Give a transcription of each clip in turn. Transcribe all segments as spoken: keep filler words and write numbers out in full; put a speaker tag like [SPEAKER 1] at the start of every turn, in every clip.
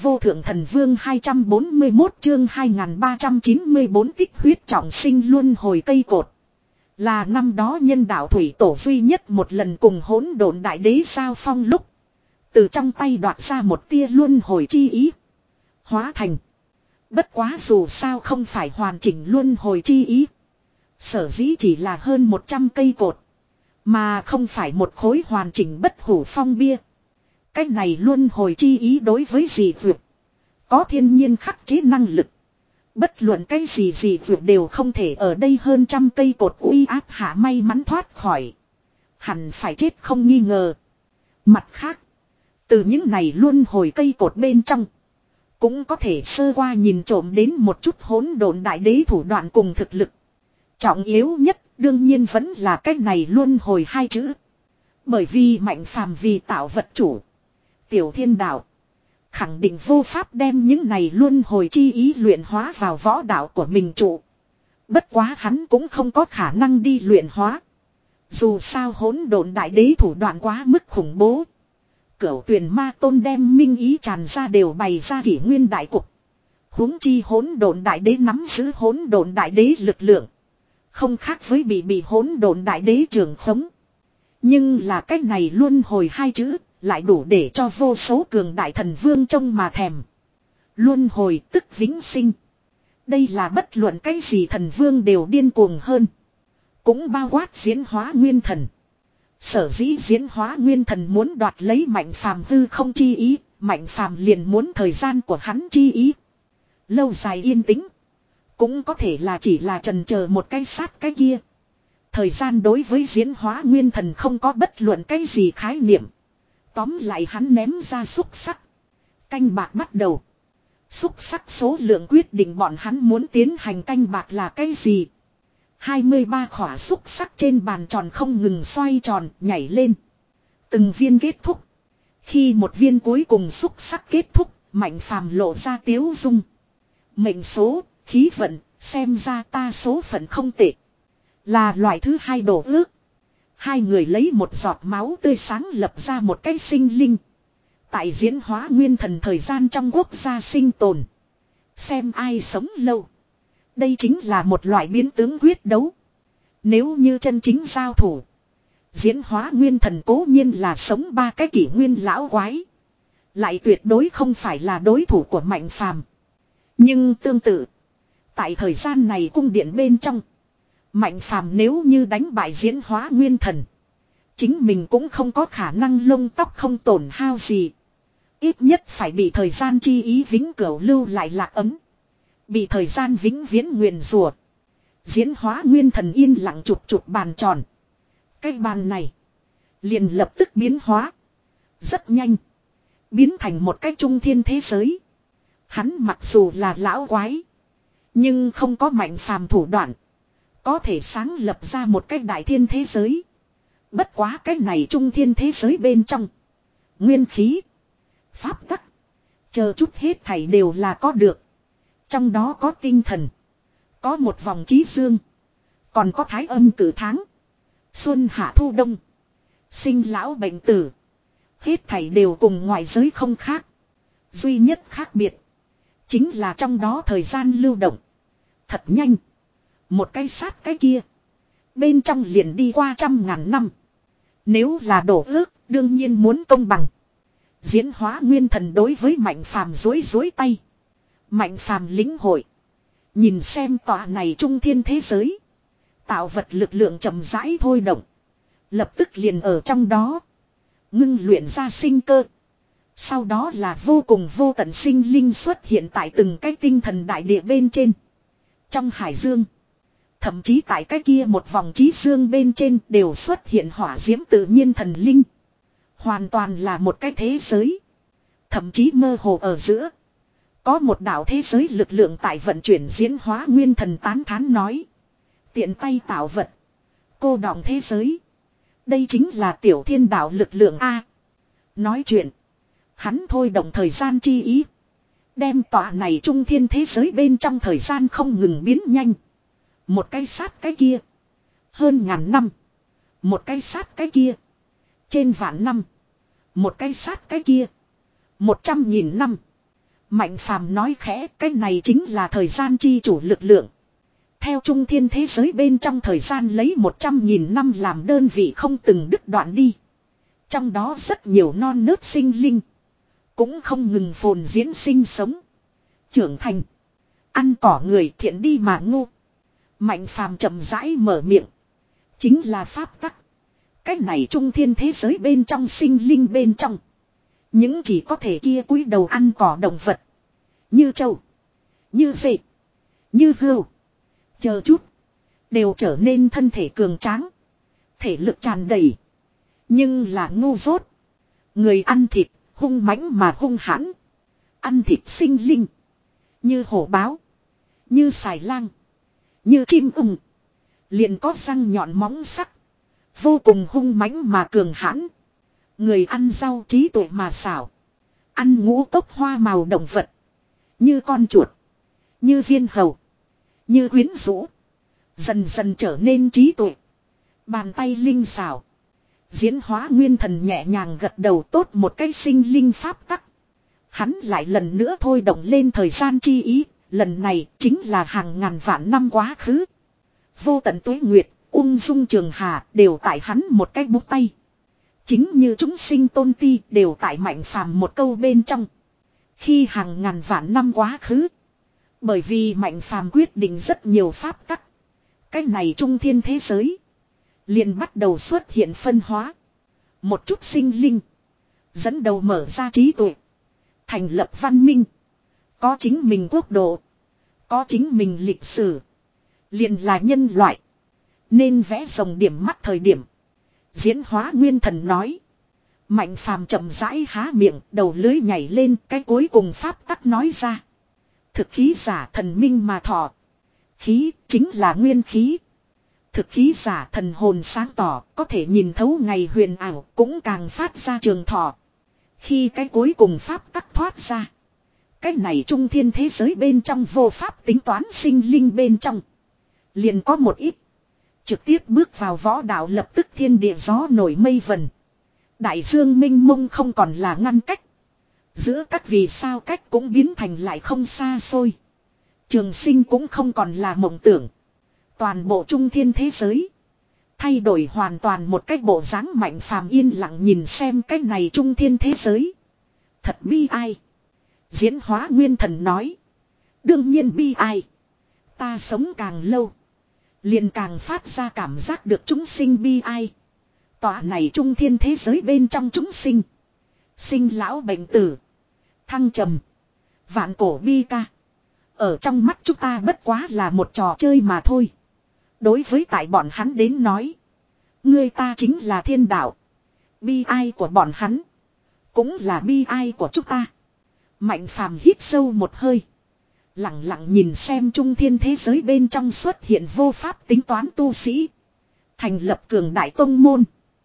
[SPEAKER 1] vô thượng thần vương hai trăm bốn mươi mốt chương hai nghìn ba trăm chín mươi bốn tích huyết trọng sinh luân hồi cây cột. Là năm đó nhân đạo thủy tổ duy nhất một lần cùng hỗn độn đại đế giao phong lúc. Từ trong tay đoạt ra một tia luân hồi chi ý. Hóa thành. Bất quá dù sao không phải hoàn chỉnh luân hồi chi ý. Sở dĩ chỉ là hơn một trăm cây cột. Mà không phải một khối hoàn chỉnh bất hủ phong bia. Cách này luân hồi chi ý đối với dị vượt. Có thiên nhiên khắc chế năng lực. Bất luận cái gì dị vượt đều không thể ở đây hơn trăm cây cột uy áp hạ may mắn thoát khỏi. Hẳn phải chết không nghi ngờ. Mặt khác. Từ những này luân hồi cây cột bên trong. Cũng có thể sơ qua nhìn trộm đến một chút hỗn độn đại đế thủ đoạn cùng thực lực. Trọng yếu nhất đương nhiên vẫn là cách này luân hồi hai chữ. Bởi vì mạnh phàm vì tạo vật chủ. Tiểu thiên đạo. Khẳng định vô pháp đem những này luân hồi chi ý luyện hóa vào võ đạo của mình trụ. Bất quá hắn cũng không có khả năng đi luyện hóa. Dù sao hỗn độn đại đế thủ đoạn quá mức khủng bố. Cửu tuyển ma tôn đem minh ý tràn ra đều bày ra kỷ nguyên đại cục. Huống chi hỗn độn đại đế nắm giữ hỗn độn đại đế lực lượng. Không khác với bị bị hỗn độn đại đế trường khống. Nhưng là cách này luân hồi hai chữ. Lại đủ để cho vô số cường đại thần vương trông mà thèm. Luân hồi tức vĩnh sinh. Đây là bất luận cái gì thần vương đều điên cuồng hơn. Cũng bao quát diễn hóa nguyên thần. Sở dĩ diễn hóa nguyên thần muốn đoạt lấy mạnh phàm hư không chi ý. Mạnh phàm liền muốn thời gian của hắn chi ý. Lâu dài yên tĩnh. Cũng có thể là chỉ là trần chờ một cái sát cái kia. Thời gian đối với diễn hóa nguyên thần không có bất luận cái gì khái niệm. Tóm lại hắn ném ra xúc sắc. Canh bạc bắt đầu. Xúc sắc số lượng quyết định bọn hắn muốn tiến hành canh bạc là cái gì. hai mươi ba khỏa xúc sắc trên bàn tròn không ngừng xoay tròn, nhảy lên. Từng viên kết thúc. Khi một viên cuối cùng xúc sắc kết thúc, mạnh phàm lộ ra tiếu dung. Mệnh số, khí vận, xem ra ta số phận không tệ. Là loại thứ hai đổ ước. Hai người lấy một giọt máu tươi sáng lập ra một cái sinh linh. Tại diễn hóa nguyên thần thời gian trong quốc gia sinh tồn. Xem ai sống lâu. Đây chính là một loại biến tướng quyết đấu. Nếu như chân chính giao thủ. Diễn hóa nguyên thần cố nhiên là sống ba cái kỷ nguyên lão quái. Lại tuyệt đối không phải là đối thủ của mạnh phàm. Nhưng tương tự. Tại thời gian này cung điện bên trong. Mạnh phàm nếu như đánh bại diễn hóa nguyên thần. Chính mình cũng không có khả năng lông tóc không tổn hao gì. Ít nhất phải bị thời gian chi ý vĩnh cửu lưu lại lạc ấm. Bị thời gian vĩnh viễn nguyền rủa. Diễn hóa nguyên thần yên lặng chụp chụp bàn tròn. Cái bàn này. Liền lập tức biến hóa. Rất nhanh. Biến thành một cái trung thiên thế giới. Hắn mặc dù là lão quái. Nhưng không có mạnh phàm thủ đoạn. Có thể sáng lập ra một cái đại thiên thế giới. Bất quá cái này trung thiên thế giới bên trong. Nguyên khí. Pháp tắc. Chờ chút hết thảy đều là có được. Trong đó có tinh thần. Có một vòng trí dương. Còn có thái âm cử tháng. Xuân hạ thu đông. Sinh lão bệnh tử. Hết thảy đều cùng ngoại giới không khác. Duy nhất khác biệt. Chính là trong đó thời gian lưu động. Thật nhanh. Một cái sát cái kia. Bên trong liền đi qua trăm ngàn năm. Nếu là đổ ước, đương nhiên muốn công bằng. Diễn hóa nguyên thần đối với mạnh phàm dối dối tay. Mạnh phàm lính hội. Nhìn xem tòa này trung thiên thế giới. Tạo vật lực lượng chậm rãi thôi động. Lập tức liền ở trong đó. Ngưng luyện ra sinh cơ. Sau đó là vô cùng vô tận sinh linh xuất hiện tại từng cái tinh thần đại địa bên trên. Trong hải dương. Thậm chí tại cái kia một vòng trí dương bên trên đều xuất hiện hỏa diễm tự nhiên thần linh. Hoàn toàn là một cái thế giới. Thậm chí mơ hồ ở giữa. Có một đạo thế giới lực lượng tại vận chuyển diễn hóa nguyên thần tán thán nói. Tiện tay tạo vật. Cô đọng thế giới. Đây chính là tiểu thiên đạo lực lượng A. Nói chuyện. Hắn thôi động thời gian chi ý. Đem tọa này trung thiên thế giới bên trong thời gian không ngừng biến nhanh. Một cái sát cái kia. Hơn ngàn năm. Một cái sát cái kia. Trên vạn năm. Một cái sát cái kia. Một trăm nghìn năm. Mạnh phàm nói khẽ, cái này chính là thời gian chi chủ lực lượng. Theo trung thiên thế giới bên trong thời gian lấy một trăm nghìn năm làm đơn vị không từng đứt đoạn đi. Trong đó rất nhiều non nớt sinh linh. Cũng không ngừng phồn diễn sinh sống. Trưởng thành. Ăn cỏ người thiện đi mà ngu. Mạnh phàm chậm rãi mở miệng. Chính là pháp tắc. Cái này trung thiên thế giới bên trong sinh linh bên trong. Những chỉ có thể kia cúi đầu ăn cỏ động vật. Như trâu. Như dê. Như hươu. Chờ chút. Đều trở nên thân thể cường tráng. Thể lực tràn đầy. Nhưng là ngu dốt. Người ăn thịt. Hung mãnh mà hung hãn. Ăn thịt sinh linh. Như hổ báo. Như xài lang. Như chim ưng. Liền có răng nhọn móng sắc. Vô cùng hung mãnh mà cường hãn. Người ăn rau trí tuệ mà xảo. Ăn ngũ cốc hoa màu động vật. Như con chuột. Như viên hầu. Như quyến rũ. Dần dần trở nên trí tuệ. Bàn tay linh xảo. Diễn hóa nguyên thần nhẹ nhàng gật đầu tốt một cái sinh linh pháp tắc. Hắn lại lần nữa thôi động lên thời gian chi ý. Lần này chính là hàng ngàn vạn năm quá khứ. Vô tận tuế nguyệt, ung dung trường hà đều tại hắn một cái bút tay. Chính như chúng sinh tôn ti đều tại mạnh phàm một câu bên trong. Khi hàng ngàn vạn năm quá khứ. Bởi vì mạnh phàm quyết định rất nhiều pháp tắc. Cái này trung thiên thế giới. Liền bắt đầu xuất hiện phân hóa. Một chút sinh linh. Dẫn đầu mở ra trí tuệ. Thành lập văn minh. Có chính mình quốc độ. Có chính mình lịch sử. Liền là nhân loại. Nên vẽ rồng điểm mắt thời điểm. Diễn hóa nguyên thần nói. Mạnh phàm chậm rãi há miệng. Đầu lưới nhảy lên. Cái cuối cùng pháp tắc nói ra. Thực khí giả thần minh mà thọ. Khí chính là nguyên khí. Thực khí giả thần hồn sáng tỏ. Có thể nhìn thấu ngày huyền ảo. Cũng càng phát ra trường thọ. Khi cái cuối cùng pháp tắc thoát ra. Cái này trung thiên thế giới bên trong vô pháp tính toán sinh linh bên trong. Liền có một ít. Trực tiếp bước vào võ đạo lập tức thiên địa gió nổi mây vần. Đại dương minh mông không còn là ngăn cách. Giữa các vì sao cách cũng biến thành lại không xa xôi. Trường sinh cũng không còn là mộng tưởng. Toàn bộ trung thiên thế giới. Thay đổi hoàn toàn một cách bộ dáng mạnh phàm yên lặng nhìn xem cái này trung thiên thế giới. Thật bi ai. Diễn hóa nguyên thần nói. Đương nhiên bi ai. Ta sống càng lâu. Liền càng phát ra cảm giác được chúng sinh bi ai. Tòa này trung thiên thế giới bên trong chúng sinh. Sinh lão bệnh tử. Thăng trầm. Vạn cổ bi ca. Ở trong mắt chúng ta bất quá là một trò chơi mà thôi. Đối với tại bọn hắn đến nói. Người ta chính là thiên đạo. Bi ai của bọn hắn. Cũng là bi ai của chúng ta. Mạnh phàm hít sâu một hơi. Lặng lặng nhìn xem trung thiên thế giới bên trong xuất hiện vô pháp tính toán tu sĩ. Thành lập cường đại tông môn.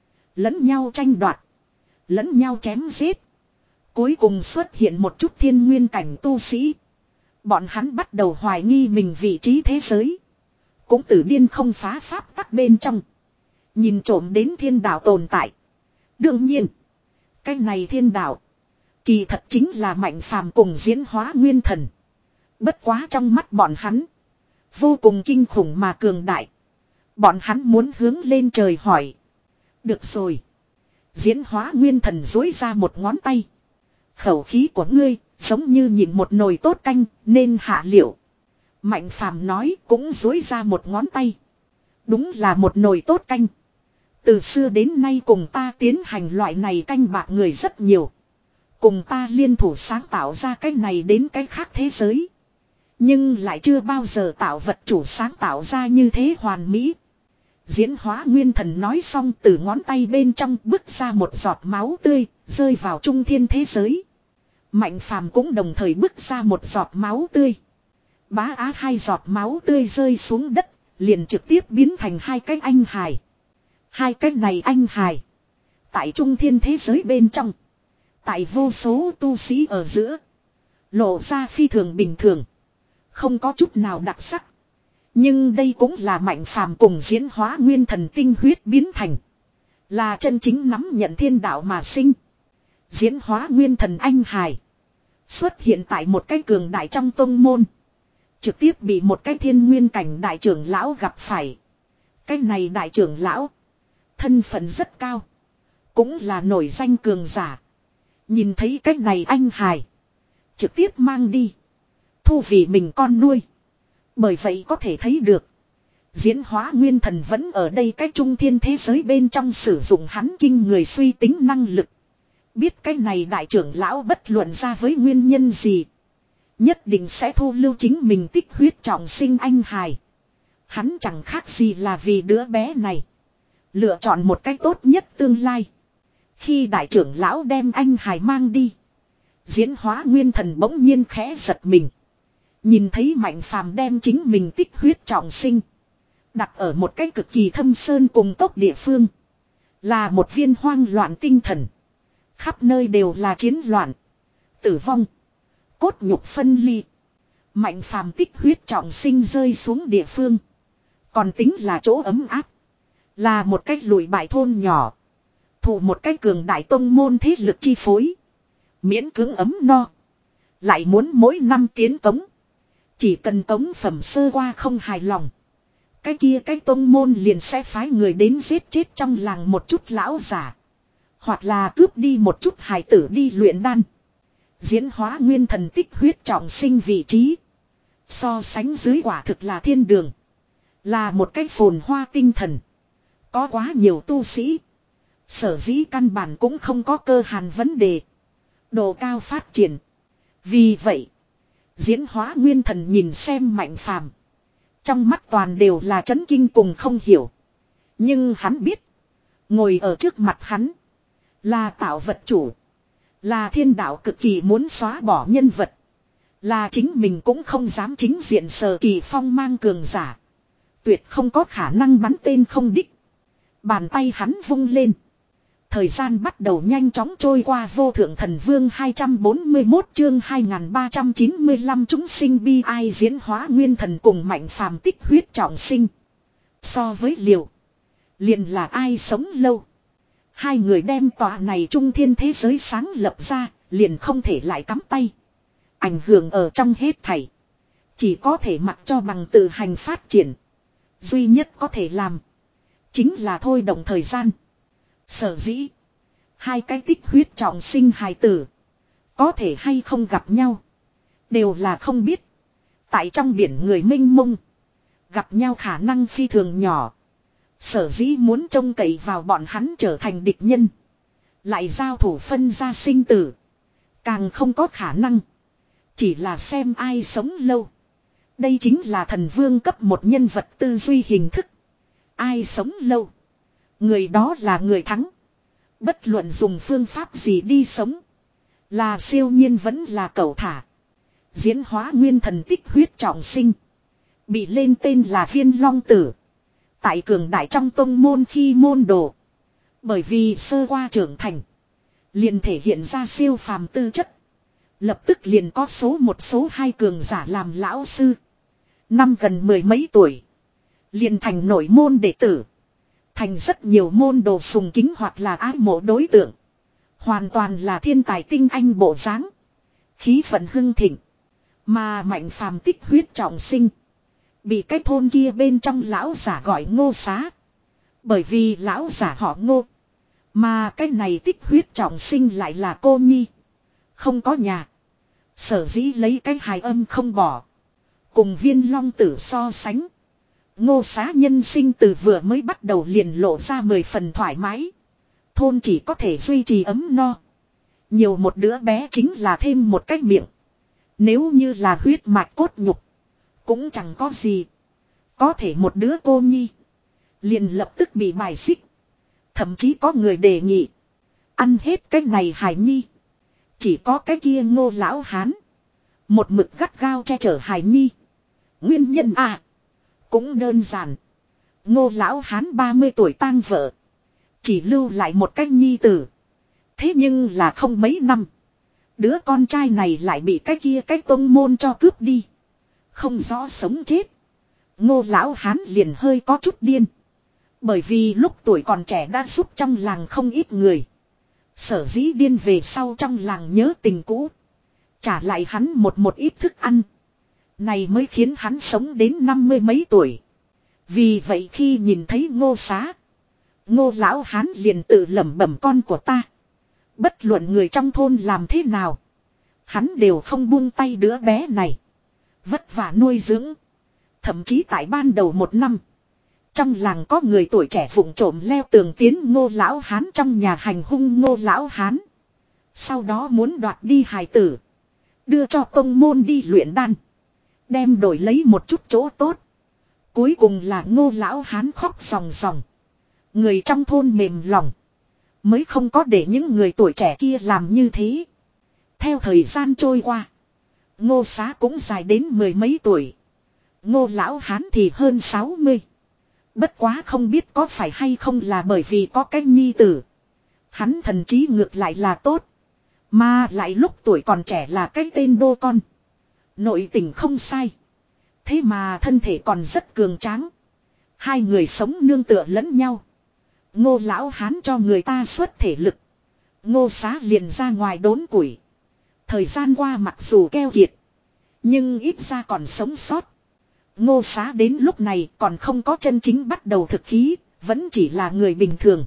[SPEAKER 1] Lẫn nhau tranh đoạt. Lẫn nhau chém giết. Cuối cùng xuất hiện một chút thiên nguyên cảnh tu sĩ. Bọn hắn bắt đầu hoài nghi mình vị trí thế giới. Cũng tử điên không phá pháp tắc bên trong. Nhìn trộm đến thiên đạo tồn tại. Đương nhiên. Cái này thiên đạo. Kỳ thật chính là mạnh phàm cùng diễn hóa nguyên thần. Bất quá trong mắt bọn hắn. Vô cùng kinh khủng mà cường đại. Bọn hắn muốn hướng lên trời hỏi. Được rồi. Diễn hóa nguyên thần dối ra một ngón tay. Khẩu khí của ngươi giống như nhìn một nồi tốt canh nên hạ liệu. Mạnh phàm nói cũng dối ra một ngón tay. Đúng là một nồi tốt canh. Từ xưa đến nay cùng ta tiến hành loại này canh bạc người rất nhiều. Cùng ta liên thủ sáng tạo ra cái này đến cái khác thế giới. Nhưng lại chưa bao giờ tạo vật chủ sáng tạo ra như thế hoàn mỹ. Diễn hóa nguyên thần nói xong từ ngón tay bên trong bứt ra một giọt máu tươi, rơi vào trung thiên thế giới. Mạnh phàm cũng đồng thời bứt ra một giọt máu tươi. Bá á hai giọt máu tươi rơi xuống đất, liền trực tiếp biến thành hai cái anh hài. Hai cái này anh hài. Tại trung thiên thế giới bên trong. Tại vô số tu sĩ ở giữa. Lộ ra phi thường bình thường. Không có chút nào đặc sắc. Nhưng đây cũng là mạnh phàm cùng diễn hóa nguyên thần tinh huyết biến thành. Là chân chính nắm nhận thiên đạo mà sinh. Diễn hóa nguyên thần anh hài. Xuất hiện tại một cái cường đại trong tông môn. Trực tiếp bị một cái thiên nguyên cảnh đại trưởng lão gặp phải. Cái này đại trưởng lão. Thân phận rất cao. Cũng là nổi danh cường giả. Nhìn thấy cái này anh hài. Trực tiếp mang đi. Thu vì mình con nuôi. Bởi vậy có thể thấy được. Diễn hóa nguyên thần vẫn ở đây cái trung thiên thế giới bên trong sử dụng hắn kinh người suy tính năng lực. Biết cái này đại trưởng lão bất luận ra với nguyên nhân gì. Nhất định sẽ thu lưu chính mình tích huyết trọng sinh anh hài. Hắn chẳng khác gì là vì đứa bé này. Lựa chọn một cách tốt nhất tương lai. Khi đại trưởng lão đem anh hài mang đi. Diễn hóa nguyên thần bỗng nhiên khẽ giật mình. Nhìn thấy Mạnh Phàm đem chính mình tích huyết trọng sinh. Đặt ở một cái cực kỳ thâm sơn cùng cốc địa phương. Là một viên hoang loạn tinh thần. Khắp nơi đều là chiến loạn. Tử vong. Cốt nhục phân ly. Mạnh Phàm tích huyết trọng sinh rơi xuống địa phương. Còn tính là chỗ ấm áp. Là một cái lùi bại thôn nhỏ. Thụ một cái cường đại tông môn thế lực chi phối. Miễn cưỡng ấm no. Lại muốn mỗi năm tiến cống. Chỉ cần cống phẩm sơ qua không hài lòng. Cái kia cái tông môn liền sẽ phái người đến giết chết trong làng một chút lão giả. Hoặc là cướp đi một chút hài tử đi luyện đan. Diễn hóa nguyên thần tích huyết trọng sinh vị trí. So sánh dưới quả thực là thiên đường. Là một cái phồn hoa tinh thần. Có quá nhiều tu sĩ. Sở dĩ căn bản cũng không có cơ hàn vấn đề. Độ cao phát triển. Vì vậy. Diễn hóa nguyên thần nhìn xem Mạnh Phàm. Trong mắt toàn đều là chấn kinh cùng không hiểu. Nhưng hắn biết. Ngồi ở trước mặt hắn. Là tạo vật chủ. Là thiên đạo cực kỳ muốn xóa bỏ nhân vật. Là chính mình cũng không dám chính diện sờ kỳ phong mang cường giả. Tuyệt không có khả năng bắn tên không đích. Bàn tay hắn vung lên. Thời gian bắt đầu nhanh chóng trôi qua. Vô thượng thần vương hai trăm bốn mươi mốt chương hai nghìn ba trăm chín mươi lăm chúng sinh bi ai. Diễn hóa nguyên thần cùng Mạnh Phàm tích huyết trọng sinh. So với liều. Liền là ai sống lâu. Hai người đem tòa này trung thiên thế giới sáng lập ra. Liền không thể lại cắm tay. Ảnh hưởng ở trong hết thảy. Chỉ có thể mặc cho bằng tự hành phát triển. Duy nhất có thể làm. Chính là thôi động thời gian. Sở dĩ. Hai cái tích huyết trọng sinh hài tử. Có thể hay không gặp nhau. Đều là không biết. Tại trong biển người mênh mông. Gặp nhau khả năng phi thường nhỏ. Sở dĩ muốn trông cậy vào bọn hắn trở thành địch nhân. Lại giao thủ phân ra sinh tử. Càng không có khả năng. Chỉ là xem ai sống lâu. Đây chính là thần vương cấp một nhân vật tư duy hình thức. Ai sống lâu. Người đó là người thắng. Bất luận dùng phương pháp gì đi sống. Là siêu nhiên vẫn là cẩu thả. Diễn hóa nguyên thần tích huyết trọng sinh. Bị lên tên là Viên Long Tử. Tại cường đại trong tông môn khi môn đồ. Bởi vì sơ qua trưởng thành. Liền thể hiện ra siêu phàm tư chất. Lập tức liền có số một số hai cường giả làm lão sư. Năm gần mười mấy tuổi. Liền thành nội môn đệ tử. Thành rất nhiều môn đồ sùng kính hoặc là ái mộ đối tượng. Hoàn toàn là thiên tài tinh anh bộ dáng. Khí vận hưng thịnh. Mà Mạnh Phàm tích huyết trọng sinh. Bị cái thôn kia bên trong lão giả gọi Ngô Xá. Bởi vì lão giả họ Ngô. Mà cái này tích huyết trọng sinh lại là cô nhi. Không có nhà. Sở dĩ lấy cái hài âm không bỏ. Cùng Viên Long Tử so sánh. Ngô Xá nhân sinh từ vừa mới bắt đầu liền lộ ra mười phần thoải mái. Thôn chỉ có thể duy trì ấm no. Nhiều một đứa bé chính là thêm một cái miệng. Nếu như là huyết mạch cốt nhục. Cũng chẳng có gì. Có thể một đứa cô nhi. Liền lập tức bị bài xích. Thậm chí có người đề nghị. Ăn hết cái này hài nhi. Chỉ có cái kia Ngô lão hán. Một mực gắt gao che chở hài nhi. Nguyên nhân à. Cũng đơn giản. Ngô lão hán ba mươi tuổi tang vợ. Chỉ lưu lại một cái nhi tử. Thế nhưng là không mấy năm. Đứa con trai này lại bị cái kia cái tông môn cho cướp đi. Không rõ sống chết. Ngô lão hán liền hơi có chút điên. Bởi vì lúc tuổi còn trẻ đã giúp trong làng không ít người. Sở dĩ điên về sau trong làng nhớ tình cũ. Trả lại hắn một một ít thức ăn. Này mới khiến hắn sống đến năm mươi mấy tuổi. Vì vậy khi nhìn thấy Ngô Xá, Ngô lão hán liền tự lẩm bẩm con của ta. Bất luận người trong thôn làm thế nào, hắn đều không buông tay đứa bé này. Vất vả nuôi dưỡng. Thậm chí tại ban đầu một năm, trong làng có người tuổi trẻ vụng trộm leo tường tiến Ngô lão hán trong nhà hành hung Ngô lão hán. Sau đó muốn đoạt đi hài tử, đưa cho tông môn đi luyện đan, đem đổi lấy một chút chỗ tốt. Cuối cùng là Ngô lão hán khóc ròng ròng. Người trong thôn mềm lòng, mới không có để những người tuổi trẻ kia làm như thế. Theo thời gian trôi qua, Ngô Xá cũng dài đến mười mấy tuổi. Ngô lão hán thì hơn sáu mươi. Bất quá không biết có phải hay không là bởi vì có cái nhi tử, hắn thần trí ngược lại là tốt. Mà lại lúc tuổi còn trẻ là cái tên đô con. Nội tình không sai. Thế mà thân thể còn rất cường tráng. Hai người sống nương tựa lẫn nhau. Ngô lão hán cho người ta xuất thể lực, Ngô Xá liền ra ngoài đốn củi. Thời gian qua mặc dù keo kiệt, nhưng ít ra còn sống sót. Ngô Xá đến lúc này còn không có chân chính bắt đầu thực khí, vẫn chỉ là người bình thường.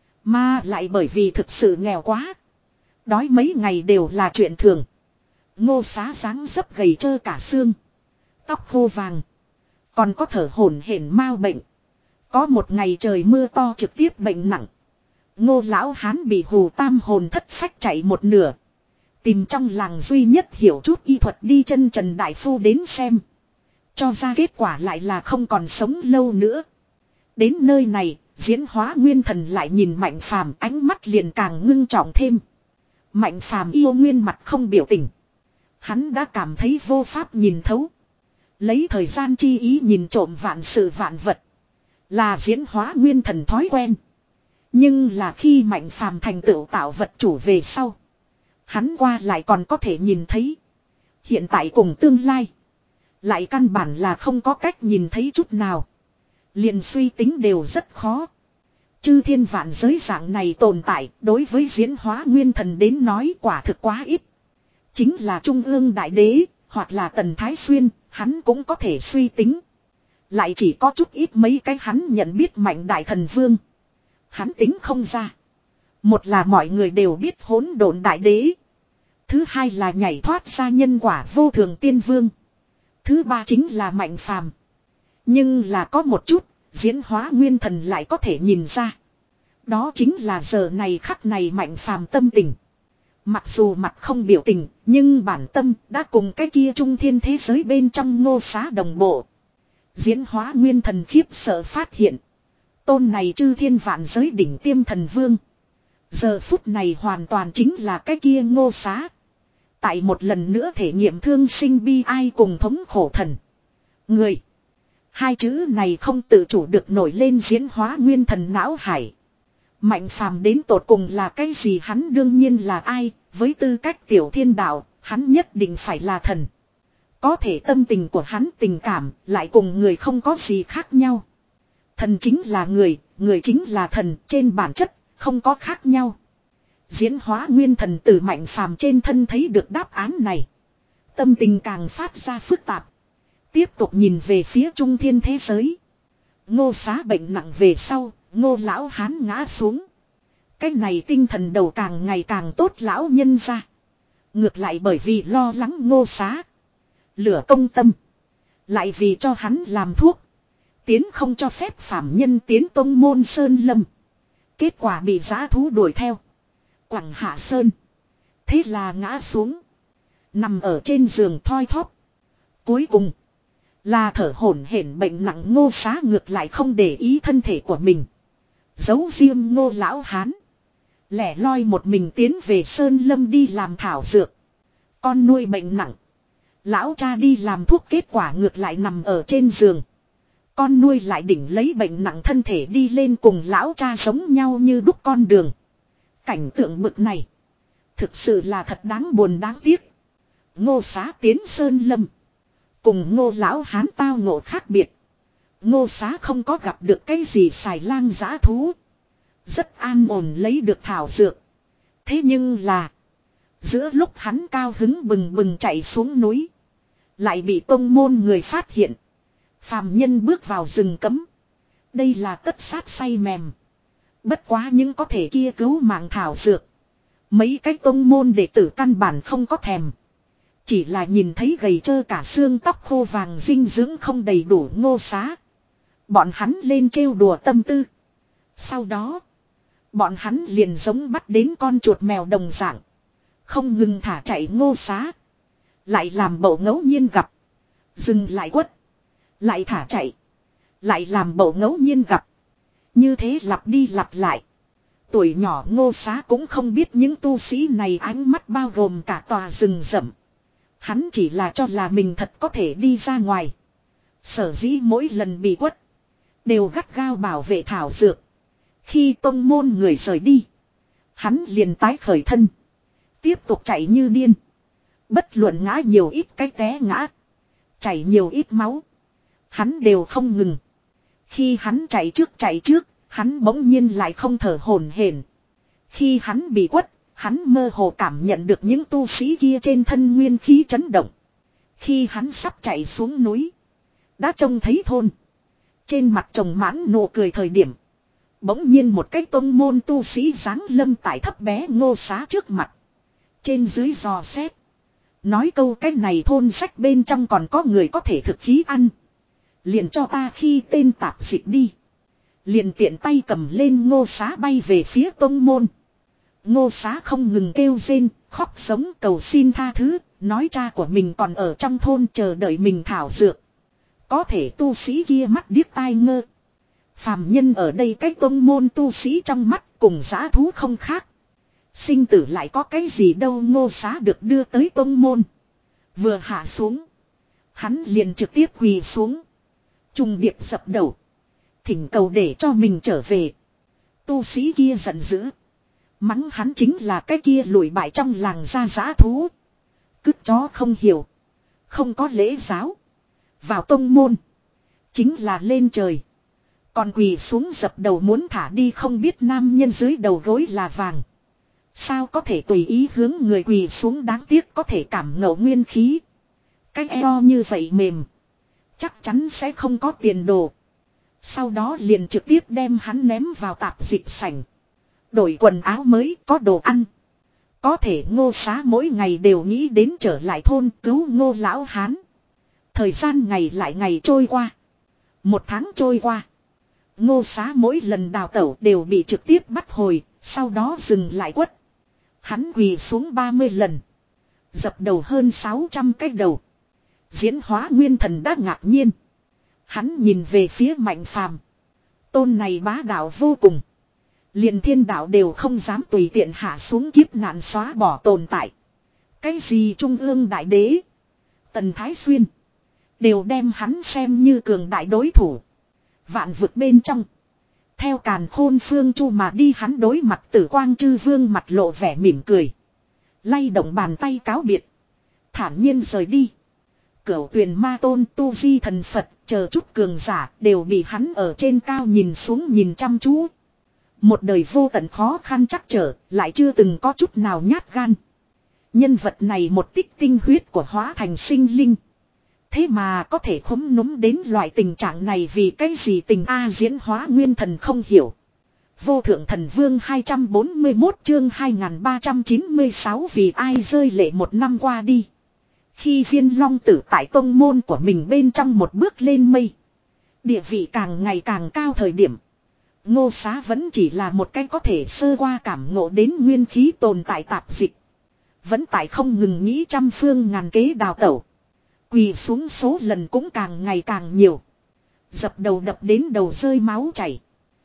[SPEAKER 1] Mà lại bởi vì thực sự nghèo quá, đói mấy ngày đều là chuyện thường. Ngô Xá dáng dấp gầy trơ cả xương, tóc khô vàng, còn có thở hổn hển mau bệnh. Có một ngày trời mưa to trực tiếp bệnh nặng. Ngô lão hán bị hù tam hồn thất phách chạy một nửa. Tìm trong làng duy nhất hiểu chút y thuật đi chân Trần Đại Phu đến xem. Cho ra kết quả lại là không còn sống lâu nữa. Đến nơi này, Diễn Hóa Nguyên Thần lại nhìn Mạnh Phàm, ánh mắt liền càng ngưng trọng thêm. Mạnh Phàm yêu nguyên mặt không biểu tình. Hắn đã cảm thấy vô pháp nhìn thấu. Lấy thời gian chi ý nhìn trộm vạn sự vạn vật, là Diễn Hóa Nguyên Thần thói quen. Nhưng là khi Mạnh Phàm thành tựu tạo vật chủ về sau, hắn qua lại còn có thể nhìn thấy. Hiện tại cùng tương lai, lại căn bản là không có cách nhìn thấy chút nào. Liền suy tính đều rất khó. Chư thiên vạn giới dạng này tồn tại, đối với Diễn Hóa Nguyên Thần đến nói quả thực quá ít. Chính là Trung ương Đại Đế, hoặc là Tần Thái Xuyên, hắn cũng có thể suy tính. Lại chỉ có chút ít mấy cái hắn nhận biết Mạnh Đại Thần Vương, hắn tính không ra. Một là mọi người đều biết Hỗn Độn Đại Đế. Thứ hai là nhảy thoát ra nhân quả vô thường tiên vương. Thứ ba chính là Mạnh Phàm. Nhưng là có một chút, Diễn Hóa Nguyên Thần lại có thể nhìn ra. Đó chính là giờ này khắc này Mạnh Phàm tâm tình. Mặc dù mặt không biểu tình, nhưng bản tâm đã cùng cái kia trung thiên thế giới bên trong Ngô Xá đồng bộ. Diễn Hóa Nguyên Thần khiếp sợ phát hiện, tôn này chư thiên vạn giới đỉnh tiêm thần vương, giờ phút này hoàn toàn chính là cái kia Ngô Xá. Tại một lần nữa thể nghiệm thương sinh bi ai cùng thống khổ thần. Người. Hai chữ này không tự chủ được nổi lên Diễn Hóa Nguyên Thần não hải. Mạnh Phàm đến tột cùng là cái gì, hắn đương nhiên là ai, với tư cách tiểu thiên đạo, hắn nhất định phải là thần. Có thể tâm tình của hắn tình cảm lại cùng người không có gì khác nhau. Thần chính là người, người chính là thần, trên bản chất không có khác nhau. Diễn Hóa Nguyên Thần từ Mạnh Phàm trên thân thấy được đáp án này. Tâm tình càng phát ra phức tạp. Tiếp tục nhìn về phía trung thiên thế giới. Ngô Xá bệnh nặng về sau, Ngô lão hán ngã xuống. Cái này tinh thần đầu càng ngày càng tốt lão nhân ra. Ngược lại bởi vì lo lắng Ngô Xá, lửa công tâm, lại vì cho hắn làm thuốc, tiến không cho phép phạm nhân tiến tông môn sơn lâm. Kết quả bị dã thú đuổi theo, quẳng hạ sơn. Thế là ngã xuống, nằm ở trên giường thoi thóp. Cuối cùng là thở hổn hển bệnh nặng Ngô Xá ngược lại không để ý thân thể của mình. Giấu riêng Ngô lão hán, lẻ loi một mình tiến về sơn lâm đi làm thảo dược. Con nuôi bệnh nặng, lão cha đi làm thuốc, kết quả ngược lại nằm ở trên giường. Con nuôi lại đỉnh lấy bệnh nặng thân thể đi lên cùng lão cha giống nhau như đúc con đường. Cảnh tượng bực này thực sự là thật đáng buồn đáng tiếc. Ngô Xá tiến sơn lâm, cùng Ngô lão hán tao ngộ khác biệt. Ngô Xá không có gặp được cái gì xài lang dã thú, rất an ổn lấy được thảo dược. Thế nhưng là Giữa lúc hắn cao hứng bừng bừng chạy xuống núi. Lại bị tông môn người phát hiện. Phàm nhân bước vào rừng cấm. Đây là tất sát say mềm. Bất quá những có thể kia cứu mạng thảo dược. Mấy cái tông môn đệ tử căn bản không có thèm. Chỉ là nhìn thấy gầy trơ cả xương tóc khô vàng dinh dưỡng không đầy đủ Ngô Xá. Bọn hắn lên trêu đùa tâm tư. Sau đó. Bọn hắn liền giống bắt đến con chuột mèo đồng dạng. Không ngừng thả chạy Ngô Xá. Lại làm bộ ngẫu nhiên gặp. Dừng lại quất. Lại thả chạy. Lại làm bộ ngẫu nhiên gặp. Như thế lặp đi lặp lại. Tuổi nhỏ Ngô Xá cũng không biết những tu sĩ này ánh mắt bao gồm cả tòa rừng rậm. Hắn chỉ là cho là mình thật có thể đi ra ngoài. Sở dĩ mỗi lần bị quất. Đều gắt gao bảo vệ thảo dược. Khi tông môn người rời đi. Hắn liền tái khởi thân. Tiếp tục chạy như điên. Bất luận ngã nhiều ít cái té ngã. Chảy nhiều ít máu. Hắn đều không ngừng. Khi hắn chạy trước chạy trước. Hắn bỗng nhiên lại không thở hổn hển. Khi hắn bị quất. Hắn mơ hồ cảm nhận được những tu sĩ kia trên thân nguyên khí chấn động. Khi hắn sắp chạy xuống núi. Đã trông thấy thôn. Trên mặt trồng mãn nụ cười thời điểm. Bỗng nhiên một cái tông môn tu sĩ giáng lâm tại thấp bé Ngô Xá trước mặt. Trên dưới dò xét. Nói câu cái này thôn sách bên trong còn có người có thể thực khí ăn. Liền cho ta khi tên tạp dịch đi. Liền tiện tay cầm lên Ngô Xá bay về phía tông môn. Ngô Xá không ngừng kêu rên, khóc sống cầu xin tha thứ, nói cha của mình còn ở trong thôn chờ đợi mình thảo dược. Có thể tu sĩ kia mắt điếc tai ngơ. Phàm nhân ở đây cái tông môn tu sĩ trong mắt cùng dã thú không khác. Sinh tử lại có cái gì đâu. Ngô Xá được đưa tới tông môn. Vừa hạ xuống. Hắn liền trực tiếp quỳ xuống. Trùng điệp dập đầu. Thỉnh cầu để cho mình trở về. Tu sĩ kia giận dữ. Mắng hắn chính là cái kia lùi bại trong làng ra dã thú. Cứt chó không hiểu. Không có lễ giáo. Vào tông môn. Chính là lên trời. Còn quỳ xuống dập đầu muốn thả đi không biết nam nhân dưới đầu gối là vàng. Sao có thể tùy ý hướng người quỳ xuống đáng tiếc có thể cảm ngộ nguyên khí. Cái eo như vậy mềm. Chắc chắn sẽ không có tiền đồ. Sau đó liền trực tiếp đem hắn ném vào tạp dịch sảnh. Đổi quần áo mới có đồ ăn. Có thể Ngô Xá mỗi ngày đều nghĩ đến trở lại thôn cứu Ngô lão hán. Thời gian ngày lại ngày trôi qua. Một tháng trôi qua. Ngô Xá mỗi lần đào tẩu đều bị trực tiếp bắt hồi. Sau đó dừng lại quất. Hắn quỳ xuống ba mươi lần. Dập đầu hơn sáu trăm cái đầu. Diễn hóa nguyên thần đã ngạc nhiên. Hắn nhìn về phía Mạnh Phàm. Tôn này bá đạo vô cùng. Liền thiên đạo đều không dám tùy tiện hạ xuống kiếp nạn xóa bỏ tồn tại. Cái gì Trung ương đại đế. Tần Thái Xuyên. Đều đem hắn xem như cường đại đối thủ. Vạn vực bên trong. Theo càn khôn phương chu mà đi hắn đối mặt Tử Quang Chư Vương mặt lộ vẻ mỉm cười. Lay động bàn tay cáo biệt. Thản nhiên rời đi. Cửu Tuyền Ma Tôn Tu Di Thần Phật chờ chút cường giả đều bị hắn ở trên cao nhìn xuống nhìn chăm chú. Một đời vô tận khó khăn chắc trở lại chưa từng có chút nào nhát gan. Nhân vật này một tích tinh huyết của hóa thành sinh linh. Thế mà có thể khống núm đến loại tình trạng này vì cái gì tình A diễn hóa nguyên thần không hiểu. Vô thượng thần vương hai trăm bốn mươi mốt chương hai nghìn ba trăm chín mươi sáu vì ai rơi lệ một năm qua đi. Khi Viên Long Tử tại tông môn của mình bên trong một bước lên mây. Địa vị càng ngày càng cao thời điểm. Ngô Xá vẫn chỉ là một cái có thể sơ qua cảm ngộ đến nguyên khí tồn tại tạp dịch. Vẫn tại không ngừng nghĩ trăm phương ngàn kế đào tẩu. Quỳ xuống số lần cũng càng ngày càng nhiều. Dập đầu đập đến đầu rơi máu chảy.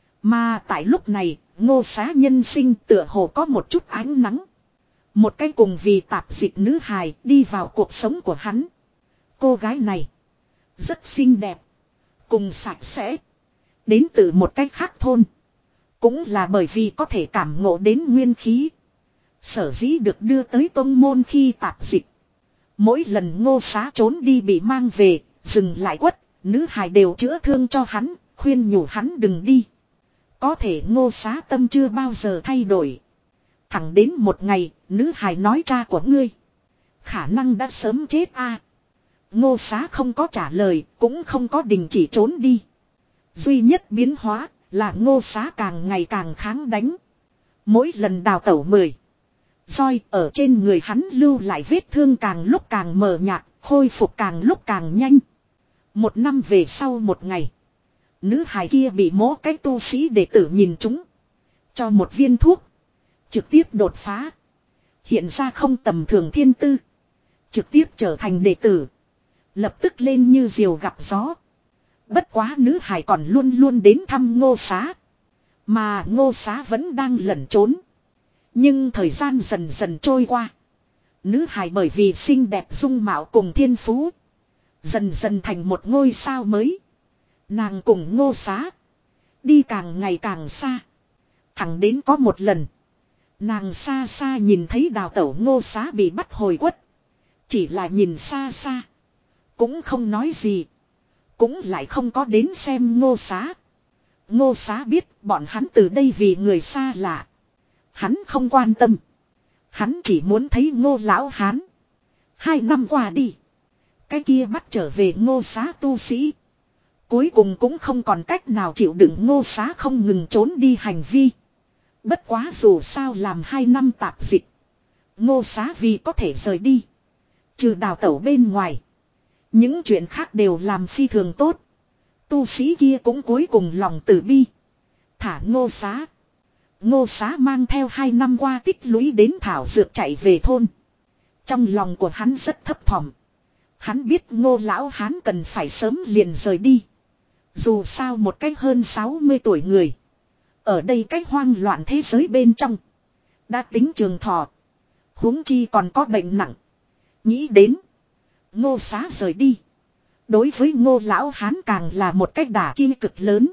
[SPEAKER 1] Mà tại lúc này, Ngô Xá nhân sinh tựa hồ có một chút ánh nắng. Một cái cùng vì tạp dịch nữ hài đi vào cuộc sống của hắn. Cô gái này rất xinh đẹp. Cùng sạch sẽ. Đến từ một cách khác thôn. Cũng là bởi vì có thể cảm ngộ đến nguyên khí. Sở dĩ được đưa tới tông môn khi tạp dịch. Mỗi lần Ngô Xá trốn đi bị mang về, dừng lại quất, nữ hài đều chữa thương cho hắn, khuyên nhủ hắn đừng đi. Có thể Ngô Xá tâm chưa bao giờ thay đổi. Thẳng đến một ngày, nữ hài nói cha của ngươi. Khả năng đã sớm chết a. Ngô Xá không có trả lời, cũng không có đình chỉ trốn đi. Duy nhất biến hóa là Ngô Xá càng ngày càng kháng đánh. Mỗi lần đào tẩu mười roi ở trên người hắn lưu lại vết thương càng lúc càng mờ nhạt, khôi phục càng lúc càng nhanh. Một năm về sau một ngày, nữ hài kia bị mố cái tu sĩ đệ tử nhìn trúng. Cho một viên thuốc. Trực tiếp đột phá. Hiện ra không tầm thường thiên tư. Trực tiếp trở thành đệ tử. Lập tức lên như diều gặp gió. Bất quá nữ hài còn luôn luôn đến thăm Ngô Xá. Mà Ngô Xá vẫn đang lẩn trốn. Nhưng thời gian dần dần trôi qua. Nữ hài bởi vì xinh đẹp dung mạo cùng thiên phú. Dần dần thành một ngôi sao mới. Nàng cùng Ngô Xá. Đi càng ngày càng xa. Thẳng đến có một lần. Nàng xa xa nhìn thấy đào tẩu Ngô Xá bị bắt hồi quất. Chỉ là nhìn xa xa. Cũng không nói gì. Cũng lại không có đến xem Ngô Xá. Ngô Xá biết bọn hắn từ đây vì người xa lạ. Hắn không quan tâm. Hắn chỉ muốn thấy Ngô lão hán. Hai năm qua đi. Cái kia bắt trở về Ngô Xá tu sĩ. Cuối cùng cũng không còn cách nào chịu đựng Ngô Xá không ngừng trốn đi hành vi. Bất quá dù sao làm hai năm tạp dịch. Ngô Xá vì có thể rời đi. Trừ đào tẩu bên ngoài. Những chuyện khác đều làm phi thường tốt. Tu sĩ kia cũng cuối cùng lòng từ bi. Thả Ngô Xá. Ngô Xá mang theo hai năm qua tích lũy đến thảo dược chạy về thôn. Trong lòng của hắn rất thấp thỏm. Hắn biết Ngô lão hán cần phải sớm liền rời đi. Dù sao một cách hơn sáu mươi tuổi người. Ở đây cách hoang loạn thế giới bên trong. Đã tính trường thọ. Huống chi còn có bệnh nặng. Nghĩ đến. Ngô Xá rời đi. Đối với Ngô lão hán càng là một cách đả kích cực lớn.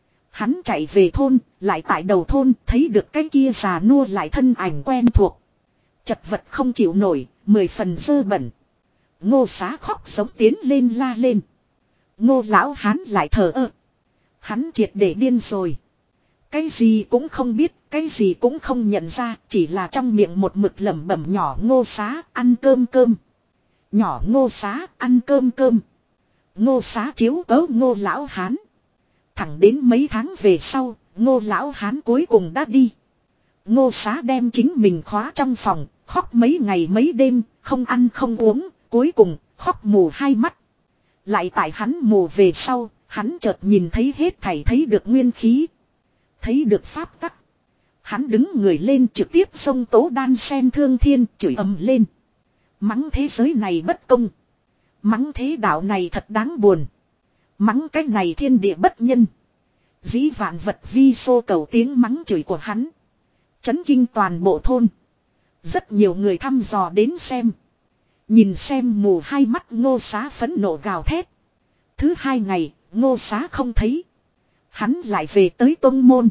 [SPEAKER 1] Hắn chạy về thôn. Lại tại đầu thôn thấy được cái kia già nua lại thân ảnh quen thuộc. Chật vật không chịu nổi. Mười phần dơ bẩn. Ngô Xá khóc giống tiến lên la lên. Ngô lão hán lại thờ ơ. Hắn triệt để điên rồi. Cái gì cũng không biết, cái gì cũng không nhận ra, chỉ là trong miệng một mực lẩm bẩm nhỏ Ngô Xá ăn cơm cơm. Nhỏ Ngô Xá ăn cơm cơm. Ngô Xá chiếu cấu Ngô lão hán. Thẳng đến mấy tháng về sau, Ngô lão hán cuối cùng đã đi. Ngô Xá đem chính mình khóa trong phòng, khóc mấy ngày mấy đêm, không ăn không uống, cuối cùng khóc mù hai mắt. Lại tại hắn mù về sau, hắn chợt nhìn thấy hết thảy thấy được nguyên khí. Thấy được pháp tắc. Hắn đứng người lên trực tiếp xông tố đan sen thương thiên chửi ầm lên. Mắng thế giới này bất công. Mắng thế đạo này thật đáng buồn. Mắng cái này thiên địa bất nhân. Dĩ vạn vật vi xô cầu tiếng mắng chửi của hắn. Chấn kinh toàn bộ thôn. Rất nhiều người thăm dò đến xem. Nhìn xem mù hai mắt Ngô Xá phẫn nộ gào thét. Thứ hai ngày, Ngô Xá không thấy. Hắn lại về tới tông môn.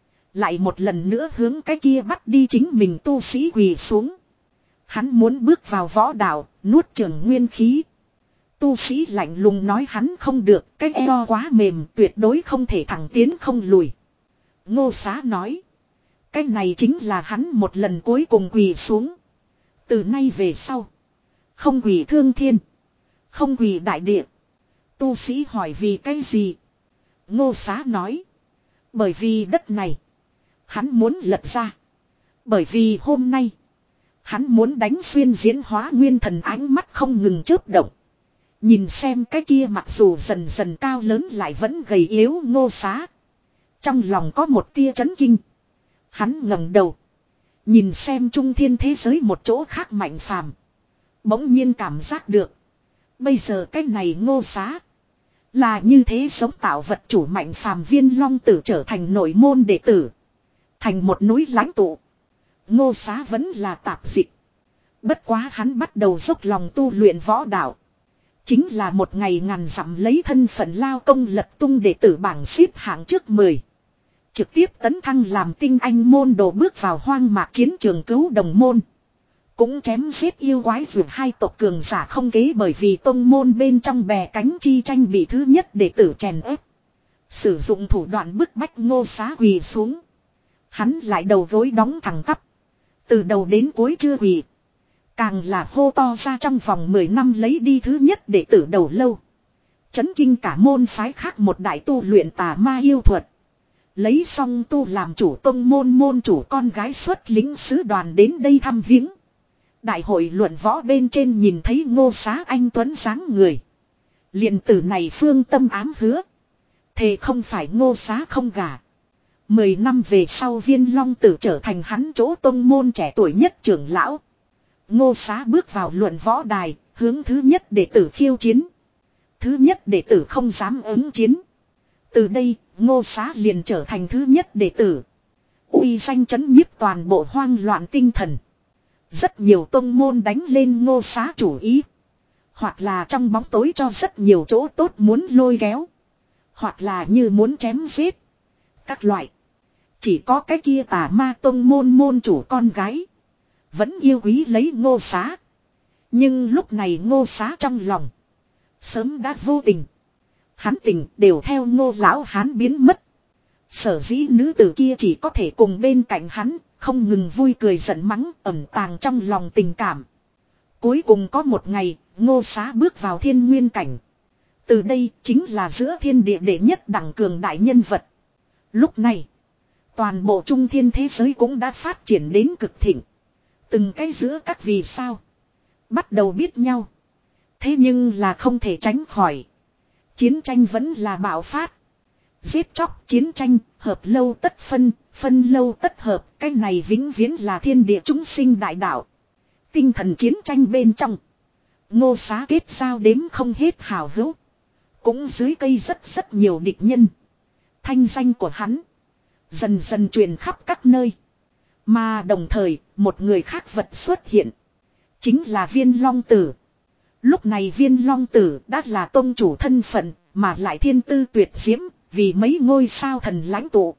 [SPEAKER 1] Lại một lần nữa hướng cái kia bắt đi chính mình tu sĩ quỳ xuống. Hắn muốn bước vào võ đạo, nuốt chửng nguyên khí. Tu sĩ lạnh lùng nói hắn không được, cái eo quá mềm, tuyệt đối không thể thẳng tiến không lùi. Ngô Xá nói. Cái này chính là hắn một lần cuối cùng quỳ xuống. Từ nay về sau. Không quỳ thương thiên. Không quỳ đại địa. Tu sĩ hỏi vì cái gì? Ngô Xá nói. Bởi vì đất này. Hắn muốn lật ra. Bởi vì hôm nay. Hắn muốn đánh xuyên diễn hóa nguyên thần ánh mắt không ngừng chớp động. Nhìn xem cái kia mặc dù dần dần cao lớn lại vẫn gầy yếu Ngô Xá. Trong lòng có một tia chấn kinh. Hắn ngẩng đầu. Nhìn xem trung thiên thế giới một chỗ khác mạnh phàm. Bỗng nhiên cảm giác được. Bây giờ cái này Ngô Xá. Là như thế sống tạo vật chủ mạnh phàm Viên Long Tử trở thành nội môn đệ tử. Thành một núi lãnh tụ. Ngô Xá vẫn là tạp dịch. Bất quá hắn bắt đầu dốc lòng tu luyện võ đạo. Chính là một ngày ngàn dặm lấy thân phận lao công lật tung đệ tử bảng xếp hạng trước mười. Trực tiếp tấn thăng làm tinh anh môn đồ bước vào hoang mạc chiến trường cứu đồng môn. Cũng chém giết yêu quái vượt hai tộc cường giả không kế bởi vì tông môn bên trong bè cánh chi tranh bị thứ nhất đệ tử chèn ép. Sử dụng thủ đoạn bức bách Ngô Xá quỳ xuống. Hắn lại đầu gối đóng thẳng tắp. Từ đầu đến cuối chưa quỳ. Càng là hô to ra trong vòng mười năm lấy đi thứ nhất đệ tử đầu lâu. Chấn kinh cả môn phái khác một đại tu luyện tà ma yêu thuật. Lấy xong tu làm chủ tông môn môn chủ con gái xuất lính sứ đoàn đến đây thăm viếng. Đại hội luận võ bên trên nhìn thấy Ngô Xá anh tuấn dáng người. Liền tử này phương tâm ám hứa. Thề không phải Ngô Xá không gả. Mười năm về sau Viên Long Tử trở thành hắn chỗ tông môn trẻ tuổi nhất trưởng lão. Ngô Xá bước vào luận võ đài, hướng thứ nhất đệ tử khiêu chiến. Thứ nhất đệ tử không dám ứng chiến. Từ đây, Ngô Xá liền trở thành thứ nhất đệ tử. Uy danh chấn nhiếp toàn bộ hoang loạn tinh thần. Rất nhiều tông môn đánh lên Ngô Xá chủ ý. Hoặc là trong bóng tối cho rất nhiều chỗ tốt muốn lôi kéo. Hoặc là như muốn chém giết. Các loại. Chỉ có cái kia tà ma tông môn môn chủ con gái. Vẫn yêu quý lấy Ngô Xá. Nhưng lúc này Ngô Xá trong lòng. Sớm đã vô tình. Hắn tình đều theo Ngô lão hán biến mất. Sở dĩ nữ tử kia chỉ có thể cùng bên cạnh hắn. Không ngừng vui cười giận mắng ẩn tàng trong lòng tình cảm. Cuối cùng có một ngày Ngô Xá bước vào thiên nguyên cảnh. Từ đây chính là giữa thiên địa đệ nhất đẳng cường đại nhân vật. Lúc này toàn bộ trung thiên thế giới cũng đã phát triển đến cực thịnh. Từng cái giữa các vì sao bắt đầu biết nhau. Thế nhưng là không thể tránh khỏi. Chiến tranh vẫn là bạo phát. Giết chóc chiến tranh, hợp lâu tất phân, phân lâu tất hợp. Cái này vĩnh viễn là thiên địa chúng sinh đại đạo. Tinh thần chiến tranh bên trong. Ngô Xá kết giao đếm không hết hào hữu. Cũng dưới cây rất rất nhiều địch nhân. Thanh danh của hắn dần dần truyền khắp các nơi. Mà đồng thời, một người khác vật xuất hiện. Chính là Viên Long Tử. Lúc này Viên Long Tử đã là tông chủ thân phận, mà lại thiên tư tuyệt diễm, vì mấy ngôi sao thần lãnh tụ.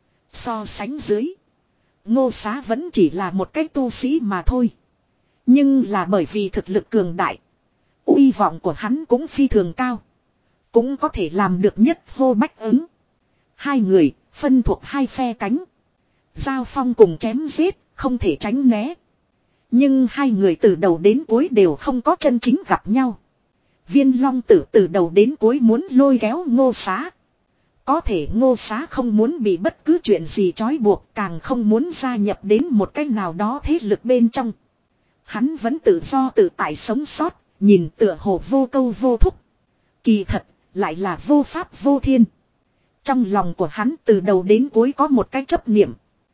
[SPEAKER 1] So sánh dưới, Ngô Xá vẫn chỉ là một cái tu sĩ mà thôi. Nhưng là bởi vì thực lực cường đại, uy vọng của hắn cũng phi thường cao. Cũng có thể làm được nhất hô bách ứng. Hai người, phân thuộc hai phe cánh. Giao phong cùng chém giết, không thể tránh né. Nhưng hai người từ đầu đến cuối đều không có chân chính gặp nhau. Viên Long Tử từ đầu đến cuối muốn lôi kéo Ngô Xá. Có thể Ngô Xá không muốn bị bất cứ chuyện gì trói buộc, càng không muốn gia nhập đến một cách nào đó thế lực bên trong. Hắn vẫn tự do tự tại sống sót, nhìn tựa hồ vô câu vô thúc. Kỳ thật, lại là vô pháp vô thiên. Trong lòng của hắn từ đầu đến cuối có một cái chấp niệm.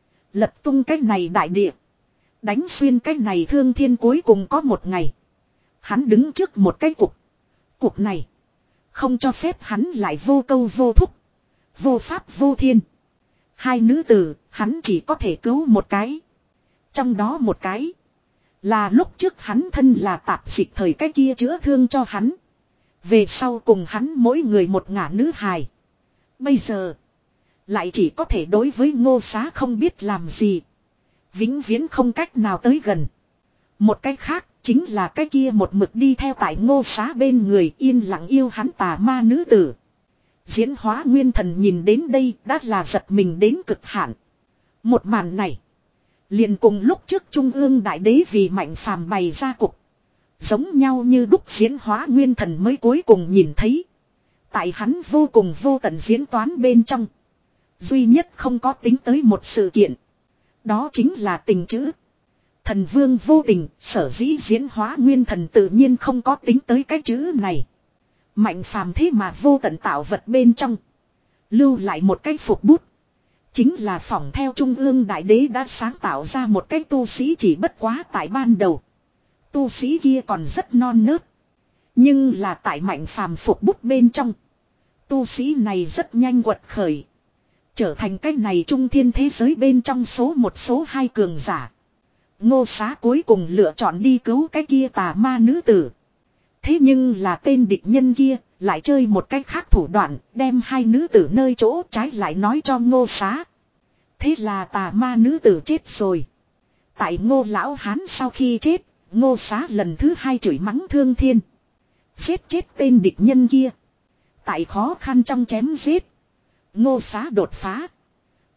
[SPEAKER 1] Lật tung cái này đại địa. Đánh xuyên cái này thương thiên, cuối cùng có một ngày. Hắn đứng trước một cái cục. Cục này không cho phép hắn lại vô câu vô thúc. Vô pháp vô thiên. Hai nữ tử, hắn chỉ có thể cứu một cái. Trong đó một cái là lúc trước hắn thân là tạp dịch thời cái kia chữa thương cho hắn. Về sau cùng hắn mỗi người một ngả nữ hài. Bây giờ lại chỉ có thể đối với Ngô Xá không biết làm gì. Vĩnh viễn không cách nào tới gần. Một cách khác chính là cái kia một mực đi theo tại Ngô Xá bên người yên lặng yêu hắn tà ma nữ tử. Diễn Hóa Nguyên Thần nhìn đến đây đã là giật mình đến cực hạn. Một màn này liền cùng lúc trước Trung ương Đại Đế vì Mạnh Phàm bày ra cục. Giống nhau như đúc Diễn Hóa Nguyên Thần mới cuối cùng nhìn thấy. Tại hắn vô cùng vô tận diễn toán bên trong. Duy nhất không có tính tới một sự kiện. Đó chính là tình chữ. Thần vương vô tình, sở dĩ Diễn Hóa Nguyên Thần tự nhiên không có tính tới cái chữ này. Mạnh Phàm thế mà vô tận tạo vật bên trong. Lưu lại một cái phục bút. Chính là phỏng theo Trung ương Đại Đế đã sáng tạo ra một cái tu sĩ, chỉ bất quá tại ban đầu. Tu sĩ kia còn rất non nớt. Nhưng là tại Mạnh Phàm phục bút bên trong. Tu sĩ này rất nhanh quật khởi. Trở thành cái này trung thiên thế giới bên trong số một số hai cường giả. Ngô Xá cuối cùng lựa chọn đi cứu cái kia tà ma nữ tử. Thế nhưng là tên địch nhân kia lại chơi một cách khác thủ đoạn, đem hai nữ tử nơi chỗ trái lại nói cho Ngô Xá. Thế là tà ma nữ tử chết rồi. Tại Ngô lão hán sau khi chết, Ngô Xá lần thứ hai chửi mắng thương thiên. Giết chết tên địch nhân kia. Tại khó khăn trong chém giết, Ngô Xá đột phá.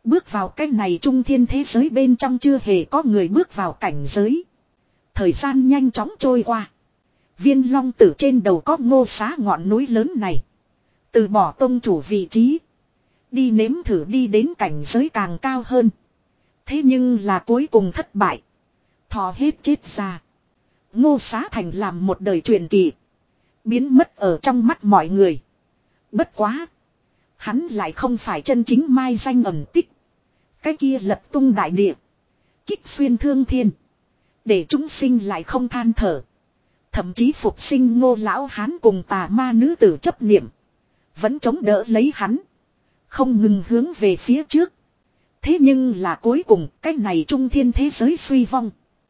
[SPEAKER 1] Bước vào cái này trung thiên thế giới bên trong chưa hề có người bước vào cảnh giới. Thời gian nhanh chóng trôi qua. Viên long tử trên đầu có ngô xá ngọn núi lớn này. Từ bỏ tông chủ vị trí. Đi nếm thử đi đến cảnh giới càng cao hơn. Thế nhưng là cuối cùng thất bại. Thò hết chết ra. Ngô xá thành làm một đời truyền kỳ. Biến mất ở trong mắt mọi người. Bất quá. Hắn lại không phải chân chính mai danh ẩn tích. Cái kia lật tung đại địa. Kích xuyên thương thiên. Để chúng sinh lại không than thở. Thậm chí phục sinh Ngô lão hán cùng tà ma nữ tử chấp niệm. Vẫn chống đỡ lấy hắn. Không ngừng hướng về phía trước. Thế nhưng là cuối cùng cái này trung thiên thế giới suy vong.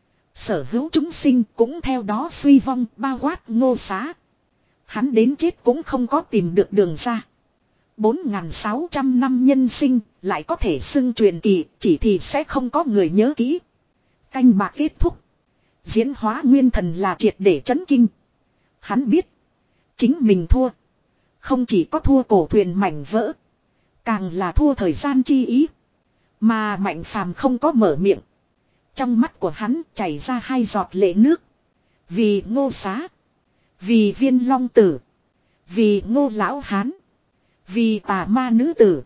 [SPEAKER 1] Sở hữu chúng sinh cũng theo đó suy vong bao quát Ngô xá. Hắn đến chết cũng không có tìm được đường ra. bốn nghìn sáu trăm năm nhân sinh lại có thể xưng truyền kỳ, chỉ thì sẽ không có người nhớ kỹ. Canh bạc kết thúc. Diễn hóa nguyên thần là triệt để chấn kinh. Hắn biết. Chính mình thua. Không chỉ có thua cổ thuyền mảnh vỡ. Càng là thua thời gian chi ý. Mà Mạnh Phàm không có mở miệng. Trong mắt của hắn chảy ra hai giọt lệ nước. Vì Ngô xá. Vì viên long tử. Vì Ngô lão hán. Vì tà ma nữ tử.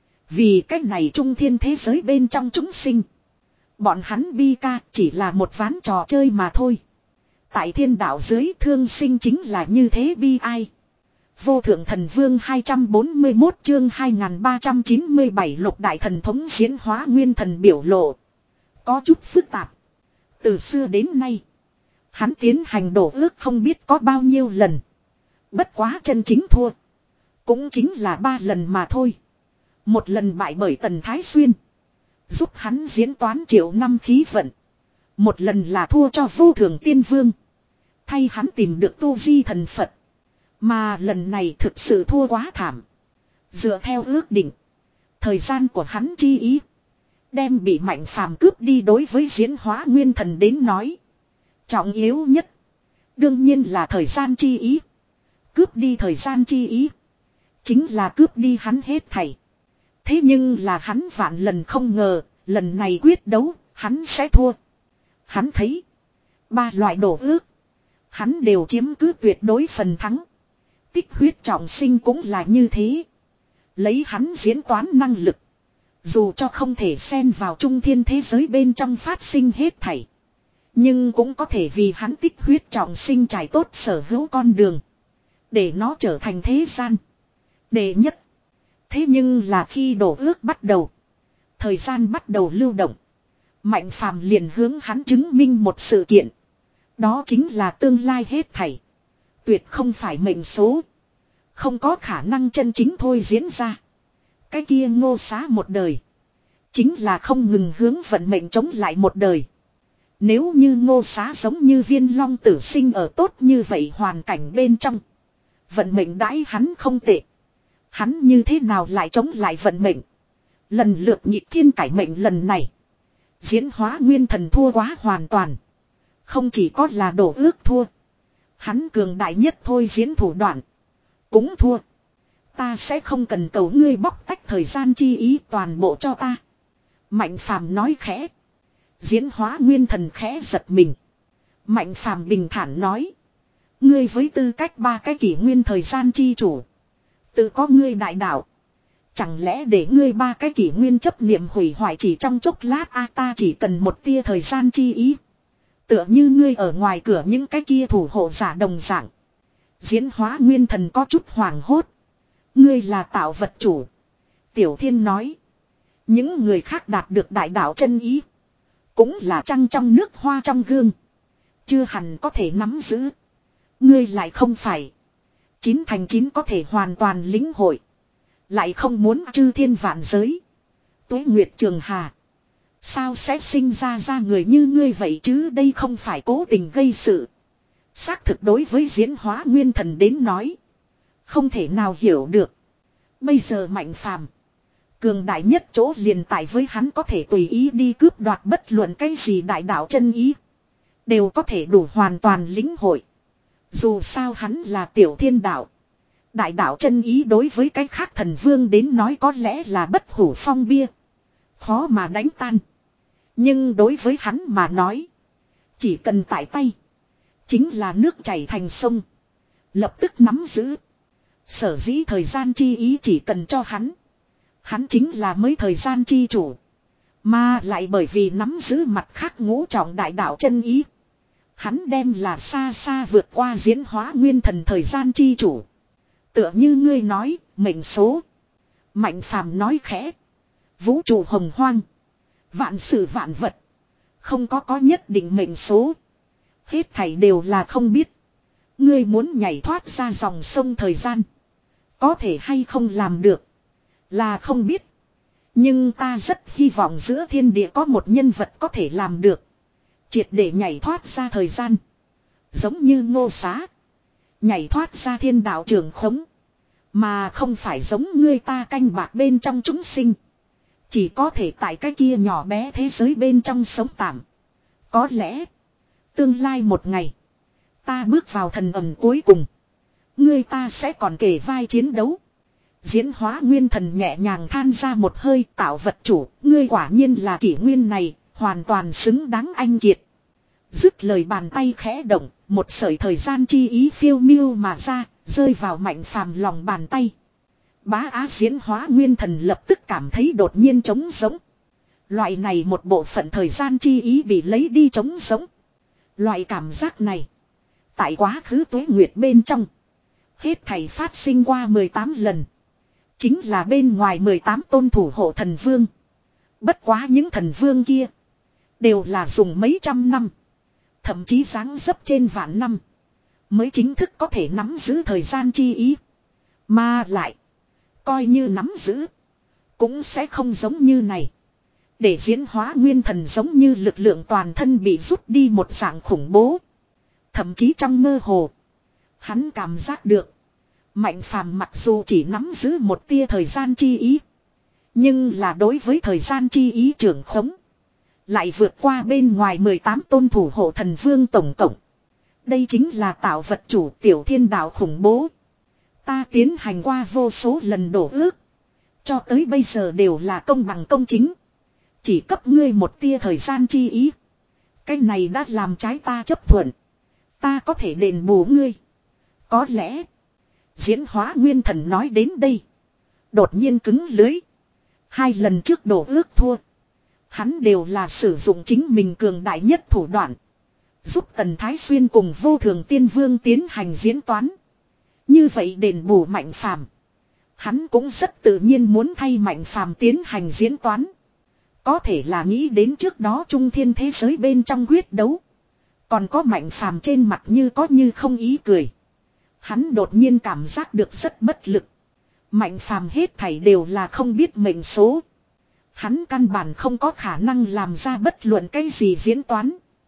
[SPEAKER 1] Vì cách này trung thiên thế giới bên trong chúng sinh. Bọn hắn bi ca chỉ là một ván trò chơi mà thôi. Tại thiên đạo dưới thương sinh chính là như thế bi ai. Vô thượng thần vương hai trăm bốn mươi mốt chương hai nghìn ba trăm chín mươi bảy lục đại thần thống diễn hóa nguyên thần biểu lộ. Có chút phức tạp. Từ xưa đến nay. Hắn tiến hành đổ ước không biết có bao nhiêu lần. Bất quá chân chính thua. Cũng chính là ba lần mà thôi. Một lần bại bởi Tần Thái Xuyên. Giúp hắn diễn toán triệu năm khí vận. Một lần là thua cho vô thượng tiên vương. Thay hắn tìm được tu vi thần Phật. Mà lần này thực sự thua quá thảm. Dựa theo ước định. Thời gian của hắn chi ý. Đem bị Mạnh Phàm cướp đi đối với diễn hóa nguyên thần đến nói. Trọng yếu nhất. Đương nhiên là thời gian chi ý. Cướp đi thời gian chi ý. Chính là cướp đi hắn hết thảy. Thế nhưng là hắn vạn lần không ngờ. Lần này quyết đấu. Hắn sẽ thua. Hắn thấy. Ba loại đổ ước. Hắn đều chiếm cứ tuyệt đối phần thắng. Tích huyết trọng sinh cũng là như thế. Lấy hắn diễn toán năng lực. Dù cho không thể xen vào trung thiên thế giới bên trong phát sinh hết thảy. Nhưng cũng có thể vì hắn tích huyết trọng sinh trải tốt sở hữu con đường. Để nó trở thành thế gian. Đệ nhất. Thế nhưng là khi đổ ước bắt đầu. Thời gian bắt đầu lưu động. Mạnh Phàm liền hướng hắn chứng minh một sự kiện. Đó chính là tương lai hết thảy. Tuyệt không phải mệnh số. Không có khả năng chân chính thôi diễn ra. Cái kia Ngô xá một đời. Chính là không ngừng hướng vận mệnh chống lại một đời. Nếu như Ngô xá giống như viên long tử sinh ở tốt như vậy hoàn cảnh bên trong. Vận mệnh đãi hắn không tệ. Hắn như thế nào lại chống lại vận mệnh. Lần lượt nhị thiên cải mệnh lần này. Diễn hóa nguyên thần thua quá hoàn toàn. Không chỉ có là đổ ước thua. Hắn cường đại nhất thôi diễn thủ đoạn. Cũng thua. Ta sẽ không cần cầu ngươi bóc tách thời gian chi ý toàn bộ cho ta. Mạnh Phàm nói khẽ. Diễn hóa nguyên thần khẽ giật mình. Mạnh Phàm bình thản nói. Ngươi với tư cách ba cái kỷ nguyên thời gian chi chủ. Tự có ngươi đại đạo. Chẳng lẽ để ngươi ba cái kỷ nguyên chấp niệm hủy hoại chỉ trong chốc lát a ta chỉ cần một tia thời gian chi ý. Tựa như ngươi ở ngoài cửa những cái kia thủ hộ giả đồng dạng. Diễn hóa nguyên thần có chút hoảng hốt. Ngươi là tạo vật chủ. Tiểu Thiên nói. Những người khác đạt được đại đạo chân ý. Cũng là trăng trong nước hoa trong gương. Chưa hẳn có thể nắm giữ. Ngươi lại không phải. Chín thành chín có thể hoàn toàn lĩnh hội. Lại không muốn chư thiên vạn giới. Tuế Nguyệt Trường Hà. Sao sẽ sinh ra ra người như ngươi vậy chứ đây không phải cố tình gây sự. Xác thực đối với diễn hóa nguyên thần đến nói. Không thể nào hiểu được. Bây giờ Mạnh Phàm cường đại nhất chỗ liền tại với hắn có thể tùy ý đi cướp đoạt bất luận cái gì đại đạo chân ý. Đều có thể đủ hoàn toàn lĩnh hội. Dù sao hắn là tiểu thiên đạo. Đại đạo chân ý đối với cái khác thần vương đến nói có lẽ là bất hủ phong bia. khó mà đánh tan. Nhưng đối với hắn mà nói, chỉ cần tại tay, chính là nước chảy thành sông, lập tức nắm giữ. Sở dĩ thời gian chi ý chỉ cần cho hắn, hắn chính là mới thời gian chi chủ. Mà lại bởi vì nắm giữ mặt khác ngũ trọng đại đạo chân ý, hắn đem là xa xa vượt qua diễn hóa nguyên thần thời gian chi chủ. Tựa như ngươi nói, mệnh số. Mạnh phàm nói khẽ. Vũ trụ hồng hoang, vạn sự vạn vật, không có có nhất định mệnh số. Hết thảy đều là không biết. Ngươi muốn nhảy thoát ra dòng sông thời gian, có thể hay không làm được, là không biết. Nhưng ta rất hy vọng giữa thiên địa có một nhân vật có thể làm được, triệt để nhảy thoát ra thời gian. Giống như Ngô Xá, nhảy thoát ra thiên đạo trường khống. Mà không phải giống ngươi ta canh bạc bên trong chúng sinh, chỉ có thể tại cái kia nhỏ bé thế giới bên trong sống tạm. Có lẽ tương lai một ngày, ta bước vào thần ẩm cuối cùng, ngươi ta sẽ còn kể vai chiến đấu. Diễn hóa nguyên thần nhẹ nhàng than ra một hơi. Tạo vật chủ, ngươi quả nhiên là kỷ nguyên này, hoàn toàn xứng đáng anh kiệt. Dứt lời bàn tay khẽ động, một sợi thời gian chi ý phiêu miêu mà ra, rơi vào Mạnh Phàm lòng bàn tay. Bá Á diễn hóa nguyên thần lập tức cảm thấy đột nhiên trống rỗng. Loại này một bộ phận thời gian chi ý bị lấy đi trống rỗng. Loại cảm giác này, tại quá khứ tuế nguyệt bên trong, hết thảy phát sinh qua mười tám lần. Chính là bên ngoài mười tám tôn thủ hộ thần vương. Bất quá những thần vương kia, đều là dùng mấy trăm năm, thậm chí dáng dấp trên vạn năm, mới chính thức có thể nắm giữ thời gian chi ý. Mà lại, coi như nắm giữ, cũng sẽ không giống như này. Để diễn hóa nguyên thần giống như lực lượng toàn thân bị rút đi một dạng khủng bố. Thậm chí trong mơ hồ, hắn cảm giác được, Mạnh Phàm mặc dù chỉ nắm giữ một tia thời gian chi ý, nhưng là đối với thời gian chi ý trưởng khống, lại vượt qua bên ngoài mười tám tôn thủ hộ thần vương tổng cộng. Đây chính là tạo vật chủ tiểu thiên đạo khủng bố. Ta tiến hành qua vô số lần đổ ước, cho tới bây giờ đều là công bằng công chính. Chỉ cấp ngươi một tia thời gian chi ý, cái này đã làm trái ta chấp thuận. Ta có thể đền bù ngươi. Có lẽ, diễn hóa nguyên thần nói đến đây, đột nhiên cứng lưới. Hai lần trước đổ ước thua, hắn đều là sử dụng chính mình cường đại nhất thủ đoạn, giúp Tần Thái Xuyên cùng Vô Thường Tiên Vương tiến hành diễn toán. Như vậy đền bù Mạnh Phàm, hắn cũng rất tự nhiên muốn thay Mạnh Phàm tiến hành diễn toán. Có thể là nghĩ đến trước đó trung thiên thế giới bên trong quyết đấu, còn có Mạnh Phàm trên mặt như có như không ý cười, hắn đột nhiên cảm giác được rất bất lực. Mạnh Phàm hết thảy đều là không biết mệnh số, hắn căn bản không có khả năng làm ra bất luận cái gì diễn toán.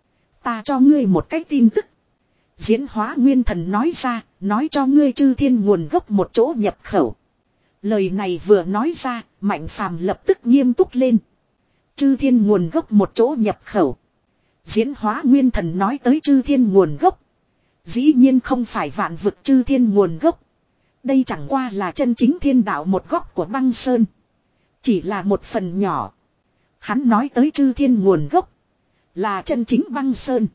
[SPEAKER 1] Ta cho ngươi một cái tin tức, diễn hóa nguyên thần nói ra, nói cho ngươi chư thiên nguồn gốc một chỗ nhập khẩu. Lời này vừa nói ra, Mạnh Phàm lập tức nghiêm túc lên. Chư thiên nguồn gốc một chỗ nhập khẩu. Diễn hóa nguyên thần nói tới chư thiên nguồn gốc, dĩ nhiên không phải vạn vực chư thiên nguồn gốc. Đây chẳng qua là chân chính thiên đạo một góc của băng sơn, chỉ là một phần nhỏ. Hắn nói tới chư thiên nguồn gốc, là chân chính băng sơn,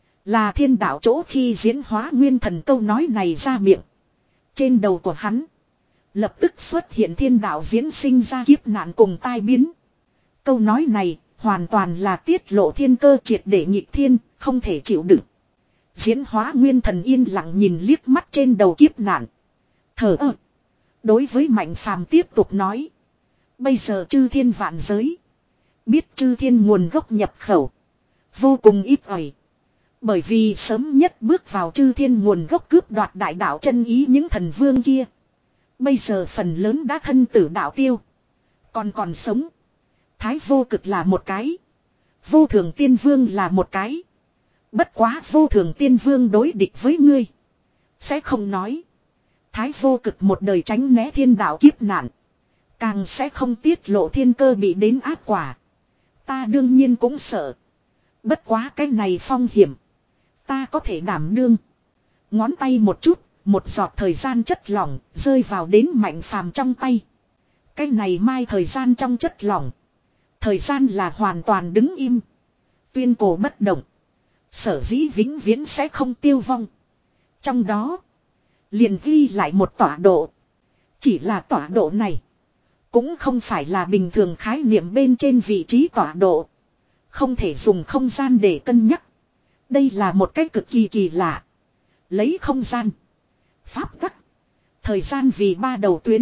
[SPEAKER 1] là thiên đạo chỗ. Khi diễn hóa nguyên thần câu nói này ra miệng, trên đầu của hắn lập tức xuất hiện thiên đạo diễn sinh ra kiếp nạn cùng tai biến. Câu nói này hoàn toàn là tiết lộ thiên cơ triệt để nghịch thiên, không thể chịu đựng. Diễn hóa nguyên thần yên lặng nhìn liếc mắt trên đầu kiếp nạn, thở ơ. Đối với Mạnh Phàm tiếp tục nói, bây giờ chư thiên vạn giới, biết chư thiên nguồn gốc nhập khẩu, vô cùng ít ỏi. Bởi vì sớm nhất bước vào chư thiên nguồn gốc cướp đoạt đại đạo chân ý những thần vương kia, bây giờ phần lớn đã thân tử đạo tiêu. Còn còn sống, Thái Vô Cực là một cái, Vô Thường Tiên Vương là một cái. Bất quá Vô Thường Tiên Vương đối địch với ngươi, sẽ không nói. Thái Vô Cực một đời tránh né thiên đạo kiếp nạn, càng sẽ không tiết lộ thiên cơ bị đến ác quả. Ta đương nhiên cũng sợ. Bất quá cái này phong hiểm, ta có thể đảm đương. Ngón tay một chút, một giọt thời gian chất lỏng rơi vào đến Mạnh Phàm trong tay. Cái này mai thời gian trong chất lỏng, Thời gian là hoàn toàn đứng im. Tuyên cổ bất động. Sở dĩ vĩnh viễn sẽ không tiêu vong. Trong đó. Liền ghi lại một tọa độ. Chỉ là tọa độ này. Cũng không phải là bình thường khái niệm bên trên vị trí tọa độ. Không thể dùng không gian để cân nhắc. Đây là một cách cực kỳ kỳ lạ. Lấy không gian. Pháp tắc. Thời gian vì ba đầu tuyến.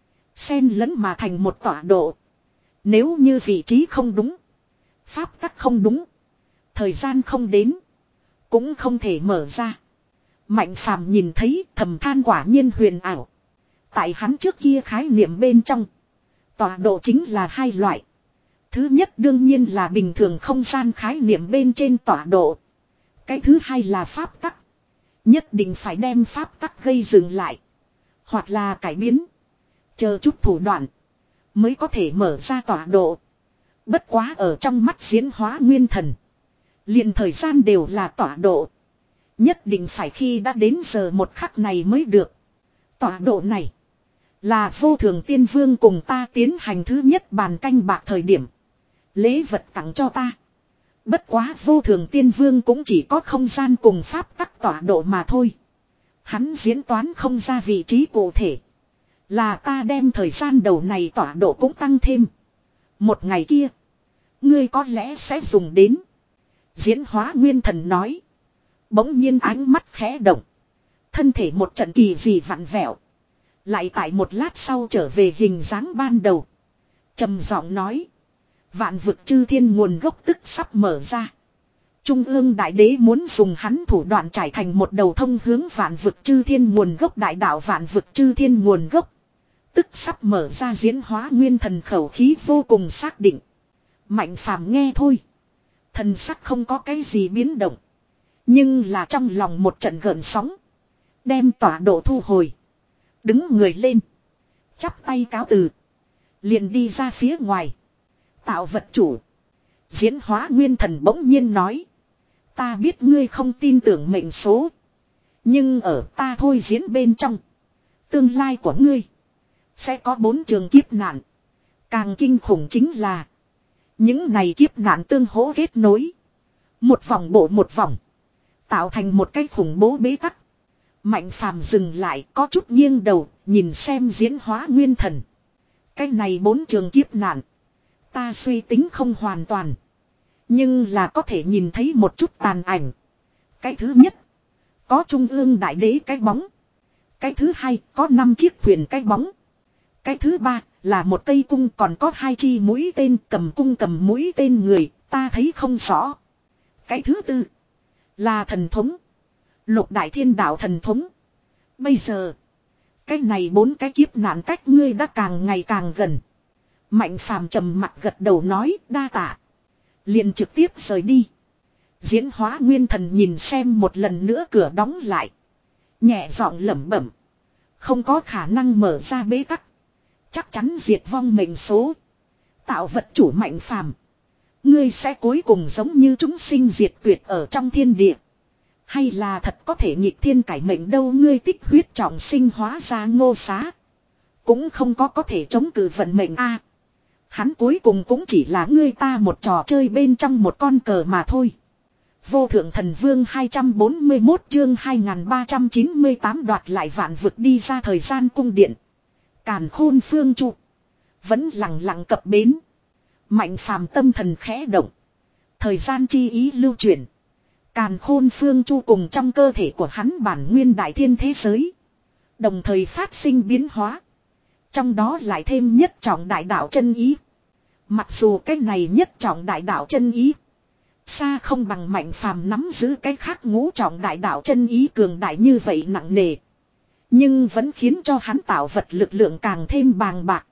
[SPEAKER 1] Xen lẫn mà thành một tọa độ. Nếu như vị trí không đúng. Pháp tắc không đúng. Thời gian không đến. Cũng không thể mở ra. Mạnh phàm nhìn thấy thầm than quả nhiên huyền ảo. Tại hắn trước kia khái niệm bên trong. Tọa độ chính là hai loại. Thứ nhất đương nhiên là bình thường không gian khái niệm bên trên tọa độ. Cái thứ hai là pháp tắc. Nhất định phải đem pháp tắc gây dừng lại. Hoặc là cải biến. Chờ chút thủ đoạn. Mới có thể mở ra tọa độ. Bất quá ở trong mắt diễn hóa nguyên thần. Liền thời gian đều là tọa độ. Nhất định phải khi đã đến giờ một khắc này mới được. Tọa độ này. Là vô thường tiên vương cùng ta tiến hành thứ nhất bàn canh bạc thời điểm. Lễ vật tặng cho ta. Bất quá vô thường tiên vương cũng chỉ có không gian cùng pháp tắc tọa độ mà thôi. Hắn diễn toán không ra vị trí cụ thể. Là ta đem thời gian đầu này tọa độ cũng tăng thêm. Một ngày kia. Ngươi có lẽ sẽ dùng đến. Diễn hóa nguyên thần nói. Bỗng nhiên ánh mắt khẽ động. Thân thể một trận kỳ gì vặn vẹo. Lại tại một lát sau trở về hình dáng ban đầu. Trầm giọng nói. Vạn vực chư thiên nguồn gốc tức sắp mở ra. Trung ương đại đế muốn dùng hắn thủ đoạn trải thành một đầu thông hướng vạn vực chư thiên nguồn gốc đại đạo vạn vực chư thiên nguồn gốc. Tức sắp mở ra diễn hóa nguyên thần khẩu khí vô cùng xác định. Mạnh phàm nghe thôi. Thần sắc không có cái gì biến động. Nhưng là trong lòng một trận gợn sóng. Đem tọa độ thu hồi. Đứng người lên. Chắp tay cáo từ. Liền đi ra phía ngoài. Tạo vật chủ. Diễn hóa nguyên thần bỗng nhiên nói. Ta biết ngươi không tin tưởng mệnh số. Nhưng ở ta thôi diễn bên trong. Tương lai của ngươi. Sẽ có bốn trường kiếp nạn. Càng kinh khủng chính là. Những này kiếp nạn tương hỗ kết nối. Một vòng bộ một vòng. Tạo thành một cái khủng bố bế tắc. Mạnh phàm dừng lại có chút nghiêng đầu. Nhìn xem diễn hóa nguyên thần. Cái này bốn trường kiếp nạn. Ta suy tính không hoàn toàn. Nhưng là có thể nhìn thấy một chút tàn ảnh. Cái thứ nhất. Có trung ương đại đế cái bóng. Cái thứ hai có năm chiếc thuyền cái bóng. Cái thứ ba là một cây cung còn có hai chi mũi tên cầm cung cầm mũi tên người. Ta thấy không rõ. Cái thứ tư. Là thần thống. Lục đại thiên đạo thần thống. Bây giờ. Cái này bốn cái kiếp nạn cách ngươi đã càng ngày càng gần. Mạnh phàm trầm mặt gật đầu nói đa tạ. Liền trực tiếp rời đi. Diễn hóa nguyên thần nhìn xem một lần nữa cửa đóng lại. Nhẹ giọng lẩm bẩm. Không có khả năng mở ra bế tắc. Chắc chắn diệt vong mệnh số. Tạo vật chủ mạnh phàm. Ngươi sẽ cuối cùng giống như chúng sinh diệt tuyệt ở trong thiên địa. Hay là thật có thể nghịch thiên cải mệnh đâu ngươi tích huyết trọng sinh hóa ra ngô xá. Cũng không có có thể chống cự vận mệnh a. Hắn cuối cùng cũng chỉ là ngươi ta một trò chơi bên trong một con cờ mà thôi. Vô thượng thần vương hai trăm bốn mươi mốt chương hai nghìn ba trăm chín mươi tám đoạt lại vạn vực đi ra thời gian cung điện. Càn khôn phương trụ. Vẫn lặng lặng cập bến. Mạnh phàm tâm thần khẽ động. Thời gian chi ý lưu chuyển. Càn khôn phương chu cùng trong cơ thể của hắn bản nguyên đại thiên thế giới. Đồng thời phát sinh biến hóa. Trong đó lại thêm nhất trọng đại đạo chân ý. Mặc dù cái này nhất trọng đại đạo chân ý. Xa không bằng mạnh phàm nắm giữ cái khác ngũ trọng đại đạo chân ý cường đại như vậy nặng nề. Nhưng vẫn khiến cho hắn tạo vật lực lượng càng thêm bàng bạc.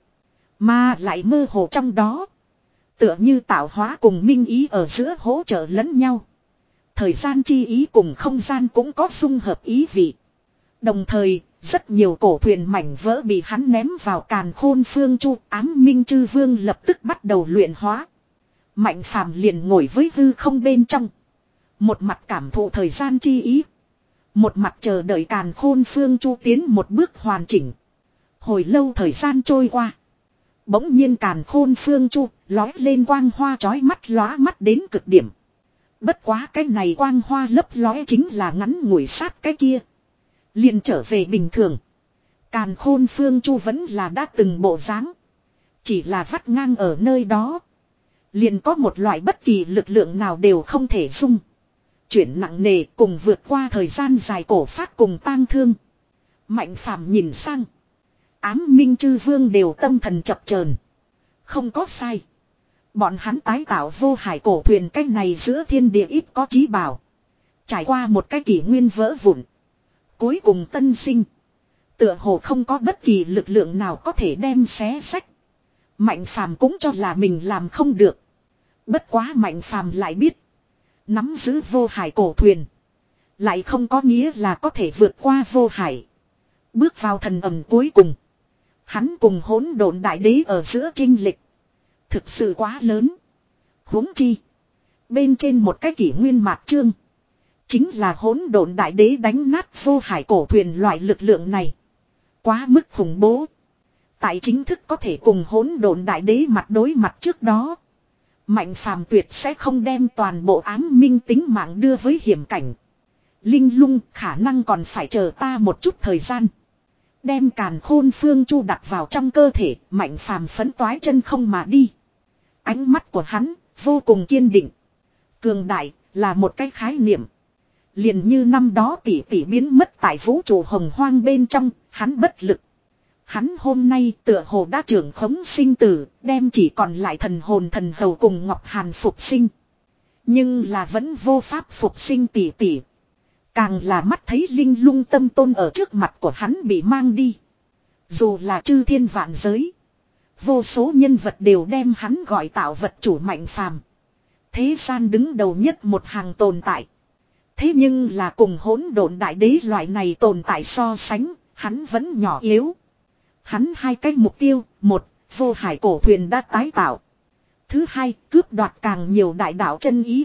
[SPEAKER 1] Mà lại mơ hồ trong đó. Tựa như tạo hóa cùng minh ý ở giữa hỗ trợ lẫn nhau. Thời gian chi ý cùng không gian cũng có dung hợp ý vị. Đồng thời, rất nhiều cổ thuyền mảnh vỡ bị hắn ném vào càn khôn phương chu. Ám minh chư vương lập tức bắt đầu luyện hóa. Mạnh phàm liền ngồi với hư không bên trong. Một mặt cảm thụ thời gian chi ý. Một mặt chờ đợi càn khôn phương chu tiến một bước hoàn chỉnh. Hồi lâu thời gian trôi qua. Bỗng nhiên càn khôn phương chu Lói lên quang hoa chói mắt lóa mắt đến cực điểm. Bất quá cái này quang hoa lấp lóe chính là ngắn ngủi sát cái kia. Liền trở về bình thường. Càn khôn phương chu vẫn là đã từng bộ dáng. Chỉ là vắt ngang ở nơi đó. Liền có một loại bất kỳ lực lượng nào đều không thể dung. Chuyển nặng nề cùng vượt qua thời gian dài cổ phát cùng tang thương. Mạnh phàm nhìn sang. Ám minh chư vương đều tâm thần chập chờn. Không có sai. Bọn hắn tái tạo vô hải cổ thuyền cách này giữa thiên địa ít có chí bảo. Trải qua một cái kỷ nguyên vỡ vụn. Cuối cùng tân sinh. Tựa hồ không có bất kỳ lực lượng nào có thể đem xé sách. Mạnh phàm cũng cho là mình làm không được. Bất quá mạnh phàm lại biết. Nắm giữ vô hải cổ thuyền. Lại không có nghĩa là có thể vượt qua vô hải. Bước vào thần ẩm cuối cùng. Hắn cùng hỗn độn đại đế ở giữa chênh lệch. Thực sự quá lớn. Huống chi. Bên trên một cái kỷ nguyên mạt chương. Chính là hỗn độn đại đế đánh nát vô hải cổ thuyền loại lực lượng này. Quá mức khủng bố. Tại chính thức có thể cùng hỗn độn đại đế mặt đối mặt trước đó. Mạnh phàm tuyệt sẽ không đem toàn bộ ám minh tính mạng đưa với hiểm cảnh. Linh lung khả năng còn phải chờ ta một chút thời gian. Đem càn khôn phương chu đặt vào trong cơ thể, mạnh phàm phấn toái chân không mà đi. Ánh mắt của hắn vô cùng kiên định. Cường đại là một cái khái niệm. Liền như năm đó tỷ tỷ biến mất tại vũ trụ hồng hoang bên trong, hắn bất lực. Hắn hôm nay tựa hồ đã trưởng khống sinh tử, đem chỉ còn lại thần hồn thần hầu cùng Ngọc Hàn phục sinh. Nhưng là vẫn vô pháp phục sinh tỷ tỷ. Càng là mắt thấy linh lung tâm tôn ở trước mặt của hắn bị mang đi. Dù là chư thiên vạn giới. Vô số nhân vật đều đem hắn gọi tạo vật chủ mạnh phàm. Thế gian đứng đầu nhất một hàng tồn tại. Thế nhưng là cùng hỗn độn đại đế loại này tồn tại so sánh, hắn vẫn nhỏ yếu. Hắn hai cái mục tiêu, một, vô hải cổ thuyền đã tái tạo. Thứ hai, cướp đoạt càng nhiều đại đạo chân ý.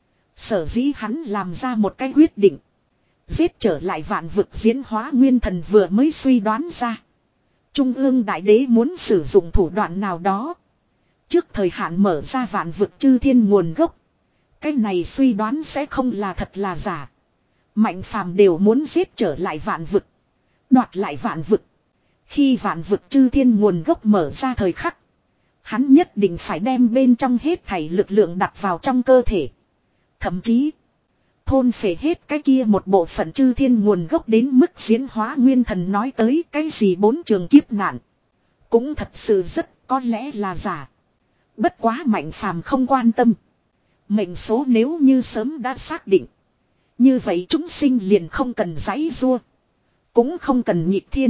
[SPEAKER 1] Sở dĩ hắn làm ra một cái quyết định. Giết trở lại vạn vực diễn hóa nguyên thần vừa mới suy đoán ra. Trung ương đại đế muốn sử dụng thủ đoạn nào đó. Trước thời hạn mở ra vạn vực chư thiên nguồn gốc. Cái này suy đoán sẽ không là thật là giả. Mạnh phàm đều muốn giết trở lại vạn vực. Đoạt lại vạn vực. Khi vạn vực chư thiên nguồn gốc mở ra thời khắc. Hắn nhất định phải đem bên trong hết thảy lực lượng đặt vào trong cơ thể. Thậm chí. Thôn phệ hết cái kia một bộ phận chư thiên nguồn gốc đến mức diễn hóa nguyên thần nói tới cái gì bốn trường kiếp nạn. Cũng thật sự rất có lẽ là giả. Bất quá mạnh phàm không quan tâm. Mệnh số nếu như sớm đã xác định. Như vậy chúng sinh liền không cần giãy giụa. Cũng không cần nhịp thiên.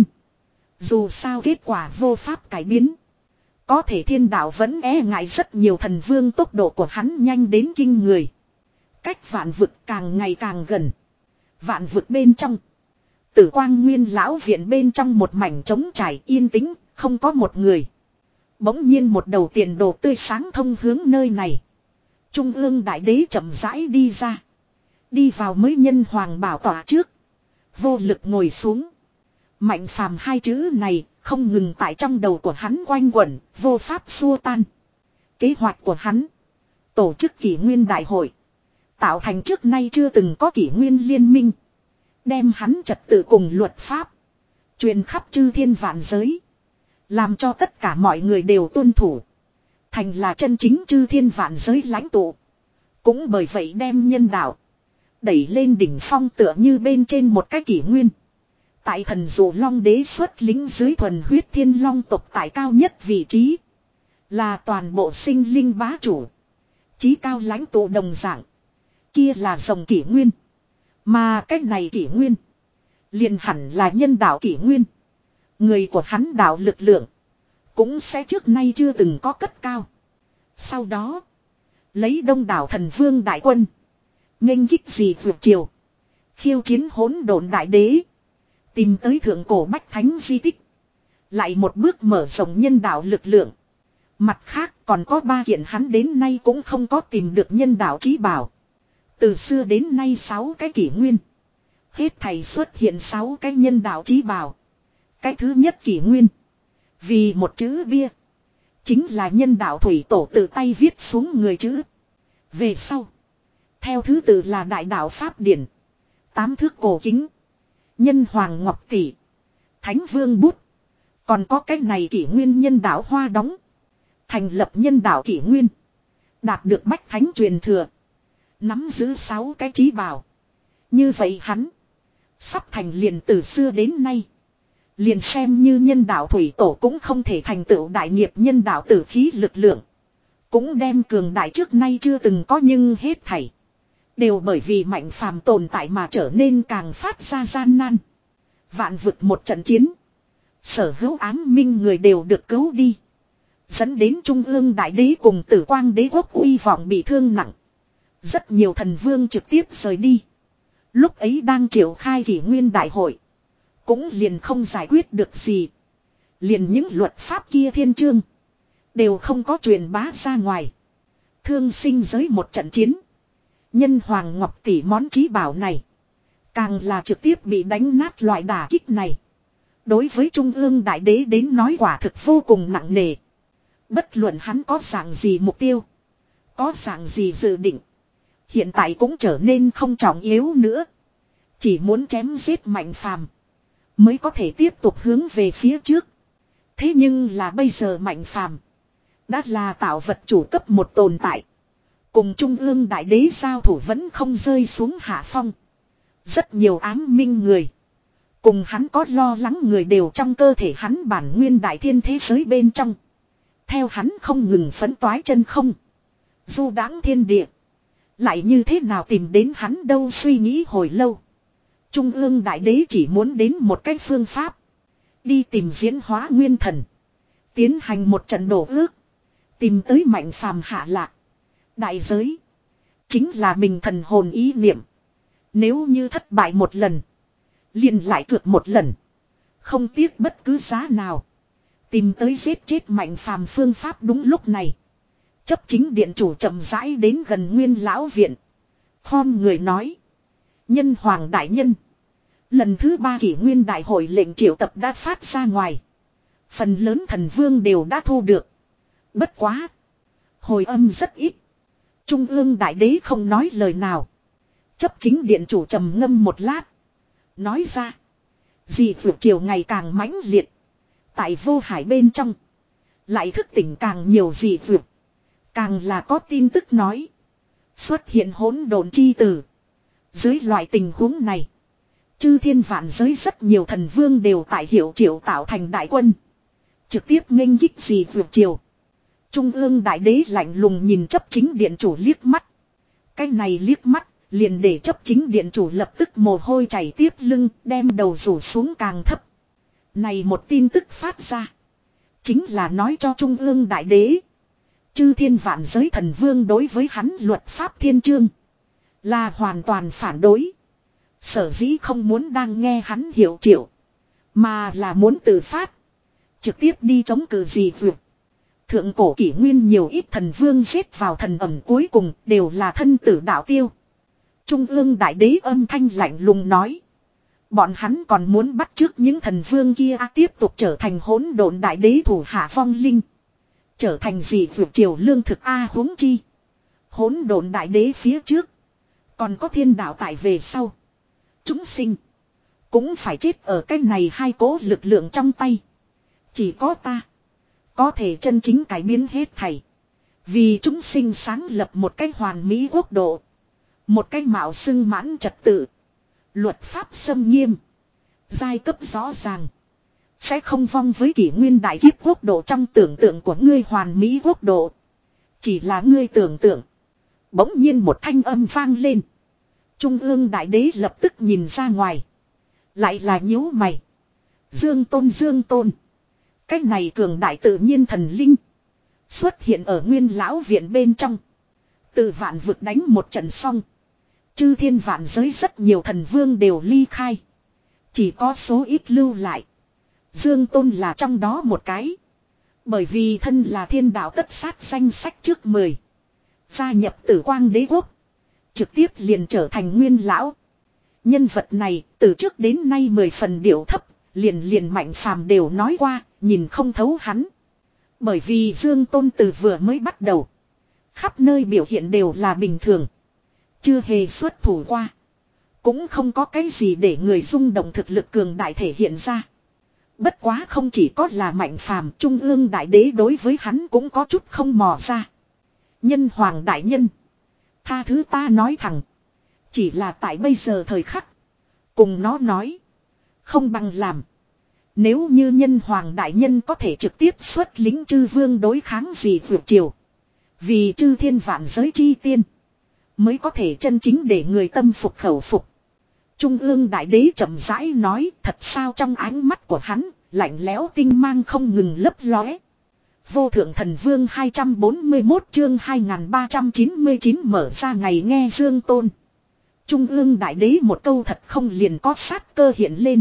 [SPEAKER 1] Dù sao kết quả vô pháp cải biến. Có thể thiên đạo vẫn e ngại rất nhiều thần vương tốc độ của hắn nhanh đến kinh người. Cách vạn vực càng ngày càng gần. Vạn vực bên trong. Tử quang nguyên lão viện bên trong một mảnh trống trải yên tĩnh, không có một người. Bỗng nhiên một đầu tiền đồ tươi sáng thông hướng nơi này. Trung ương đại đế chậm rãi đi ra. Đi vào mới nhân hoàng bảo tỏa trước. Vô lực ngồi xuống. Mạnh phàm hai chữ này không ngừng tại trong đầu của hắn quanh quẩn, vô pháp xua tan. Kế hoạch của hắn. Tổ chức kỷ nguyên đại hội. Tạo thành trước nay chưa từng có kỷ nguyên liên minh. Đem hắn trật tự cùng luật pháp. Truyền khắp chư thiên vạn giới. Làm cho tất cả mọi người đều tuân thủ. Thành là chân chính chư thiên vạn giới lãnh tụ. Cũng bởi vậy đem nhân đạo. Đẩy lên đỉnh phong tựa như bên trên một cái kỷ nguyên. Tại thần dụ long đế xuất lính dưới thuần huyết thiên long tộc tại cao nhất vị trí. Là toàn bộ sinh linh bá chủ. Chí cao lãnh tụ đồng dạng. Kia là dòng kỷ nguyên. Mà cách này kỷ nguyên. Liền hẳn là nhân đạo kỷ nguyên. Người của hắn đạo lực lượng. Cũng sẽ trước nay chưa từng có cất cao. Sau đó. Lấy đông đảo thần vương đại quân. Nghênh kích gì vượt chiều. Khiêu chiến hỗn độn đại đế. Tìm tới thượng cổ bách thánh di tích. Lại một bước mở rộng nhân đạo lực lượng. Mặt khác còn có ba kiện hắn đến nay cũng không có tìm được nhân đạo chí bảo. Từ xưa đến nay sáu cái kỷ nguyên. Hết thầy xuất hiện sáu cái nhân đạo chí bảo. Cái thứ nhất kỷ nguyên. Vì một chữ bia. Chính là nhân đạo thủy tổ tự tay viết xuống người chữ. Về sau. Theo thứ tự là đại đạo Pháp Điển. Tám thước cổ kính. Nhân hoàng ngọc tỷ. Thánh vương bút. Còn có cái này kỷ nguyên nhân đạo hoa đóng. Thành lập nhân đạo kỷ nguyên. Đạt được bách thánh truyền thừa. Nắm giữ sáu cái trí bảo. Như vậy hắn. Sắp thành liền từ xưa đến nay. Liền xem như nhân đạo thủy tổ cũng không thể thành tựu đại nghiệp nhân đạo tử khí lực lượng. Cũng đem cường đại trước nay chưa từng có nhưng hết thảy. Đều bởi vì mạnh phàm tồn tại mà trở nên càng phát ra gian nan. Vạn vực một trận chiến. Sở hữu ám minh người đều được cứu đi. Dẫn đến trung ương đại đế cùng tử quang đế quốc uy vọng bị thương nặng. Rất nhiều thần vương trực tiếp rời đi. Lúc ấy đang triệu khai kỷ nguyên đại hội. Cũng liền không giải quyết được gì. Liền những luật pháp kia thiên chương. Đều không có truyền bá ra ngoài. Thương sinh giới một trận chiến. Nhân hoàng ngọc tỷ món chí bảo này. Càng là trực tiếp bị đánh nát loại đả kích này. Đối với trung ương đại đế đến nói quả thực vô cùng nặng nề. Bất luận hắn có dạng gì mục tiêu. Có dạng gì dự định. Hiện tại cũng trở nên không trọng yếu nữa. Chỉ muốn chém giết mạnh phàm. Mới có thể tiếp tục hướng về phía trước. Thế nhưng là bây giờ mạnh phàm. Đã là tạo vật chủ cấp một tồn tại. Cùng trung ương đại đế giao thủ vẫn không rơi xuống hạ phong. Rất nhiều ám minh người. Cùng hắn có lo lắng người đều trong cơ thể hắn bản nguyên đại thiên thế giới bên trong. Theo hắn không ngừng phấn toái chân không. Du đãng thiên địa. Lại như thế nào tìm đến hắn đâu suy nghĩ hồi lâu. Trung ương đại đế chỉ muốn đến một cái phương pháp. Đi tìm diễn hóa nguyên thần. Tiến hành một trận đổ ước. Tìm tới mạnh phàm hạ lạc. Đại giới. Chính là mình thần hồn ý niệm. Nếu như thất bại một lần. Liền lại cược một lần. Không tiếc bất cứ giá nào. Tìm tới giết chết mạnh phàm phương pháp đúng lúc này. Chấp chính điện chủ chậm rãi đến gần Nguyên lão viện. Khom người nói. Nhân hoàng đại nhân. Lần thứ ba kỷ nguyên đại hội lệnh triệu tập đã phát ra ngoài. Phần lớn thần vương đều đã thu được. Bất quá. Hồi âm rất ít. Trung ương đại đế không nói lời nào. Chấp chính điện chủ trầm ngâm một lát. Nói ra. Dị vượt triều ngày càng mãnh liệt. Tại vô hải bên trong. Lại thức tỉnh càng nhiều dị vượt. Càng là có tin tức nói. Xuất hiện hỗn độn chi tử. Dưới loại tình huống này. Chư thiên vạn giới rất nhiều thần vương đều tại hiệu triệu tạo thành đại quân. Trực tiếp nghênh kích dị vượt triều. Trung ương đại đế lạnh lùng nhìn chấp chính điện chủ liếc mắt. Cái này liếc mắt. Liền để chấp chính điện chủ lập tức mồ hôi chảy tiếp lưng. Đem đầu rủ xuống càng thấp. Này một tin tức phát ra. Chính là nói cho trung ương đại đế. Chư thiên vạn giới thần vương đối với hắn luật pháp thiên chương. Là hoàn toàn phản đối. Sở dĩ không muốn đang nghe hắn hiệu triệu. Mà là muốn tự phát. Trực tiếp đi chống cự gì vượt. Thượng cổ kỷ nguyên nhiều ít thần vương giết vào thần ẩm cuối cùng đều là thân tử đạo tiêu. Trung ương đại đế âm thanh lạnh lùng nói. Bọn hắn còn muốn bắt chước những thần vương kia tiếp tục trở thành hỗn độn đại đế thủ hạ vong linh. Trở thành gì vượt triều lương thực A huống chi. Hỗn độn đại đế phía trước. Còn có thiên đạo tại về sau. Chúng sinh. Cũng phải chết ở cái này hai cố lực lượng trong tay. Chỉ có ta. Có thể chân chính cải biến hết thảy. Vì chúng sinh sáng lập một cái hoàn mỹ quốc độ. Một cái mạo xưng mãn trật tự. Luật pháp xâm nghiêm. Giai cấp rõ ràng. Sẽ không vong với kỷ nguyên đại kiếp quốc độ trong tưởng tượng của ngươi hoàn mỹ quốc độ. Chỉ là ngươi tưởng tượng. Bỗng nhiên một thanh âm vang lên. Trung ương đại đế lập tức nhìn ra ngoài. Lại là nhíu mày. Dương tôn dương tôn. Cách này cường đại tự nhiên thần linh. Xuất hiện ở nguyên lão viện bên trong. Từ vạn vực đánh một trận xong. Chư thiên vạn giới rất nhiều thần vương đều ly khai. Chỉ có số ít lưu lại. Dương Tôn là trong đó một cái. Bởi vì thân là thiên đạo tất sát danh sách trước mười. Gia nhập tử quang đế quốc. Trực tiếp liền trở thành nguyên lão. Nhân vật này từ trước đến nay mười phần điệu thấp. Liền liền mạnh phàm đều nói qua. Nhìn không thấu hắn. Bởi vì Dương Tôn từ vừa mới bắt đầu. Khắp nơi biểu hiện đều là bình thường. Chưa hề xuất thủ qua. Cũng không có cái gì để người rung động thực lực cường đại thể hiện ra. Bất quá không chỉ có là Mạnh Phàm, Trung ương đại đế đối với hắn cũng có chút không mò ra. Nhân hoàng đại nhân. Tha thứ ta nói thẳng. Chỉ là tại bây giờ thời khắc. Cùng nó nói. Không bằng làm. Nếu như nhân hoàng đại nhân có thể trực tiếp xuất lính chư vương đối kháng gì vượt triều. Vì chư thiên vạn giới chi tiên. Mới có thể chân chính để người tâm phục khẩu phục. Trung ương đại đế chậm rãi nói, thật sao trong ánh mắt của hắn, lạnh lẽo tinh mang không ngừng lấp lóe. Vô thượng thần vương hai trăm bốn mươi mốt chương hai nghìn ba trăm chín mươi chín mở ra ngày nghe Dương Tôn. Trung ương đại đế một câu thật không liền có sát cơ hiện lên.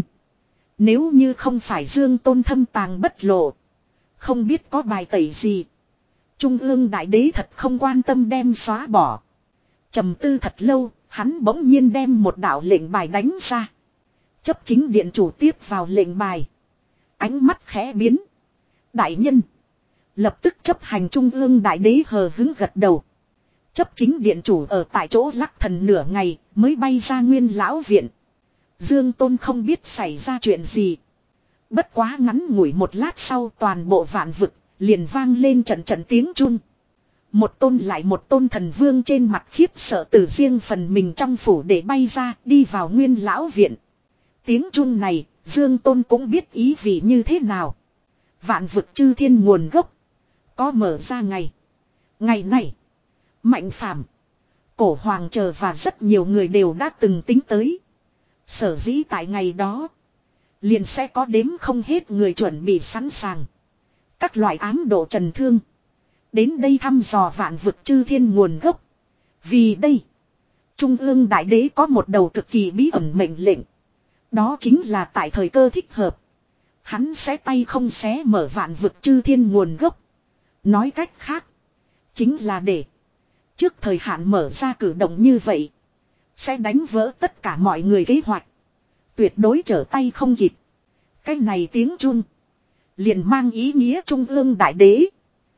[SPEAKER 1] Nếu như không phải Dương Tôn thâm tàng bất lộ. Không biết có bài tẩy gì. Trung ương đại đế thật không quan tâm đem xóa bỏ. Trầm tư thật lâu, hắn bỗng nhiên đem một đạo lệnh bài đánh ra. Chấp chính điện chủ tiếp vào lệnh bài. Ánh mắt khẽ biến. Đại nhân. Lập tức chấp hành trung ương đại đế hờ hứng gật đầu. Chấp chính điện chủ ở tại chỗ lắc thần nửa ngày mới bay ra Nguyên lão viện. Dương Tôn không biết xảy ra chuyện gì. Bất quá ngắn ngủi một lát sau toàn bộ vạn vực liền vang lên trận trận tiếng chuông. Một tôn lại một tôn thần vương trên mặt khiếp sợ từ riêng phần mình trong phủ để bay ra đi vào Nguyên lão viện. Tiếng chuông này Dương Tôn cũng biết ý vị như thế nào. Vạn vực chư thiên nguồn gốc. Có mở ra ngày. Ngày này. Mạnh Phàm, Cổ Hoàng chờ và rất nhiều người đều đã từng tính tới. Sở dĩ tại ngày đó. Liền sẽ có đếm không hết người chuẩn bị sẵn sàng. Các loại ám độ trần thương. Đến đây thăm dò vạn vực chư thiên nguồn gốc. Vì đây. Trung ương đại đế có một đầu cực kỳ bí ẩn mệnh lệnh. Đó chính là tại thời cơ thích hợp. Hắn sẽ tay không xé mở vạn vực chư thiên nguồn gốc. Nói cách khác. Chính là để. Trước thời hạn mở ra cử động như vậy. Sẽ đánh vỡ tất cả mọi người kế hoạch. Tuyệt đối trở tay không kịp. Cái này tiếng chuông. Liền mang ý nghĩa trung ương đại đế.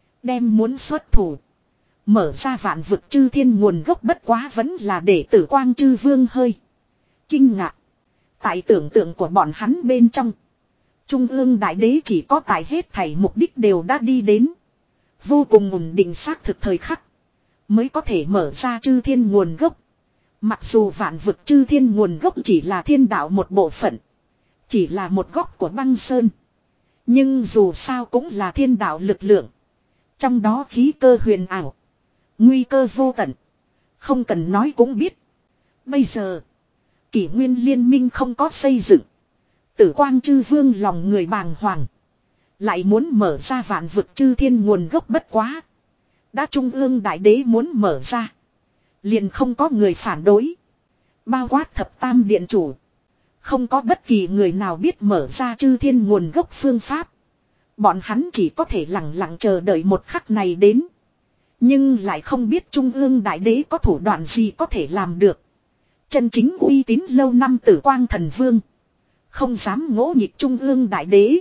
[SPEAKER 1] Đem muốn xuất thủ. Mở ra vạn vực chư thiên nguồn gốc bất quá vẫn là để tử quang chư vương hơi. Kinh ngạc. Tại tưởng tượng của bọn hắn bên trong. Trung ương đại đế chỉ có tại hết thảy mục đích đều đã đi đến. Vô cùng ổn định xác thực thời khắc. Mới có thể mở ra chư thiên nguồn gốc. Mặc dù vạn vực chư thiên nguồn gốc chỉ là thiên đạo một bộ phận. Chỉ là một góc của băng sơn. Nhưng dù sao cũng là thiên đạo lực lượng. Trong đó khí cơ huyền ảo. Nguy cơ vô tận. Không cần nói cũng biết. Bây giờ. Kỷ nguyên liên minh không có xây dựng. Tử quang chư vương lòng người bàng hoàng. Lại muốn mở ra vạn vực chư thiên nguồn gốc bất quá. Đã trung ương đại đế muốn mở ra. Liền không có người phản đối. Bao quát thập tam điện chủ. Không có bất kỳ người nào biết mở ra chư thiên nguồn gốc phương pháp. Bọn hắn chỉ có thể lặng lặng chờ đợi một khắc này đến. Nhưng lại không biết trung ương đại đế có thủ đoạn gì có thể làm được. Chân chính uy tín lâu năm tử quang thần vương. Không dám ngỗ nghịch trung ương đại đế.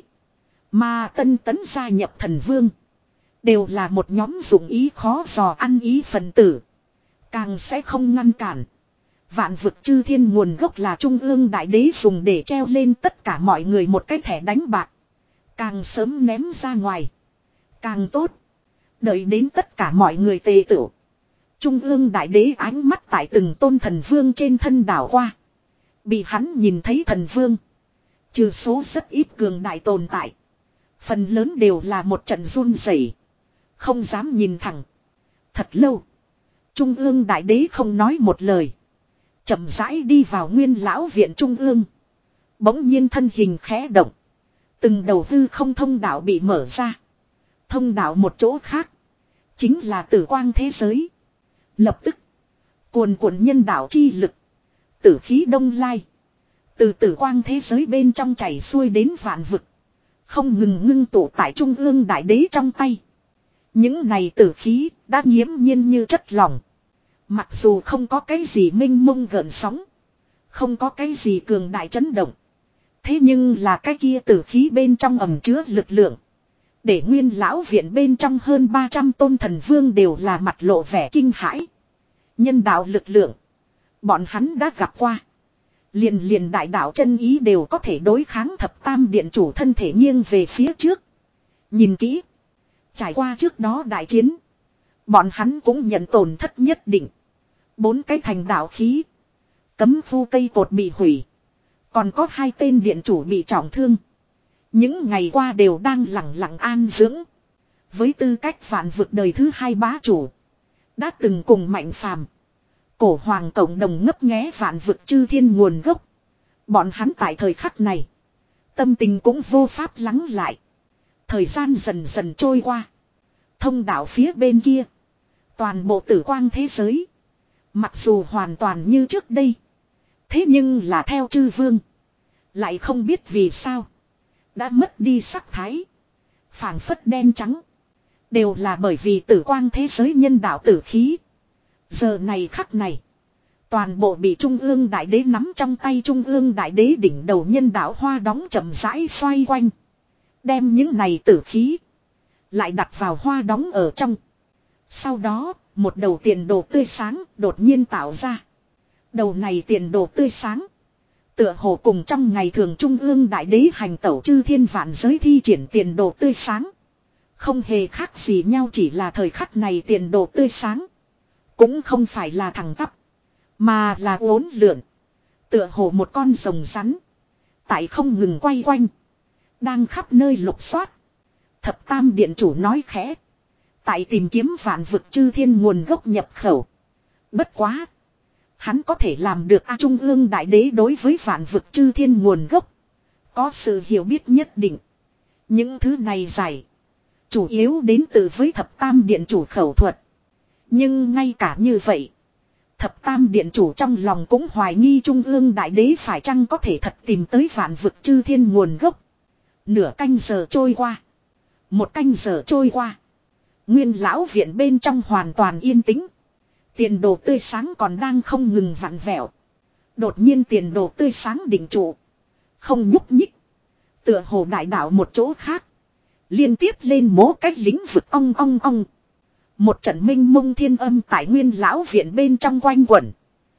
[SPEAKER 1] Mà tân tấn gia nhập thần vương. Đều là một nhóm dụng ý khó dò ăn ý phần tử. Càng sẽ không ngăn cản. Vạn vực chư thiên nguồn gốc là trung ương đại đế dùng để treo lên tất cả mọi người một cái thẻ đánh bạc. Càng sớm ném ra ngoài. Càng tốt. Đợi đến tất cả mọi người tề tựu. Trung ương đại đế ánh mắt tại từng tôn thần vương trên thân đảo qua. Bị hắn nhìn thấy thần vương. Trừ số rất ít cường đại tồn tại. Phần lớn đều là một trận run rẩy, không dám nhìn thẳng. Thật lâu. Trung ương đại đế không nói một lời. Chậm rãi đi vào Nguyên lão viện trung ương. Bỗng nhiên thân hình khẽ động. Từng đầu hư không thông đạo bị mở ra. Thông đạo một chỗ khác. Chính là tử quang thế giới. Lập tức. Cuồn cuộn nhân đạo chi lực. Tử khí đông lai. Từ tử quang thế giới bên trong chảy xuôi đến vạn vực. Không ngừng ngưng tụ tại trung ương đại đế trong tay. Những này tử khí đã nghiễm nhiên như chất lỏng. Mặc dù không có cái gì minh mông gợn sóng. Không có cái gì cường đại chấn động. Thế nhưng là cái kia tử khí bên trong ẩm chứa lực lượng. Để nguyên lão viện bên trong hơn ba trăm tôn thần vương đều là mặt lộ vẻ kinh hãi. Nhân đạo lực lượng. Bọn hắn đã gặp qua. Liền liền đại đạo chân ý đều có thể đối kháng thập tam điện chủ thân thể nghiêng về phía trước. Nhìn kỹ. Trải qua trước đó đại chiến. Bọn hắn cũng nhận tổn thất nhất định. Bốn cái thành đạo khí. Cấm phu cây cột bị hủy. Còn có hai tên điện chủ bị trọng thương. Những ngày qua đều đang lặng lặng an dưỡng. Với tư cách vạn vực đời thứ hai bá chủ. Đã từng cùng Mạnh Phàm, Cổ Hoàng cộng đồng ngấp nghé vạn vực chư thiên nguồn gốc. Bọn hắn tại thời khắc này. Tâm tình cũng vô pháp lắng lại. Thời gian dần dần trôi qua. Thông đạo phía bên kia. Toàn bộ tử quang thế giới. Mặc dù hoàn toàn như trước đây. Thế nhưng là theo chư vương. Lại không biết vì sao. Đã mất đi sắc thái. Phảng phất đen trắng. Đều là bởi vì tử quang thế giới nhân đạo tử khí. Giờ này khắc này. Toàn bộ bị Trung ương Đại Đế nắm trong tay. Trung ương Đại Đế đỉnh đầu nhân đạo hoa đóng chậm rãi xoay quanh. Đem những này tử khí. Lại đặt vào hoa đóng ở trong. Sau đó, một đầu tiền đồ tươi sáng đột nhiên tạo ra. Đầu này tiền đồ tươi sáng. Tựa hồ cùng trong ngày thường Trung ương Đại Đế hành tẩu chư thiên vạn giới thi triển tiền đồ tươi sáng. Không hề khác gì nhau, chỉ là thời khắc này tiền đồ tươi sáng. Cũng không phải là thẳng tắp. Mà là uốn lượn. Tựa hồ một con rồng rắn. Tại không ngừng quay quanh. Đang khắp nơi lục soát. Thập tam điện chủ nói khẽ. Tại tìm kiếm vạn vực chư thiên nguồn gốc nhập khẩu. Bất quá. Hắn có thể làm được a Trung ương Đại Đế đối với vạn vực chư thiên nguồn gốc. Có sự hiểu biết nhất định. Những thứ này giải. Chủ yếu đến từ với thập tam điện chủ khẩu thuật. Nhưng ngay cả như vậy. Thập tam điện chủ trong lòng cũng hoài nghi Trung ương Đại Đế phải chăng có thể thật tìm tới vạn vực chư thiên nguồn gốc. Nửa canh giờ trôi qua. Một canh giờ trôi qua. Nguyên lão viện bên trong hoàn toàn yên tĩnh. Tiền đồ tươi sáng còn đang không ngừng vặn vẹo. Đột nhiên tiền đồ tươi sáng định trụ. Không nhúc nhích. Tựa hồ đại đạo một chỗ khác. Liên tiếp lên mố cách lĩnh vực ong ong ong. Một trận minh mông thiên âm tại nguyên lão viện bên trong quanh quẩn.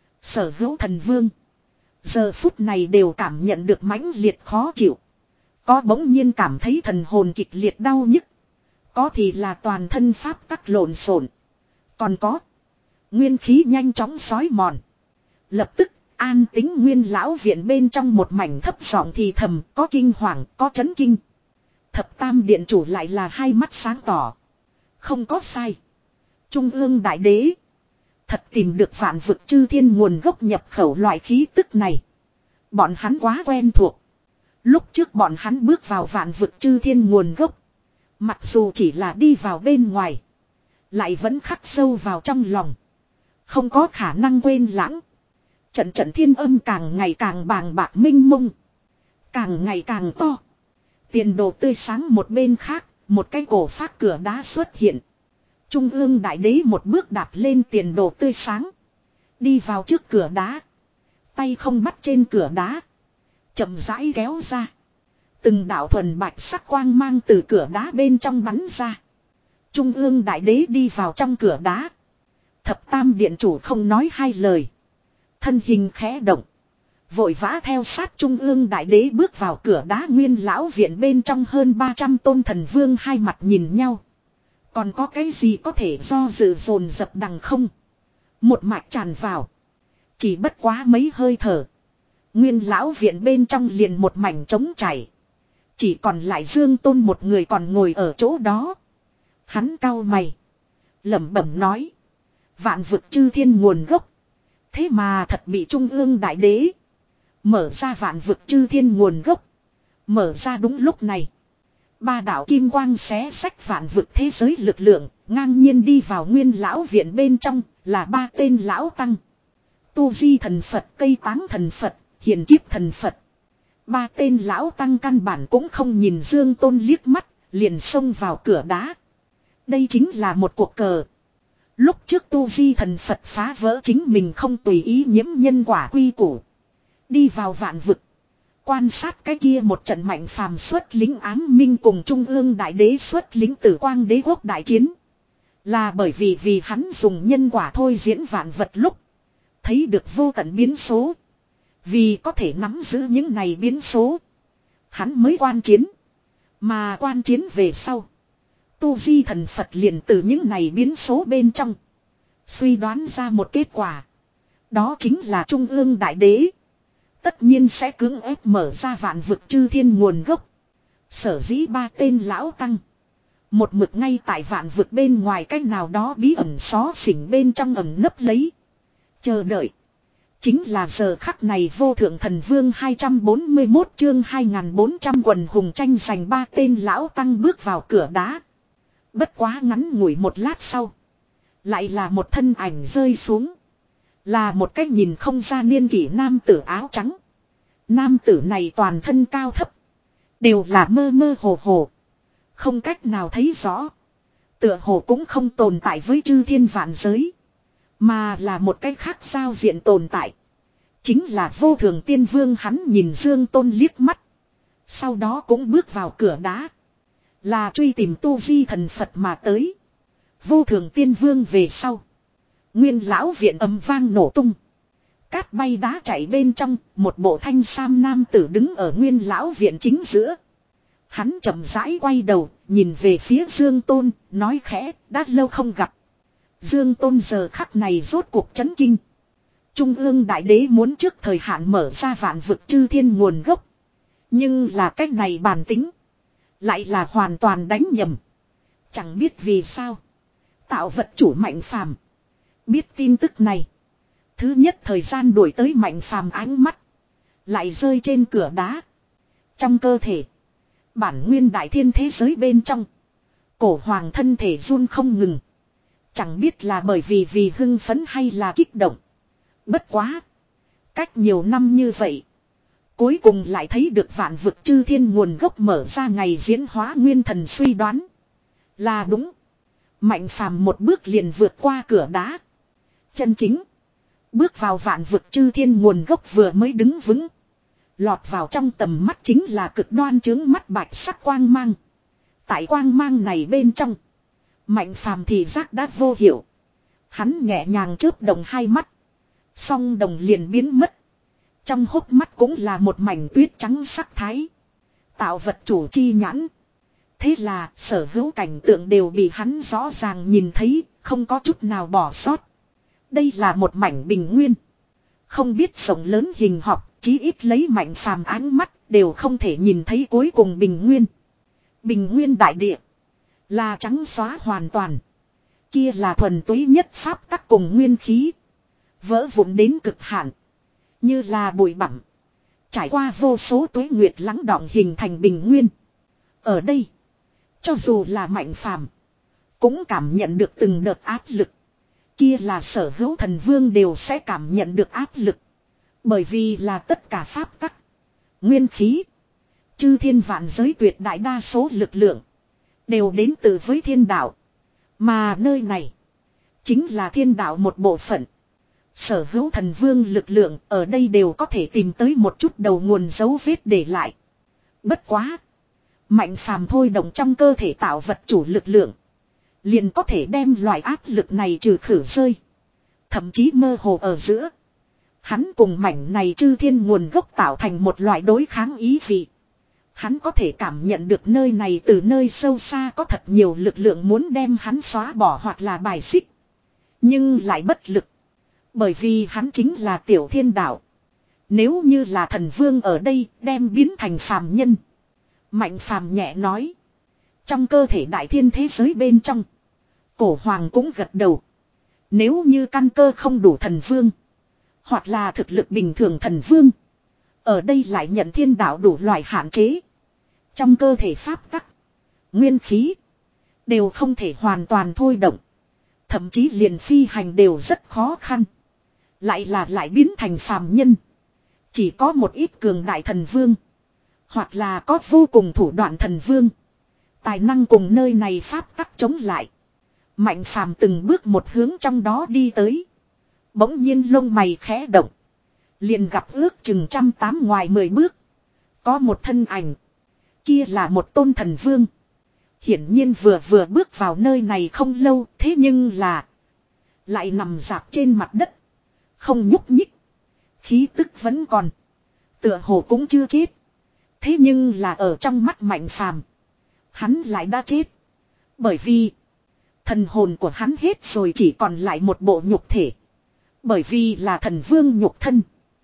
[SPEAKER 1] Sở hữu thần vương. Giờ phút này đều cảm nhận được mãnh liệt khó chịu. Có bỗng nhiên cảm thấy thần hồn kịch liệt đau nhức. Có thì là toàn thân pháp tắc lộn xộn. Còn có. Nguyên khí nhanh chóng xói mòn. Lập tức an tính nguyên lão viện bên trong một mảnh thấp giọng thì thầm. Có kinh hoàng, có chấn kinh. Thập tam điện chủ lại là hai mắt sáng tỏ. Không có sai. Trung ương Đại Đế. Thật tìm được vạn vực chư thiên nguồn gốc nhập khẩu loại khí tức này. Bọn hắn quá quen thuộc. Lúc trước bọn hắn bước vào vạn vực chư thiên nguồn gốc. Mặc dù chỉ là đi vào bên ngoài. Lại vẫn khắc sâu vào trong lòng. Không có khả năng quên lãng. Trận trận thiên âm càng ngày càng bàng bạc minh mông. Càng ngày càng to. Tiền đồ tươi sáng một bên khác. Một cái cổ phát cửa đá xuất hiện. Trung ương Đại Đế một bước đạp lên tiền đồ tươi sáng. Đi vào trước cửa đá. Tay không bắt trên cửa đá. Chậm rãi kéo ra. Từng đạo thuần bạch sắc quang mang từ cửa đá bên trong bắn ra. Trung ương Đại Đế đi vào trong cửa đá. Thập tam điện chủ không nói hai lời. Thân hình khẽ động. Vội vã theo sát Trung ương Đại Đế bước vào cửa đá nguyên lão viện bên trong hơn ba trăm tôn thần vương hai mặt nhìn nhau. Còn có cái gì có thể do dự dồn dập đằng không? Một mạch tràn vào. Chỉ bất quá mấy hơi thở. Nguyên lão viện bên trong liền một mảnh trống chảy. Chỉ còn lại Dương Tôn một người còn ngồi ở chỗ đó. Hắn cau mày. Lẩm bẩm nói. Vạn vực chư thiên nguồn gốc. Thế mà thật bị Trung ương Đại Đế. Mở ra vạn vực chư thiên nguồn gốc. Mở ra đúng lúc này. Ba đạo kim quang xé sách vạn vực thế giới lực lượng. Ngang nhiên đi vào nguyên lão viện bên trong. Là ba tên lão tăng. Tu di thần Phật, cây táng thần Phật, hiền kiếp thần Phật. Ba tên lão tăng căn bản cũng không nhìn Dương Tôn liếc mắt. Liền xông vào cửa đá. Đây chính là một cuộc cờ. Lúc trước tu di thần Phật phá vỡ chính mình không tùy ý nhiễm nhân quả quy củ. Đi vào vạn vực. Quan sát cái kia một trận Mạnh Phàm xuất lính ám minh cùng Trung ương đại đế xuất lính Tử Quang đế quốc đại chiến. Là bởi vì vì hắn dùng nhân quả thôi diễn vạn vật lúc. Thấy được vô tận biến số. Vì có thể nắm giữ những này biến số. Hắn mới quan chiến. Mà quan chiến về sau. Tu vi thần Phật liền từ những này biến số bên trong. Suy đoán ra một kết quả. Đó chính là Trung ương đại đế. Tất nhiên sẽ cưỡng ép mở ra vạn vực chư thiên nguồn gốc. Sở dĩ ba tên lão tăng. Một mực ngay tại vạn vực bên ngoài cách nào đó bí ẩn xó xỉnh bên trong ẩn nấp lấy. Chờ đợi. Chính là giờ khắc này vô thượng thần vương hai trăm bốn mươi mốt chương hai nghìn bốn trăm quần hùng tranh giành ba tên lão tăng bước vào cửa đá. Bất quá ngắn ngủi một lát sau. Lại là một thân ảnh rơi xuống. Là một cách nhìn không ra niên kỷ nam tử áo trắng. Nam tử này toàn thân cao thấp. Đều là mơ mơ hồ hồ. Không cách nào thấy rõ. Tựa hồ cũng không tồn tại với chư thiên vạn giới. Mà là một cách khác giao diện tồn tại. Chính là vô thường tiên vương. Hắn nhìn Dương Tôn liếc mắt. Sau đó cũng bước vào cửa đá. Là truy tìm tu vi thần Phật mà tới. Vô thường tiên vương về sau. Nguyên lão viện ầm vang nổ tung. Cát bay đá chạy bên trong. Một bộ thanh sam nam tử đứng ở nguyên lão viện chính giữa. Hắn chậm rãi quay đầu. Nhìn về phía Dương Tôn. Nói khẽ đã lâu không gặp. Dương Tôn giờ khắc này rốt cuộc chấn kinh. Trung ương đại đế muốn trước thời hạn mở ra vạn vực chư thiên nguồn gốc. Nhưng là cách này bản tính. Lại là hoàn toàn đánh nhầm. Chẳng biết vì sao. Tạo vật chủ Mạnh Phàm biết tin tức này. Thứ nhất thời gian đuổi tới Mạnh Phàm ánh mắt. Lại rơi trên cửa đá. Trong cơ thể. Bản nguyên đại thiên thế giới bên trong. Cổ hoàng thân thể run không ngừng. Chẳng biết là bởi vì vì hưng phấn hay là kích động. Bất quá. Cách nhiều năm như vậy. Cuối cùng lại thấy được vạn vực chư thiên nguồn gốc mở ra ngày diễn hóa nguyên thần suy đoán. Là đúng. Mạnh Phàm một bước liền vượt qua cửa đá. Chân chính. Bước vào vạn vực chư thiên nguồn gốc vừa mới đứng vững. Lọt vào trong tầm mắt chính là cực đoan chướng mắt bạch sắc quang mang. Tại quang mang này bên trong. Mạnh Phàm thì giác đã vô hiệu. Hắn nhẹ nhàng chớp đồng hai mắt. Song đồng liền biến mất. Trong hốc mắt cũng là một mảnh tuyết trắng sắc thái. Tạo vật chủ chi nhãn. Thế là sở hữu cảnh tượng đều bị hắn rõ ràng nhìn thấy. Không có chút nào bỏ sót. Đây là một mảnh bình nguyên. Không biết rộng lớn hình học. Chí ít lấy Mạnh Phàm ánh mắt. Đều không thể nhìn thấy cuối cùng bình nguyên. Bình nguyên đại địa. Là trắng xóa hoàn toàn. Kia là thuần túy nhất pháp tắc cùng nguyên khí. Vỡ vụn đến cực hạn. Như là bụi bặm. Trải qua vô số tuế nguyệt lắng đọng hình thành bình nguyên. Ở đây. Cho dù là Mạnh Phàm cũng cảm nhận được từng đợt áp lực. Kia là sở hữu thần vương đều sẽ cảm nhận được áp lực. Bởi vì là tất cả pháp tắc. Nguyên khí. Chư thiên vạn giới tuyệt đại đa số lực lượng. Đều đến từ với thiên đạo. Mà nơi này. Chính là thiên đạo một bộ phận. Sở hữu thần vương lực lượng ở đây đều có thể tìm tới một chút đầu nguồn dấu vết để lại. Bất quá. Mạnh Phàm thôi động trong cơ thể tạo vật chủ lực lượng. Liền có thể đem loại áp lực này trừ khử rơi. Thậm chí mơ hồ ở giữa. Hắn cùng mảnh này chư thiên nguồn gốc tạo thành một loại đối kháng ý vị. Hắn có thể cảm nhận được nơi này từ nơi sâu xa có thật nhiều lực lượng muốn đem hắn xóa bỏ hoặc là bài xích. Nhưng lại bất lực. Bởi vì hắn chính là tiểu thiên đạo. Nếu như là thần vương ở đây đem biến thành phàm nhân. Mạnh Phàm nhẹ nói. Trong cơ thể đại thiên thế giới bên trong. Cổ hoàng cũng gật đầu. Nếu như căn cơ không đủ thần vương. Hoặc là thực lực bình thường thần vương. Ở đây lại nhận thiên đạo đủ loại hạn chế. Trong cơ thể pháp tắc. Nguyên khí. Đều không thể hoàn toàn thôi động. Thậm chí liền phi hành đều rất khó khăn. Lại là lại biến thành phàm nhân. Chỉ có một ít cường đại thần vương. Hoặc là có vô cùng thủ đoạn thần vương. Tài năng cùng nơi này pháp tắc chống lại. Mạnh Phàm từng bước một hướng trong đó đi tới. Bỗng nhiên lông mày khẽ động. Liền gặp ước chừng trăm tám ngoài mười bước. Có một thân ảnh. Kia là một tôn thần vương. Hiển nhiên vừa vừa bước vào nơi này không lâu. Thế nhưng là. Lại nằm dạp trên mặt đất. Không nhúc nhích. Khí tức vẫn còn. Tựa hồ cũng chưa chết. Thế nhưng là ở trong mắt Mạnh Phàm, hắn lại đã chết. Bởi vì thần hồn của hắn hết rồi, chỉ còn lại một bộ nhục thể. Bởi vì là thần vương nhục thân,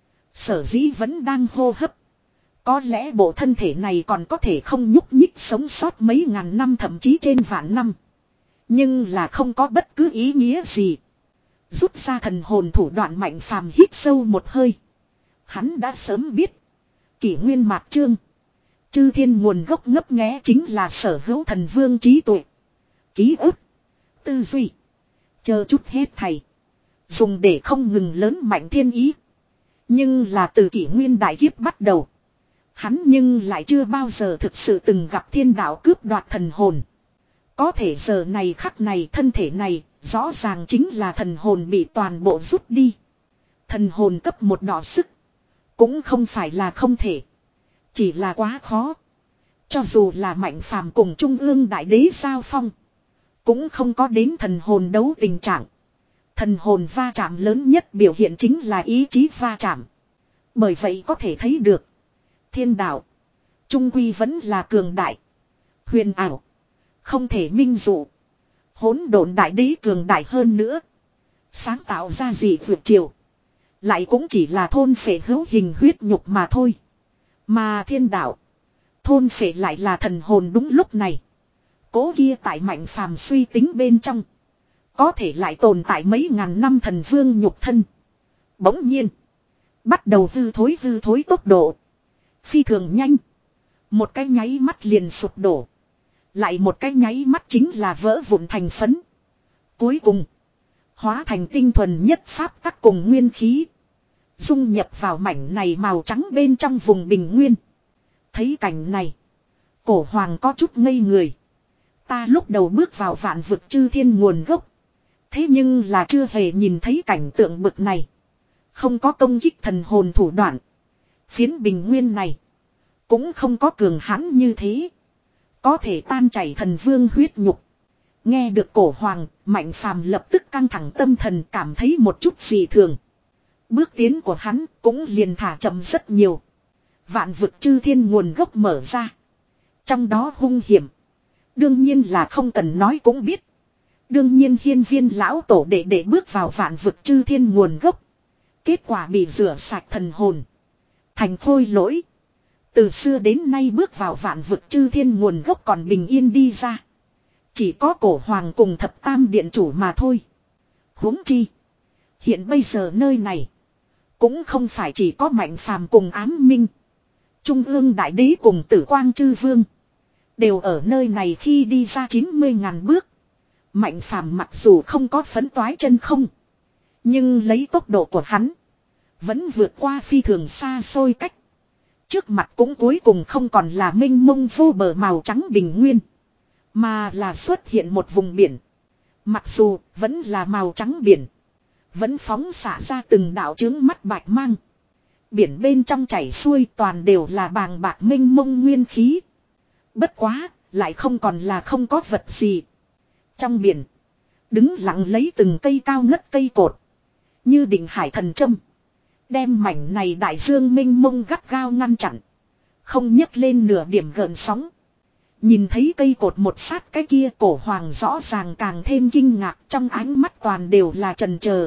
[SPEAKER 1] sở dĩ vẫn đang hô hấp. Có lẽ bộ thân thể này còn có thể không nhúc nhích sống sót mấy ngàn năm, thậm chí trên vạn năm. Nhưng là không có bất cứ ý nghĩa gì. Rút ra thần hồn thủ đoạn, Mạnh Phàm hít sâu một hơi. Hắn đã sớm biết. Kỷ nguyên mạt chương. Chư thiên nguồn gốc ngấp nghé chính là sở hữu thần vương trí tuệ. Ký ức. Tư duy. Chờ chút hết thầy. Dùng để không ngừng lớn mạnh thiên ý. Nhưng là từ kỷ nguyên đại kiếp bắt đầu. Hắn nhưng lại chưa bao giờ thực sự từng gặp thiên đạo cướp đoạt thần hồn. Có thể giờ này khắc này, thân thể này rõ ràng chính là thần hồn bị toàn bộ rút đi. Thần hồn cấp một đỏ sức. Cũng không phải là không thể. Chỉ là quá khó. Cho dù là Mạnh Phàm cùng Trung ương Đại Đế giao phong, cũng không có đến thần hồn đấu tình trạng. Thần hồn va chạm lớn nhất biểu hiện chính là ý chí va chạm. Bởi vậy có thể thấy được. Thiên đạo. Trung quy vẫn là cường đại. Huyền ảo. Không thể minh dụ. Hỗn độn Đại Đế cường đại hơn nữa. Sáng tạo ra gì vượt chiều. Lại cũng chỉ là thôn phệ hữu hình huyết nhục mà thôi. Mà thiên đạo. Thôn phệ lại là thần hồn. Đúng lúc này. Cố kia tại Mạnh Phàm suy tính bên trong. Có thể lại tồn tại mấy ngàn năm thần vương nhục thân. Bỗng nhiên. Bắt đầu hư thối hư thối tốc độ. Phi thường nhanh. Một cái nháy mắt liền sụp đổ. Lại một cái nháy mắt chính là vỡ vụn thành phấn. Cuối cùng. Hóa thành tinh thuần nhất pháp tắc cùng nguyên khí. Dung nhập vào mảnh này màu trắng bên trong vùng bình nguyên. Thấy cảnh này. Cổ hoàng có chút ngây người. Ta lúc đầu bước vào vạn vực chư thiên nguồn gốc. Thế nhưng là chưa hề nhìn thấy cảnh tượng bực này. Không có công kích thần hồn thủ đoạn. Phiến bình nguyên này. Cũng không có cường hãn như thế. Có thể tan chảy thần vương huyết nhục. Nghe được cổ hoàng, Mạnh Phàm lập tức căng thẳng tâm thần, cảm thấy một chút dị thường. Bước tiến của hắn cũng liền thả chậm rất nhiều. Vạn vực chư thiên nguồn gốc mở ra. Trong đó hung hiểm. Đương nhiên là không cần nói cũng biết. Đương nhiên hiên viên lão tổ đệ đệ bước vào vạn vực chư thiên nguồn gốc. Kết quả bị rửa sạch thần hồn. Thành khôi lỗi. Từ xưa đến nay bước vào vạn vực chư thiên nguồn gốc còn bình yên đi ra. Chỉ có cổ hoàng cùng thập tam điện chủ mà thôi. Huống chi. Hiện bây giờ nơi này. Cũng không phải chỉ có Mạnh Phàm cùng Ám Minh. Trung ương Đại Đế cùng Tử Quang Chư Vương. Đều ở nơi này khi đi ra chín mươi ngàn bước. Mạnh Phàm mặc dù không có phấn toái chân không. Nhưng lấy tốc độ của hắn. Vẫn vượt qua phi thường xa xôi cách. Trước mặt cũng cuối cùng không còn là mênh mông vô bờ màu trắng bình nguyên. Mà là xuất hiện một vùng biển. Mặc dù vẫn là màu trắng biển. Vẫn phóng xả ra từng đạo chướng mắt bạch mang. Biển bên trong chảy xuôi toàn đều là bàng bạc mênh mông nguyên khí. Bất quá, lại không còn là không có vật gì. Trong biển, đứng lặng lấy từng cây cao ngất cây cột. Như định hải thần châm. Đem mảnh này đại dương mênh mông gắt gao ngăn chặn. Không nhấc lên nửa điểm gợn sóng. Nhìn thấy cây cột một sát cái kia, cổ hoàng rõ ràng càng thêm kinh ngạc, trong ánh mắt toàn đều là trần chờ.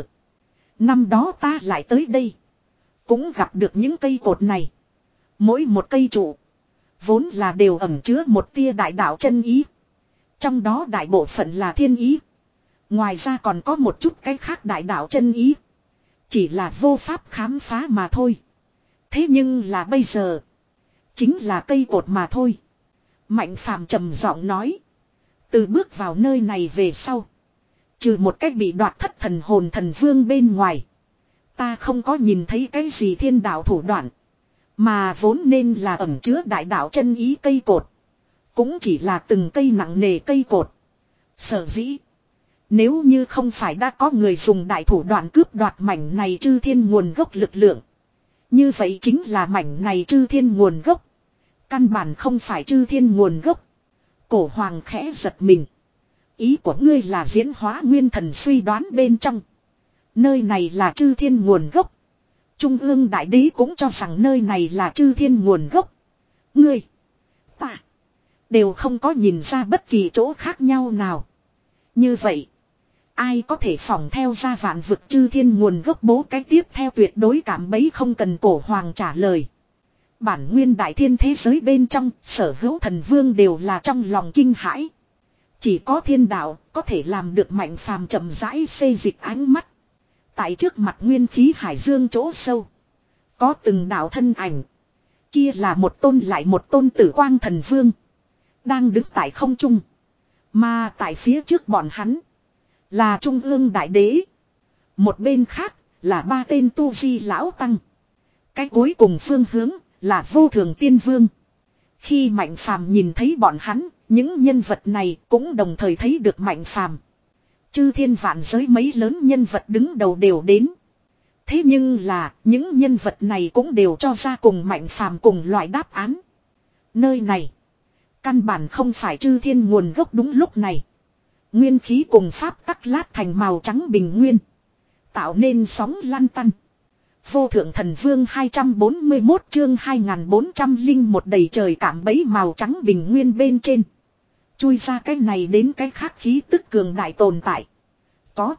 [SPEAKER 1] Năm đó ta lại tới đây. Cũng gặp được những cây cột này. Mỗi một cây trụ. Vốn là đều ẩn chứa một tia đại đạo chân ý. Trong đó đại bộ phận là thiên ý. Ngoài ra còn có một chút cái khác đại đạo chân ý. Chỉ là vô pháp khám phá mà thôi. Thế nhưng là bây giờ. Chính là cây cột mà thôi. Mạnh Phàm trầm giọng nói. Từ bước vào nơi này về sau. Trừ một cách bị đoạt thất thần hồn thần vương bên ngoài. Ta không có nhìn thấy cái gì thiên đạo thủ đoạn. Mà vốn nên là ẩn chứa đại đạo chân ý cây cột. Cũng chỉ là từng cây nặng nề cây cột. Sở dĩ. Nếu như không phải đã có người dùng đại thủ đoạn cướp đoạt mảnh này chư thiên nguồn gốc lực lượng. Như vậy chính là mảnh này chư thiên nguồn gốc. Căn bản không phải chư thiên nguồn gốc. Cổ hoàng khẽ giật mình. Ý của ngươi là diễn hóa nguyên thần suy đoán bên trong. Nơi này là chư thiên nguồn gốc. Trung ương đại đế cũng cho rằng nơi này là chư thiên nguồn gốc. Ngươi, ta, đều không có nhìn ra bất kỳ chỗ khác nhau nào. Như vậy, ai có thể phỏng theo ra vạn vực chư thiên nguồn gốc bố cái tiếp theo tuyệt đối cảm bấy không cần cổ hoàng trả lời. Bản nguyên đại thiên thế giới bên trong, sở hữu thần vương đều là trong lòng kinh hãi. Chỉ có thiên đạo có thể làm được mạnh phàm chậm rãi xê dịch ánh mắt. Tại trước mặt nguyên khí hải dương chỗ sâu, có từng đạo thân ảnh. Kia là một tôn lại một tôn tử quang thần vương. Đang đứng tại không trung. Mà tại phía trước bọn hắn là trung ương đại đế. Một bên khác là ba tên tu vi lão tăng. Cái cuối cùng phương hướng là vô thường tiên vương. Khi Mạnh Phàm nhìn thấy bọn hắn, những nhân vật này cũng đồng thời thấy được Mạnh Phàm. Chư thiên vạn giới mấy lớn nhân vật đứng đầu đều đến. Thế nhưng là những nhân vật này cũng đều cho ra cùng Mạnh Phàm cùng loại đáp án. Nơi này căn bản không phải chư thiên nguồn gốc. Đúng lúc này, nguyên khí cùng pháp tắc lát thành màu trắng bình nguyên, tạo nên sóng lăn tăn. Vô thượng thần vương hai trăm bốn mươi mốt chương hai nghìn bốn trăm linh một đầy trời cảm bấy màu trắng bình nguyên bên trên. Chui ra cái này đến cái khác khí tức cường đại tồn tại. Có.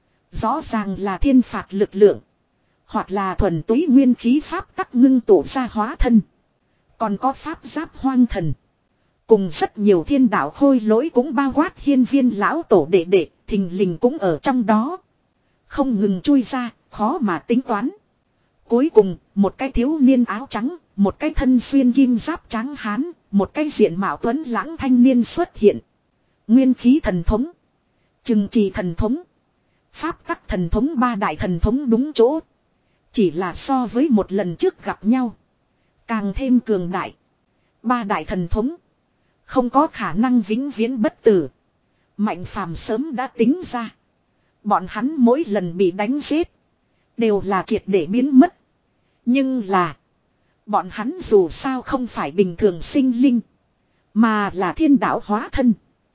[SPEAKER 1] Rõ ràng là thiên phạt lực lượng. Hoặc là thuần túy nguyên khí pháp tắc ngưng tụ ra hóa thân. Còn có pháp giáp hoang thần. Cùng rất nhiều thiên đạo khôi lỗi cũng bao quát hiên viên lão tổ đệ đệ, thình lình cũng ở trong đó. Không ngừng chui ra, khó mà tính toán. Cuối cùng, một cái thiếu niên áo trắng, một cái thân xuyên kim giáp trắng hán, một cái diện mạo tuấn lãng thanh niên xuất hiện. Nguyên khí thần thống, trừng trì thần thống, pháp tắc thần thống, ba đại thần thống đúng chỗ. Chỉ là so với một lần trước gặp nhau, càng thêm cường đại. Ba đại thần thống không có khả năng vĩnh viễn bất tử. Mạnh phàm sớm đã tính ra. Bọn hắn mỗi lần bị đánh giết đều là triệt để biến mất. Nhưng là bọn hắn dù sao không phải bình thường sinh linh, mà là thiên đạo hóa thân.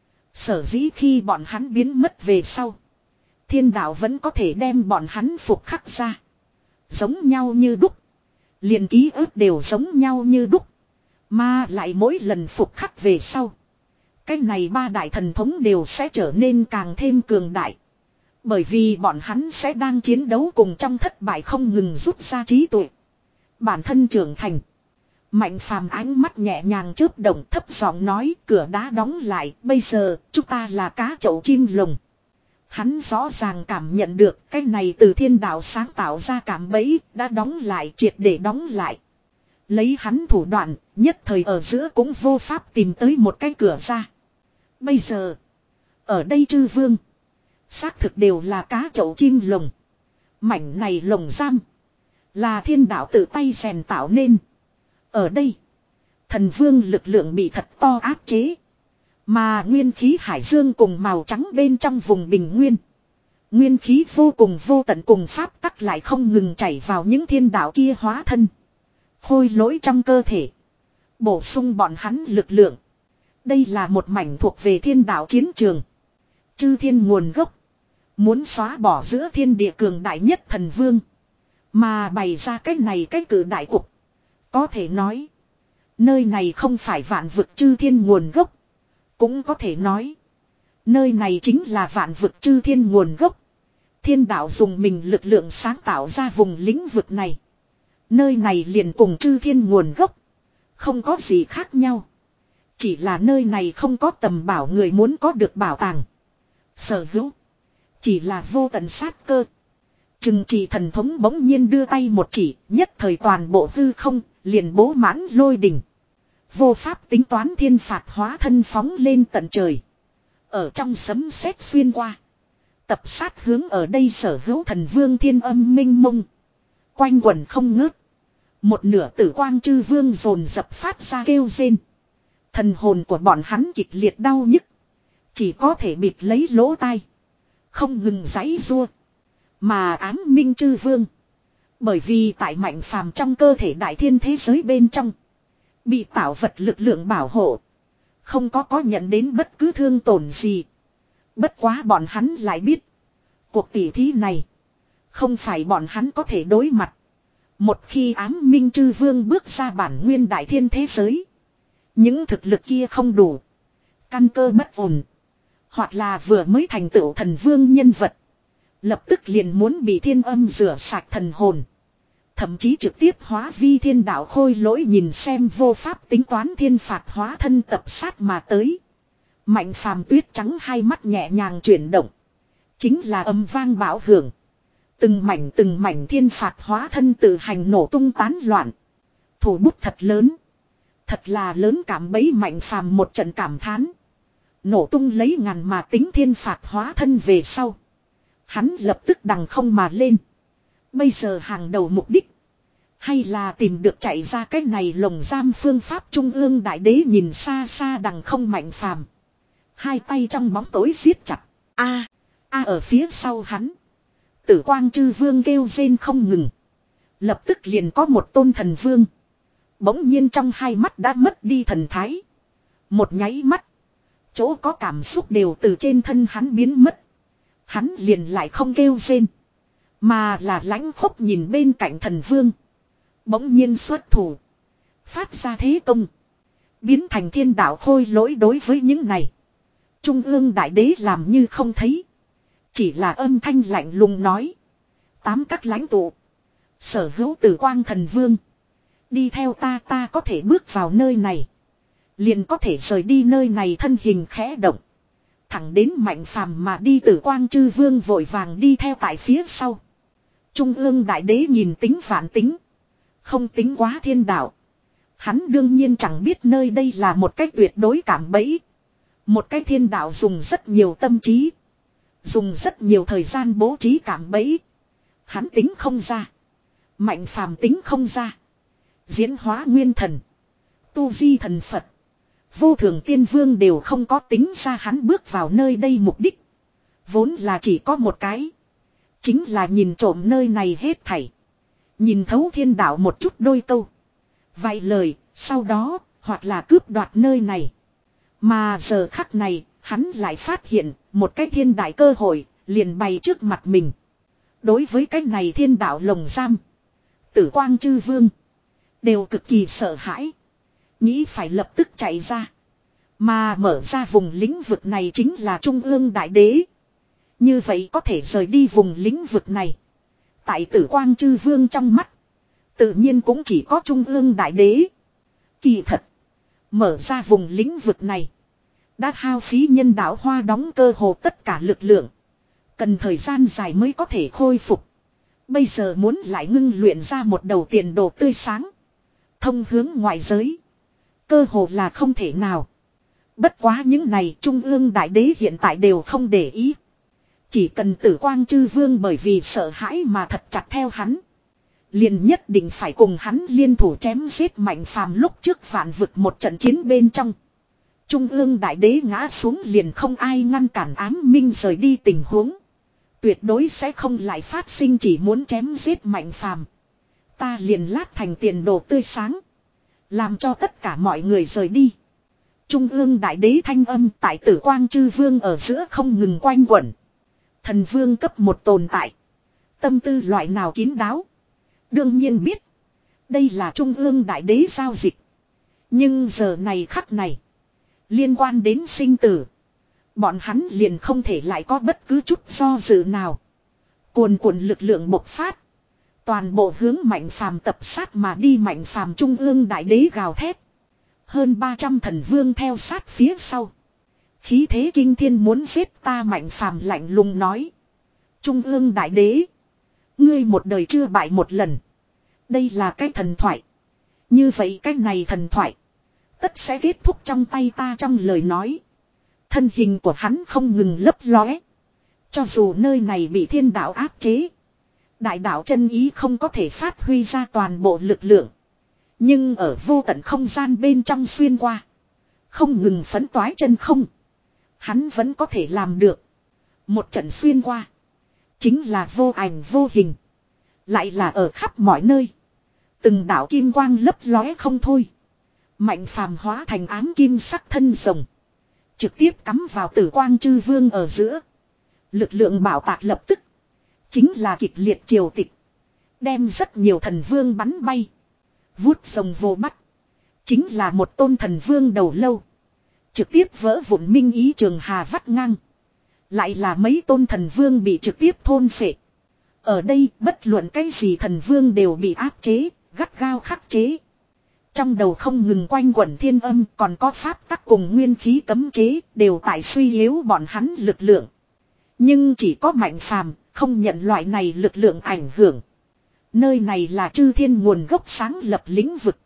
[SPEAKER 1] Sở dĩ khi bọn hắn biến mất về sau, thiên đạo vẫn có thể đem bọn hắn phục khắc ra. Giống nhau như đúc. Liền ký ức đều giống nhau như đúc. Mà lại mỗi lần phục khắc về sau, cái này ba đại thần thống đều sẽ trở nên càng thêm cường đại. Bởi vì bọn hắn sẽ đang chiến đấu cùng trong thất bại không ngừng rút ra trí tuệ. Bản thân trưởng thành. Mạnh phàm ánh mắt nhẹ nhàng chớp động, thấp giọng nói, cửa đá đóng lại, bây giờ chúng ta là cá chậu chim lồng. Hắn rõ ràng cảm nhận được cái này từ thiên đạo sáng tạo ra cảm bẫy đã đóng lại, triệt để đóng lại. Lấy hắn thủ đoạn, nhất thời ở giữa cũng vô pháp tìm tới một cái cửa ra. Bây giờ, ở đây chư vương, xác thực đều là cá chậu chim lồng. Mảnh này lồng giam, là thiên đạo tự tay rèn tạo nên. Ở đây, thần vương lực lượng bị thật to áp chế. Mà nguyên khí hải dương cùng màu trắng bên trong vùng bình nguyên, nguyên khí vô cùng vô tận cùng pháp tắc lại không ngừng chảy vào những thiên đạo kia hóa thân. Khôi lỗi trong cơ thể, bổ sung bọn hắn lực lượng. Đây là một mảnh thuộc về thiên đạo chiến trường. Chư thiên nguồn gốc muốn xóa bỏ giữa thiên địa cường đại nhất thần vương, mà bày ra cái này cái cử đại cục. Có thể nói, nơi này không phải vạn vực chư thiên nguồn gốc. Cũng có thể nói, nơi này chính là vạn vực chư thiên nguồn gốc. Thiên đạo dùng mình lực lượng sáng tạo ra vùng lĩnh vực này. Nơi này liền cùng chư thiên nguồn gốc không có gì khác nhau. Chỉ là nơi này không có tầm bảo người muốn có được bảo tàng. Sở hữu chỉ là vô tận sát cơ. Trừng trị thần thống bỗng nhiên đưa tay một chỉ, nhất thời toàn bộ hư không liền bố mãn lôi đình. Vô pháp tính toán thiên phạt hóa thân phóng lên tận trời. Ở trong sấm sét xuyên qua, tập sát hướng ở đây sở hữu thần vương thiên âm minh mông. Quanh quẩn không ngớt. Một nửa tử quang chư vương dồn dập phát ra kêu rên. Thần hồn của bọn hắn kịch liệt đau nhức, chỉ có thể bịt lấy lỗ tai, không ngừng giãy giụa. Mà ám minh chư vương, bởi vì tại mạnh phàm trong cơ thể đại thiên thế giới bên trong, Bị tạo vật lực lượng bảo hộ. Không có có nhận đến bất cứ thương tổn gì. Bất quá bọn hắn lại biết. Cuộc tỉ thí này. Không phải bọn hắn có thể đối mặt. Một khi ám minh chư vương bước ra bản nguyên đại thiên thế giới. Những thực lực kia không đủ. Căn cơ bất ổn. Hoặc là vừa mới thành tựu thần vương nhân vật. Lập tức liền muốn bị thiên âm rửa sạch thần hồn. Thậm chí trực tiếp hóa vi thiên đạo khôi lỗi nhìn xem vô pháp tính toán thiên phạt hóa thân tập sát mà tới. Mạnh phàm tuyết trắng hai mắt nhẹ nhàng chuyển động. Chính là âm vang bão hưởng. Từng mảnh từng mảnh thiên phạt hóa thân tự hành nổ tung tán loạn. Thủ bút thật lớn. Thật là lớn cảm bấy mạnh phàm một trận cảm thán. Nổ tung lấy ngàn mà tính thiên phạt hóa thân về sau. Hắn lập tức đằng không mà lên. Bây giờ hàng đầu mục đích. Hay là tìm được chạy ra cái này lồng giam phương pháp trung ương đại đế nhìn xa xa đằng không mạnh phàm. Hai tay trong bóng tối siết chặt. A a ở phía sau hắn. Tử quang chư vương kêu rên không ngừng. Lập tức liền có một tôn thần vương. Bỗng nhiên trong hai mắt đã mất đi thần thái. Một nháy mắt. Chỗ có cảm xúc đều từ trên thân hắn biến mất. Hắn liền lại không kêu rên. Mà là lãnh khốc nhìn bên cạnh thần vương. Bỗng nhiên xuất thủ. Phát ra thế công. Biến thành thiên đạo khôi lỗi đối với những này. Trung ương đại đế làm như không thấy. Chỉ là âm thanh lạnh lùng nói. Tám các lãnh tụ. Sở hữu tử quang thần vương. Đi theo ta ta có thể bước vào nơi này. Liền có thể rời đi nơi này thân hình khẽ động. Thẳng đến mạnh phàm mà đi tử quang chư vương vội vàng đi theo tại phía sau. Trung ương đại đế nhìn tính vạn tính. Không tính quá thiên đạo. Hắn đương nhiên chẳng biết nơi đây là một cách tuyệt đối cảm bẫy. Một cái thiên đạo dùng rất nhiều tâm trí. Dùng rất nhiều thời gian bố trí cảm bẫy. Hắn tính không ra. Mạnh phàm tính không ra. Diễn hóa nguyên thần. Tu vi thần Phật. Vô thường tiên vương đều không có tính ra hắn bước vào nơi đây mục đích. Vốn là chỉ có một cái. Chính là nhìn trộm nơi này hết thảy. Nhìn thấu thiên đạo một chút đôi câu. Vài lời, sau đó, hoặc là cướp đoạt nơi này. Mà giờ khắc này, hắn lại phát hiện, một cái thiên đại cơ hội, liền bày trước mặt mình. Đối với cái này thiên đạo lồng giam. Tử quang chư vương. Đều cực kỳ sợ hãi. Nghĩ phải lập tức chạy ra. Mà mở ra vùng lĩnh vực này chính là Trung ương đại đế. Như vậy có thể rời đi vùng lĩnh vực này. Tại tử quang chư vương trong mắt. Tự nhiên cũng chỉ có Trung ương đại đế. Kỳ thật. Mở ra vùng lĩnh vực này. Đã hao phí nhân đạo hoa đóng cơ hồ tất cả lực lượng. Cần thời gian dài mới có thể khôi phục. Bây giờ muốn lại ngưng luyện ra một đầu tiền đồ tươi sáng. Thông hướng ngoại giới. Cơ hồ là không thể nào. Bất quá những này Trung ương đại đế hiện tại đều không để ý. Chỉ cần tử quang chư vương bởi vì sợ hãi mà thật chặt theo hắn. Liền nhất định phải cùng hắn liên thủ chém giết mạnh phàm lúc trước vạn vực một trận chiến bên trong. Trung ương đại đế ngã xuống liền không ai ngăn cản ám minh rời đi tình huống. Tuyệt đối sẽ không lại phát sinh chỉ muốn chém giết mạnh phàm. Ta liền lát thành tiền đồ tươi sáng. Làm cho tất cả mọi người rời đi. Trung ương đại đế thanh âm tại tử quang chư vương ở giữa không ngừng quanh quẩn. Thần vương cấp một tồn tại. Tâm tư loại nào kín đáo. Đương nhiên biết. Đây là trung ương đại đế giao dịch. Nhưng giờ này khắc này. Liên quan đến sinh tử. Bọn hắn liền không thể lại có bất cứ chút do dự nào. Cuồn cuộn lực lượng bộc phát. Toàn bộ hướng mạnh phàm tập sát mà đi mạnh phàm trung ương đại đế gào thét. Hơn ba trăm thần vương theo sát phía sau. Khí thế kinh thiên muốn giết ta mạnh phàm lạnh lùng nói. Trung ương đại đế. Ngươi một đời chưa bại một lần. Đây là cái thần thoại. Như vậy cái này thần thoại. Tất sẽ kết thúc trong tay ta trong lời nói. Thân hình của hắn không ngừng lấp lóe. Cho dù nơi này bị thiên đạo áp chế. Đại đạo chân ý không có thể phát huy ra toàn bộ lực lượng. Nhưng ở vô tận không gian bên trong xuyên qua. Không ngừng phấn toái chân không. Hắn vẫn có thể làm được. Một trận xuyên qua. Chính là vô ảnh vô hình. Lại là ở khắp mọi nơi. Từng đạo kim quang lấp lóe không thôi. Mạnh phàm hóa thành ám kim sắc thân rồng. Trực tiếp cắm vào tử quang chư vương ở giữa. Lực lượng bảo tạc lập tức. Chính là kịch liệt triều tịch. Đem rất nhiều thần vương bắn bay. Vuốt rồng vô bắt. Chính là một tôn thần vương đầu lâu. Trực tiếp vỡ vụn minh ý trường hà vắt ngang. Lại là mấy tôn thần vương bị trực tiếp thôn phệ. Ở đây bất luận cái gì thần vương đều bị áp chế, gắt gao khắc chế. Trong đầu không ngừng quanh quẩn thiên âm, còn có pháp tắc cùng nguyên khí cấm chế, đều tại suy yếu bọn hắn lực lượng. Nhưng chỉ có Mạnh Phàm không nhận loại này lực lượng ảnh hưởng. Nơi này là chư thiên nguồn gốc sáng lập lĩnh vực.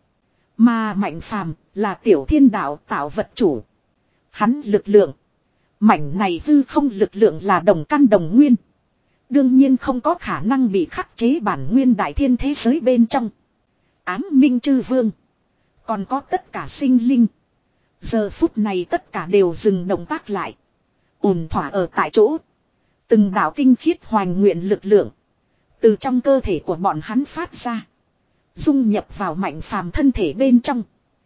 [SPEAKER 1] Mà Mạnh Phàm là tiểu thiên đạo tạo vật chủ. Hắn lực lượng. Mảnh này hư không lực lượng là đồng căn đồng nguyên. Đương nhiên không có khả năng bị khắc chế bản nguyên đại thiên thế giới bên trong. Ám minh chư vương. Còn có tất cả sinh linh. Giờ phút này tất cả đều dừng động tác lại. Ổn thỏa ở tại chỗ. Từng đạo tinh khiết hoàn nguyện lực lượng. Từ trong cơ thể của bọn hắn phát ra. Dung nhập vào Mạnh Phàm thân thể bên trong.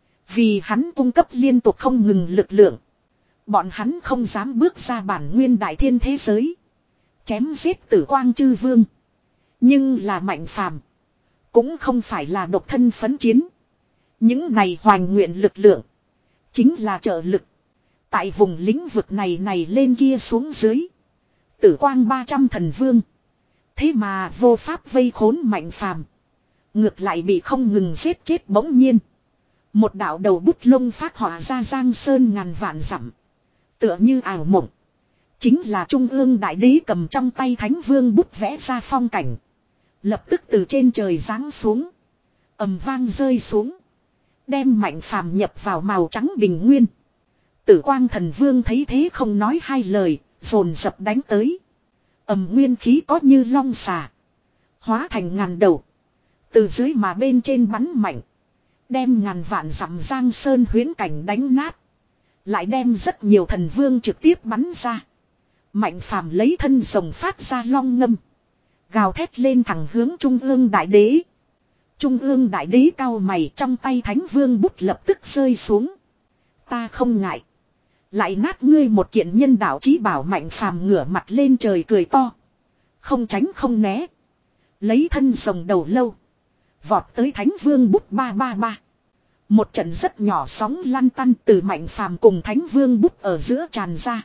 [SPEAKER 1] Vì hắn cung cấp liên tục không ngừng lực lượng. Bọn hắn không dám bước ra bản nguyên đại thiên thế giới. Chém giết tử quang chư vương. Nhưng là Mạnh Phàm cũng không phải là độc thân phấn chiến. Những này hoàn nguyện lực lượng. Chính là trợ lực. Tại vùng lĩnh vực này này lên kia xuống dưới. Tử quang ba trăm thần vương. Thế mà vô pháp vây khốn Mạnh Phàm ngược lại bị không ngừng giết chết bỗng nhiên. Một đạo đầu bút lông phát họa ra giang sơn ngàn vạn dặm. Tựa như ảo mộng. Chính là Trung ương đại đế cầm trong tay thánh vương bút vẽ ra phong cảnh. Lập tức từ trên trời giáng xuống. Ầm vang rơi xuống. Đem Mạnh Phàm nhập vào màu trắng bình nguyên. Tử quang thần vương thấy thế không nói hai lời. Dồn dập đánh tới. Ầm nguyên khí có như long xà. Hóa thành ngàn đầu. Từ dưới mà bên trên bắn mạnh. Đem ngàn vạn dặm giang sơn huyễn cảnh đánh nát. Lại đem rất nhiều thần vương trực tiếp bắn ra. Mạnh Phàm lấy thân rồng phát ra long ngâm. Gào thét lên thẳng hướng Trung ương đại đế. Trung ương đại đế cao mày trong tay thánh vương bút lập tức rơi xuống. Ta không ngại. Lại nát ngươi một kiện nhân đạo chí bảo. Mạnh Phàm ngửa mặt lên trời cười to. Không tránh không né. Lấy thân rồng đầu lâu. Vọt tới thánh vương bút ba ba ba. Một trận rất nhỏ sóng lăn tăn từ Mạnh Phàm cùng thánh vương bút ở giữa tràn ra.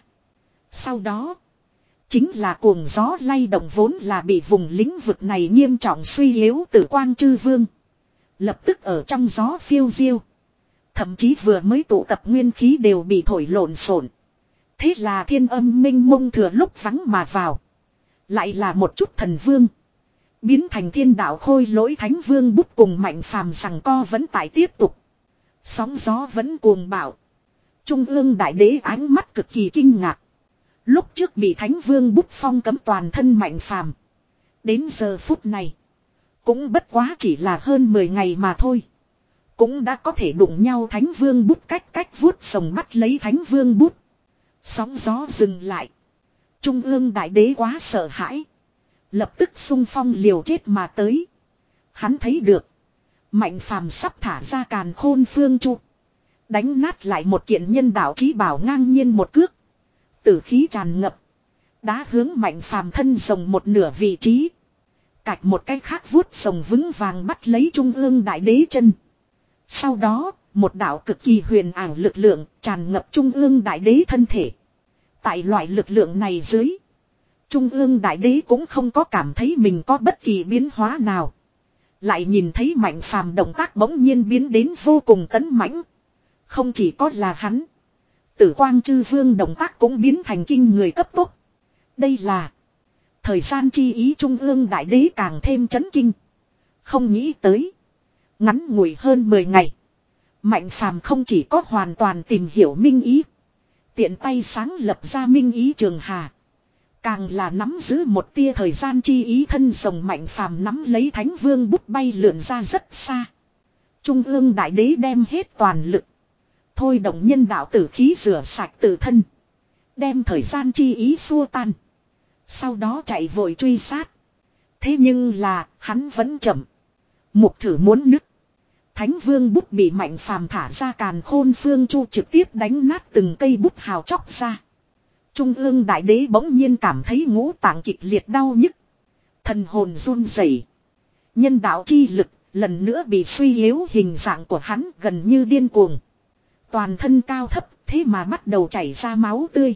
[SPEAKER 1] Sau đó. Chính là cuồng gió lay động vốn là bị vùng lĩnh vực này nghiêm trọng suy yếu tử quang chư vương. Lập tức ở trong gió phiêu diêu. Thậm chí vừa mới tụ tập nguyên khí đều bị thổi lộn xộn. Thế là thiên âm minh mông thừa lúc vắng mà vào. Lại là một chút thần vương. Biến thành thiên đạo khôi lỗi thánh vương bút cùng Mạnh Phàm rằng co vẫn tại tiếp tục. Sóng gió vẫn cuồng bạo. Trung ương đại đế ánh mắt cực kỳ kinh ngạc. Lúc trước bị thánh vương bút phong cấm toàn thân Mạnh Phàm đến giờ phút này. Cũng bất quá chỉ là hơn mười ngày mà thôi. Cũng đã có thể đụng nhau thánh vương bút cách cách vuốt sồng bắt lấy thánh vương bút. Sóng gió dừng lại. Trung ương đại đế quá sợ hãi. Lập tức xung phong liều chết mà tới. Hắn thấy được. Mạnh Phàm sắp thả ra càn khôn phương chu. Đánh nát lại một kiện nhân đạo chí bảo ngang nhiên một cước. Tử khí tràn ngập. Đá hướng Mạnh Phàm thân rồng một nửa vị trí. Cạch một cái khác vuốt rồng vững vàng bắt lấy Trung ương đại đế chân. Sau đó, một đạo cực kỳ huyền ảo lực lượng tràn ngập Trung ương đại đế thân thể. Tại loại lực lượng này dưới. Trung ương đại đế cũng không có cảm thấy mình có bất kỳ biến hóa nào. Lại nhìn thấy Mạnh Phàm động tác bỗng nhiên biến đến vô cùng tấn mãnh. Không chỉ có là hắn. Tử quang chư vương động tác cũng biến thành kinh người cấp tốc. Đây là thời gian chi ý Trung ương đại đế càng thêm chấn kinh. Không nghĩ tới. Ngắn ngủi hơn mười ngày. Mạnh Phàm không chỉ có hoàn toàn tìm hiểu minh ý. Tiện tay sáng lập ra minh ý trường hà. Càng là nắm giữ một tia thời gian chi ý thân rồng Mạnh Phàm nắm lấy thánh vương bút bay lượn ra rất xa. Trung ương đại đế đem hết toàn lực. Thôi động nhân đạo tử khí rửa sạch tự thân. Đem thời gian chi ý xua tan. Sau đó chạy vội truy sát. Thế nhưng là hắn vẫn chậm. Mục thử muốn nứt. thánh vương bút bị Mạnh Phàm thả ra càn khôn phương chu trực tiếp đánh nát từng cây bút hào chóc ra. Trung ương đại đế bỗng nhiên cảm thấy ngũ tạng kịch liệt đau nhức. Thần hồn run rẩy. Nhân đạo chi lực lần nữa bị suy yếu, hình dạng của hắn gần như điên cuồng. Toàn thân cao thấp thế mà bắt đầu chảy ra máu tươi.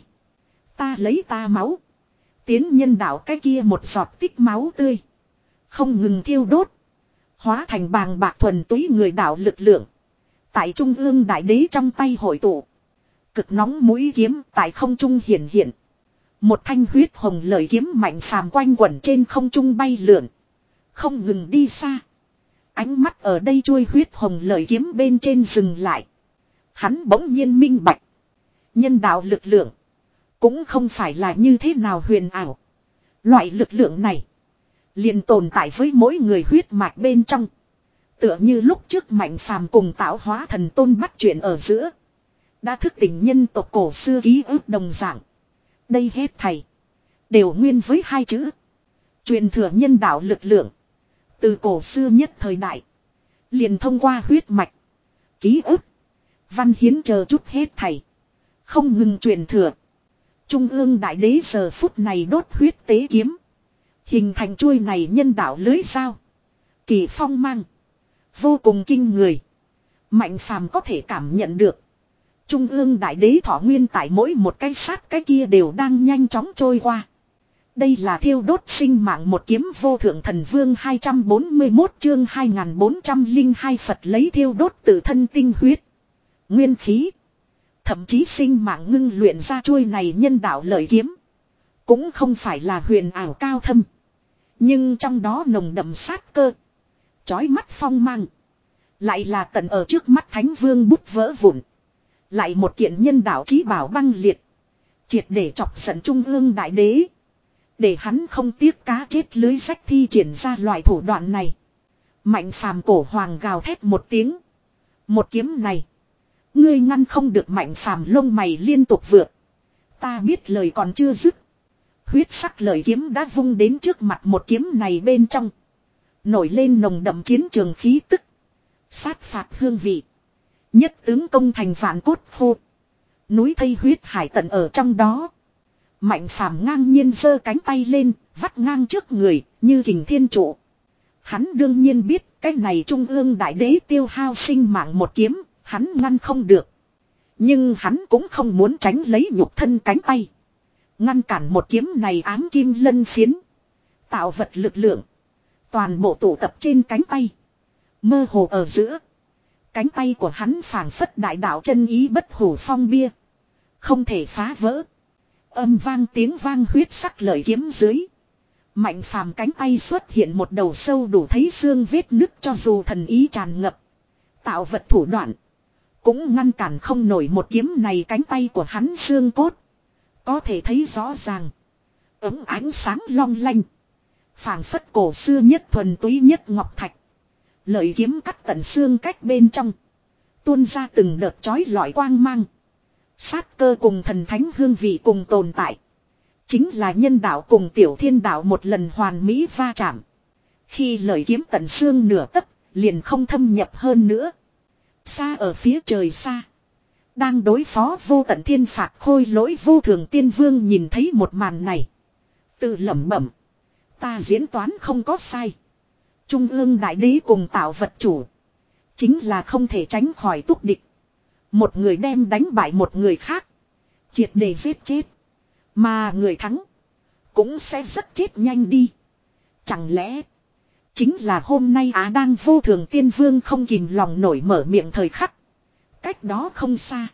[SPEAKER 1] Ta lấy ta máu. Tiến nhân đạo cái kia một giọt tích máu tươi. Không ngừng thiêu đốt. Hóa thành bàng bạc thuần túy người đạo lực lượng. Tại trung ương đại đế trong tay hội tụ. Cực nóng mũi kiếm tại không trung hiển hiện. Một thanh huyết hồng lợi kiếm Mạnh Phàm quanh quẩn trên không trung bay lượn. Không ngừng đi xa. Ánh mắt ở đây chuôi huyết hồng lợi kiếm bên trên dừng lại. Hắn bỗng nhiên minh bạch. Nhân đạo lực lượng. Cũng không phải là như thế nào huyền ảo. Loại lực lượng này. Liền tồn tại với mỗi người huyết mạch bên trong. Tựa như lúc trước Mạnh Phàm cùng tạo hóa thần tôn bắt chuyện ở giữa. Đã thức tỉnh nhân tộc cổ xưa ký ức đồng dạng. Đây hết thầy. Đều nguyên với hai chữ. Truyền thừa nhân đạo lực lượng. Từ cổ xưa nhất thời đại. Liền thông qua huyết mạch. Ký ức. Văn hiến chờ chút hết thầy. Không ngừng truyền thừa. Trung ương đại đế giờ phút này đốt huyết tế kiếm. Hình thành chuôi này nhân đạo lưới sao. Kỳ phong mang. Vô cùng kinh người. Mạnh Phàm có thể cảm nhận được. Trung ương đại đế thọ nguyên tại mỗi một cái sát cái kia đều đang nhanh chóng trôi qua. Đây là thiêu đốt sinh mạng một kiếm vô thượng thần vương hai trăm bốn mươi mốt chương hai nghìn bốn trăm lẻ hai Phật lấy thiêu đốt tự thân tinh huyết. Nguyên khí. Thậm chí sinh mạng ngưng luyện ra chuôi này nhân đạo lợi kiếm. Cũng không phải là huyền ảo cao thâm. Nhưng trong đó nồng đậm sát cơ. Chói mắt phong mang. Lại là tận ở trước mắt thánh vương bút vỡ vụn. Lại một kiện nhân đạo chí bảo băng liệt. Triệt để chọc giận trung ương đại đế. Để hắn không tiếc cá chết lưới rách thi triển ra loại thủ đoạn này. Mạnh Phàm cổ hoàng gào thét một tiếng. Một kiếm này. Ngươi ngăn không được. Mạnh Phàm lông mày liên tục vượt. Ta biết lời còn chưa dứt. Huyết sắc lợi kiếm đã vung đến trước mặt một kiếm này bên trong. Nổi lên nồng đậm chiến trường khí tức. Sát phạt hương vị. Nhất tướng công thành vạn cốt khô. Núi thây huyết hải tận ở trong đó. Mạnh Phàm ngang nhiên giơ cánh tay lên, vắt ngang trước người, như kình thiên trụ. Hắn đương nhiên biết, cái này trung ương đại đế tiêu hao sinh mạng một kiếm, hắn ngăn không được. Nhưng hắn cũng không muốn tránh lấy nhục thân cánh tay. Ngăn cản một kiếm này ám kim lân phiến. Tạo vật lực lượng. Toàn bộ tụ tập trên cánh tay. Mơ hồ ở giữa. Cánh tay của hắn phảng phất đại đạo chân ý bất hủ phong bia. Không thể phá vỡ. Âm vang tiếng vang huyết sắc lợi kiếm dưới. Mạnh Phàm cánh tay xuất hiện một đầu sâu đủ thấy xương vết nứt, cho dù thần ý tràn ngập. Tạo vật thủ đoạn. Cũng ngăn cản không nổi một kiếm này cánh tay của hắn xương cốt. Có thể thấy rõ ràng. Ấm ánh sáng long lanh. Phảng phất cổ xưa nhất thuần túy nhất ngọc thạch. Lợi kiếm cắt tận xương cách bên trong. Tuôn ra từng đợt chói lọi quang mang. Sát cơ cùng thần thánh hương vị cùng tồn tại. Chính là nhân đạo cùng tiểu thiên đạo một lần hoàn mỹ va chạm. Khi lợi kiếm tận xương nửa tấc, liền không thâm nhập hơn nữa. Xa ở phía trời xa. Đang đối phó vô tận thiên phạt khôi lỗi vô thường tiên vương nhìn thấy một màn này. Tự lẩm bẩm. Ta diễn toán không có sai. Trung ương đại đế cùng tạo vật chủ. Chính là không thể tránh khỏi túc địch. Một người đem đánh bại một người khác. Triệt để giết chết. Mà người thắng. Cũng sẽ rất chết nhanh đi. Chẳng lẽ. Chính là hôm nay Á đang vô thường tiên vương không kìm lòng nổi mở miệng thời khắc. Cách đó không xa.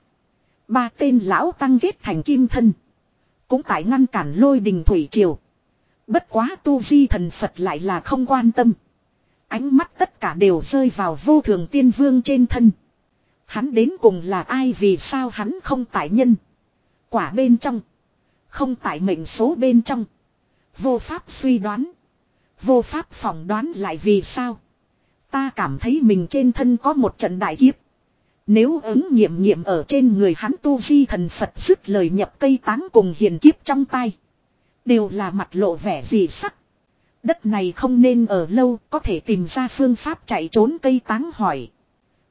[SPEAKER 1] Ba tên lão tăng kết thành kim thân. Cũng tại ngăn cản lôi đình thủy triều. Bất quá tu di thần Phật lại là không quan tâm. Ánh mắt tất cả đều rơi vào vô thường tiên vương trên thân. Hắn đến cùng là ai, vì sao hắn không tại nhân quả bên trong. Không tại mệnh số bên trong. Vô pháp suy đoán. Vô pháp phỏng đoán lại vì sao. Ta cảm thấy mình trên thân có một trận đại kiếp. Nếu ứng nghiệm nghiệm ở trên người hắn, tu di thần Phật dứt lời nhập cây táng cùng hiền kiếp trong tay. Đều là mặt lộ vẻ dị sắc. Đất này không nên ở lâu, có thể tìm ra phương pháp chạy trốn cây táng hỏi.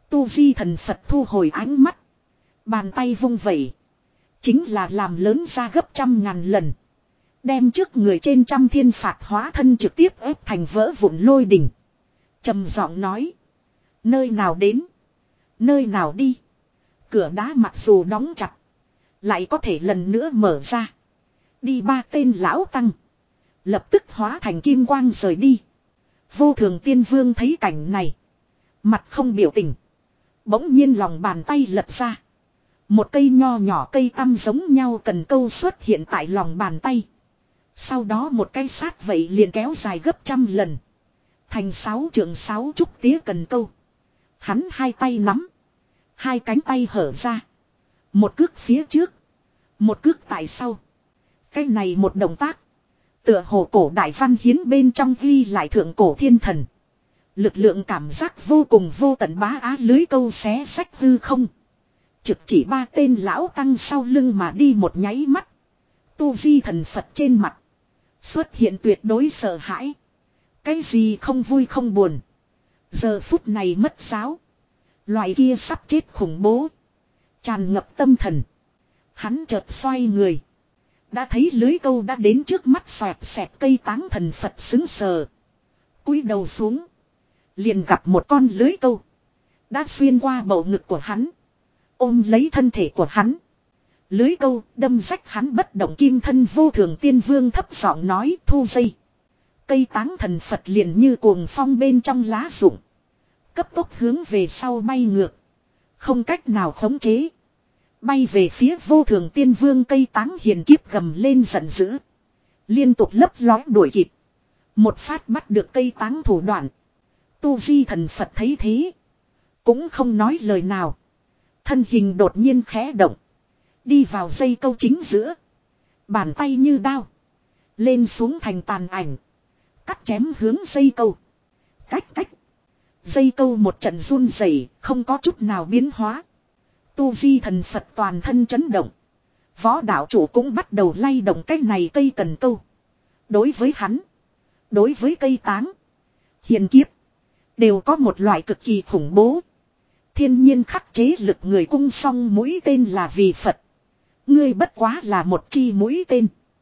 [SPEAKER 1] Tu vi thần Phật thu hồi ánh mắt. Bàn tay vung vẩy. Chính là làm lớn ra gấp trăm ngàn lần. Đem trước người trên trăm thiên phạt hóa thân trực tiếp ép thành vỡ vụn lôi đỉnh. Trầm giọng nói. Nơi nào đến. Nơi nào đi. Cửa đá mặc dù đóng chặt. Lại có thể lần nữa mở ra. Đi ba tên lão tăng. Lập tức hóa thành kim quang rời đi. Vô Thường Tiên Vương thấy cảnh này. Mặt không biểu tình. Bỗng nhiên lòng bàn tay lật ra. Một cây nho nhỏ cây tăm giống nhau cần câu xuất hiện tại lòng bàn tay. Sau đó một cây sát vậy liền kéo dài gấp trăm lần. Thành sáu trượng sáu trúc tía cần câu. Hắn hai tay nắm. Hai cánh tay hở ra. Một cước phía trước. Một cước tại sau. Cái này một động tác. Tựa hồ cổ đại văn hiến bên trong ghi lại thượng cổ thiên thần. Lực lượng cảm giác vô cùng vô tận bá á lưới câu xé sách hư không. Trực chỉ ba tên lão tăng sau lưng mà đi một nháy mắt. Tu vi thần Phật trên mặt. Xuất hiện tuyệt đối sợ hãi. Cái gì không vui không buồn. Giờ phút này mất giáo. Loại kia sắp chết khủng bố. Tràn ngập tâm thần. Hắn chợt xoay người. Đã thấy lưới câu đã đến trước mắt xoẹt xẹt cây táng thần Phật xứng sờ. Cúi đầu xuống. Liền gặp một con lưới câu. Đã xuyên qua bầu ngực của hắn. Ôm lấy thân thể của hắn. Lưới câu đâm rách hắn bất động kim thân. Vô Thường Tiên Vương thấp giọng nói thu dây. Cây táng thần Phật liền như cuồng phong bên trong lá rụng. Cấp tốc hướng về sau bay ngược. Không cách nào khống chế. Bay về phía Vô Thường Tiên Vương. Cây táng hiền kiếp gầm lên giận dữ. Liên tục lấp lói đuổi kịp. Một phát bắt được cây táng thủ đoạn. Tu vi thần Phật thấy thế. Cũng không nói lời nào. Thân hình đột nhiên khẽ động. Đi vào dây câu chính giữa. Bàn tay như đao. Lên xuống thành tàn ảnh. Cắt chém hướng dây câu. Cách cách. Dây câu một trận run rẩy, không có chút nào biến hóa. Tu vi thần Phật toàn thân chấn động. Võ đạo chủ cũng bắt đầu lay động cái này cây cần câu. Đối với hắn. Đối với cây táng. Hiền kiếp. Đều có một loại cực kỳ khủng bố. Thiên nhiên khắc chế lực người cung song mũi tên là vì Phật. Ngươi bất quá là một chi mũi tên.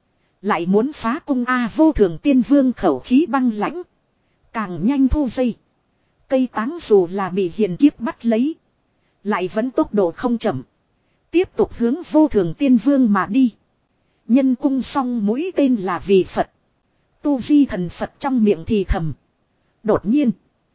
[SPEAKER 1] Lại muốn phá cung A. Vô Thường Tiên Vương khẩu khí băng lãnh. Càng nhanh thu dây. Cây táng dù là bị hiền kiếp bắt lấy. Lại vẫn tốc độ không chậm. Tiếp tục hướng Vô Thường Tiên Vương mà đi. Nhân cung song mũi tên là vì Phật. Tu vi thần Phật trong miệng thì thầm. Đột nhiên.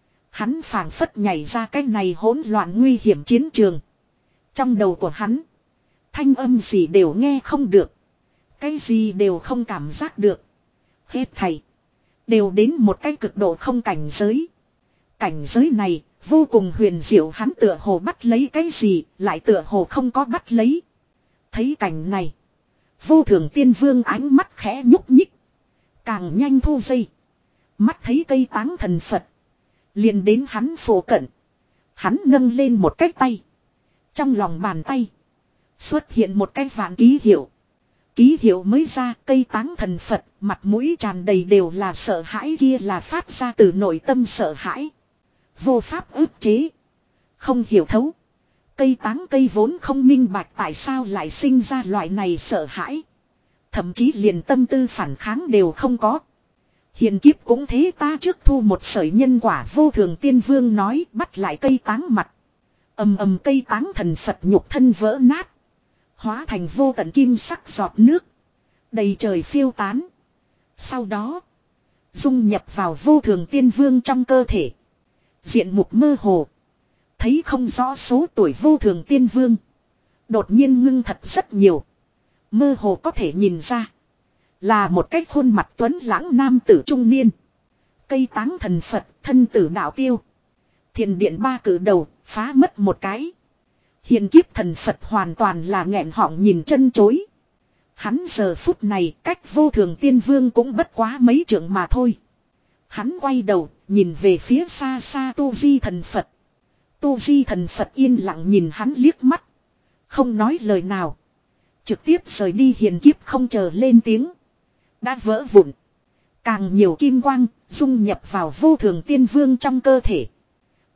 [SPEAKER 1] Hắn phảng phất nhảy ra cái này hỗn loạn nguy hiểm chiến trường. Trong đầu của hắn. Thanh âm gì đều nghe không được. Cái gì đều không cảm giác được. Hết thảy. Đều đến một cái cực độ không cảnh giới. Cảnh giới này vô cùng huyền diệu. Hắn tựa hồ bắt lấy cái gì. Lại tựa hồ không có bắt lấy. Thấy cảnh này. Vô Thường Tiên Vương ánh mắt khẽ nhúc nhích. Càng nhanh thu dây. Mắt thấy cây táng thần Phật. Liền đến hắn phổ cận. Hắn nâng lên một cái tay. Trong lòng bàn tay. Xuất hiện một cái vạn ký hiệu. Ký hiệu mới ra cây táng thần Phật. Mặt mũi tràn đầy đều là sợ hãi, kia là phát ra từ nội tâm sợ hãi. Vô pháp ức chế. Không hiểu thấu. Cây táng cây vốn không minh bạch tại sao lại sinh ra loại này sợ hãi. Thậm chí liền tâm tư phản kháng đều không có. Hiền kiếp cũng thế, ta trước thu một sợi nhân quả. Vô Thường Tiên Vương nói, bắt lại cây táng mặt. Ầm ầm cây táng thần Phật nhục thân vỡ nát. Hóa thành vô tận kim sắc giọt nước. Đầy trời phiêu tán. Sau đó. Dung nhập vào Vô Thường Tiên Vương trong cơ thể. Diện mục mơ hồ. Thấy không rõ số tuổi Vô Thường Tiên Vương. Đột nhiên ngưng thật rất nhiều. Mơ hồ có thể nhìn ra. Là một cái khuôn mặt tuấn lãng nam tử trung niên. Cây táng thần Phật, thân tử đạo tiêu. Thiền điện ba cử đầu, phá mất một cái. Hiền kiếp thần Phật hoàn toàn là nghẹn họng nhìn chân chối. Hắn giờ phút này cách Vô Thường Tiên Vương cũng bất quá mấy trượng mà thôi. Hắn quay đầu, nhìn về phía xa xa Tu Vi thần Phật. Tu Vi thần Phật yên lặng nhìn hắn liếc mắt. Không nói lời nào. Trực tiếp rời đi. Hiền kiếp không chờ lên tiếng. Đã vỡ vụn. Càng nhiều kim quang dung nhập vào Vô Thường Tiên Vương trong cơ thể.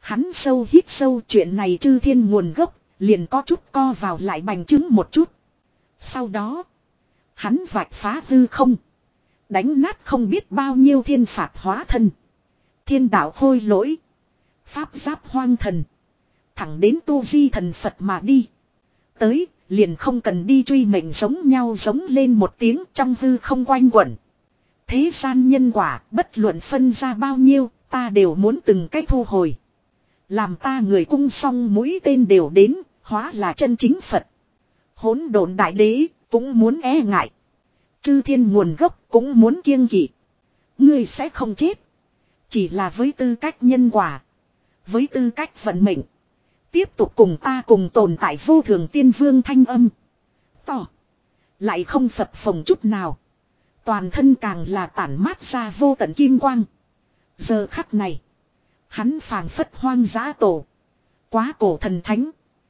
[SPEAKER 1] Hắn sâu hít sâu, chuyện này chư thiên nguồn gốc, liền có chút co vào lại bành trướng một chút. Sau đó, hắn vạch phá hư không. Đánh nát không biết bao nhiêu thiên phạt hóa thân. Thiên đạo khôi lỗi. Pháp giáp hoang thần. Thẳng đến tu di thần Phật mà đi. Tới, liền không cần đi truy mệnh giống nhau giống lên một tiếng trong hư không quanh quẩn. Thế gian nhân quả, bất luận phân ra bao nhiêu, ta đều muốn từng cái thu hồi. Làm ta người cung xong mũi tên đều đến, hóa là chân chính Phật. Hỗn độn đại đế, cũng muốn e ngại. Chư thiên nguồn gốc, cũng muốn kiêng kỵ. Ngươi sẽ không chết. Chỉ là với tư cách nhân quả. Với tư cách vận mệnh. Tiếp tục cùng ta cùng tồn tại vô thường tiên vương thanh âm. To. Lại không phập phồng chút nào. Toàn thân càng là tản mát ra vô tận kim quang. Giờ khắc này. Hắn phảng phất hoang dã tổ. Quá cổ thần thánh.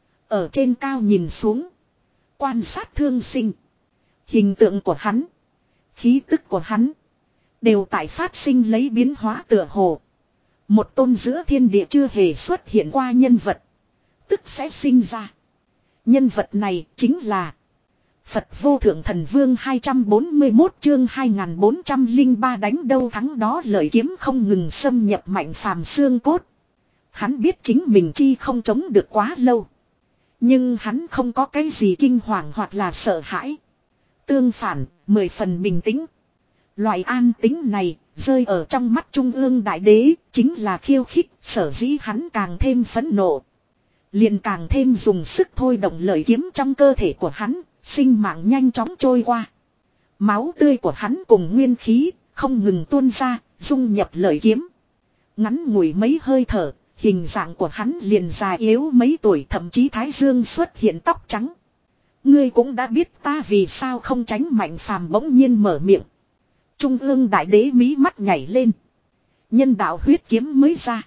[SPEAKER 1] Ở trên cao nhìn xuống. Quan sát thương sinh. Hình tượng của hắn. Khí tức của hắn. Đều tại phát sinh lấy biến hóa tựa hồ. Một tôn giữa thiên địa chưa hề xuất hiện qua nhân vật. Tức sẽ sinh ra. Nhân vật này chính là Phật Vô Thượng Thần Vương hai trăm bốn mươi mốt chương hai nghìn bốn trăm lẻ ba đánh đâu thắng đó, lợi kiếm không ngừng xâm nhập Mạnh Phàm xương cốt. Hắn biết chính mình chi không chống được quá lâu. Nhưng hắn không có cái gì kinh hoàng hoặc là sợ hãi. Tương phản, mười phần bình tĩnh. Loại an tính này, rơi ở trong mắt Trung ương Đại Đế, chính là khiêu khích, sở dĩ hắn càng thêm phẫn nộ. Liền càng thêm dùng sức thôi động lợi kiếm trong cơ thể của hắn, sinh mạng nhanh chóng trôi qua. Máu tươi của hắn cùng nguyên khí, không ngừng tuôn ra, dung nhập lợi kiếm. Ngắn ngủi mấy hơi thở, hình dạng của hắn liền già yếu mấy tuổi, thậm chí thái dương xuất hiện tóc trắng. Ngươi cũng đã biết ta vì sao không tránh. Mạnh Phàm bỗng nhiên mở miệng. Trung ương Đại Đế mí mắt nhảy lên. Nhân đạo huyết kiếm mới ra.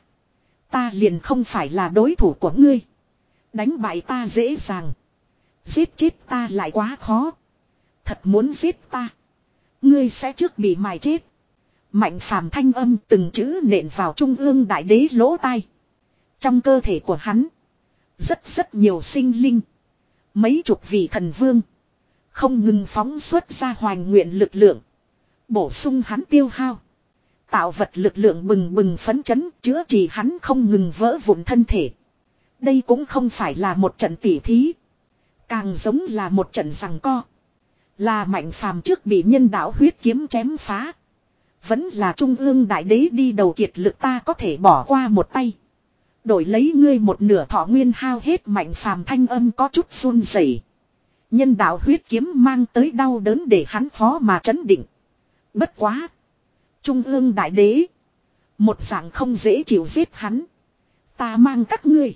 [SPEAKER 1] Ta liền không phải là đối thủ của ngươi. Đánh bại ta dễ dàng. Giết chết ta lại quá khó. Thật muốn giết ta. Ngươi sẽ trước bị mài chết. Mạnh Phàm thanh âm từng chữ nện vào Trung ương Đại Đế lỗ tai. Trong cơ thể của hắn. Rất rất nhiều sinh linh. Mấy chục vị thần vương. Không ngừng phóng xuất ra hoành nguyện lực lượng. Bổ sung hắn tiêu hao. Tạo vật lực lượng bừng bừng phấn chấn, chữa trị hắn không ngừng vỡ vụn thân thể. Đây cũng không phải là một trận tỉ thí. Càng giống là một trận giằng co. Là Mạnh Phàm trước bị nhân đạo huyết kiếm chém phá. Vẫn là Trung ương Đại Đế đi đầu kiệt lực, ta có thể bỏ qua một tay. Đổi lấy ngươi một nửa thọ nguyên hao hết. Mạnh Phàm thanh âm có chút run rẩy. Nhân đạo huyết kiếm mang tới đau đớn để hắn khó mà trấn định. Bất quá. Trung ương Đại Đế. Một dạng không dễ chịu giết hắn. Ta mang các ngươi.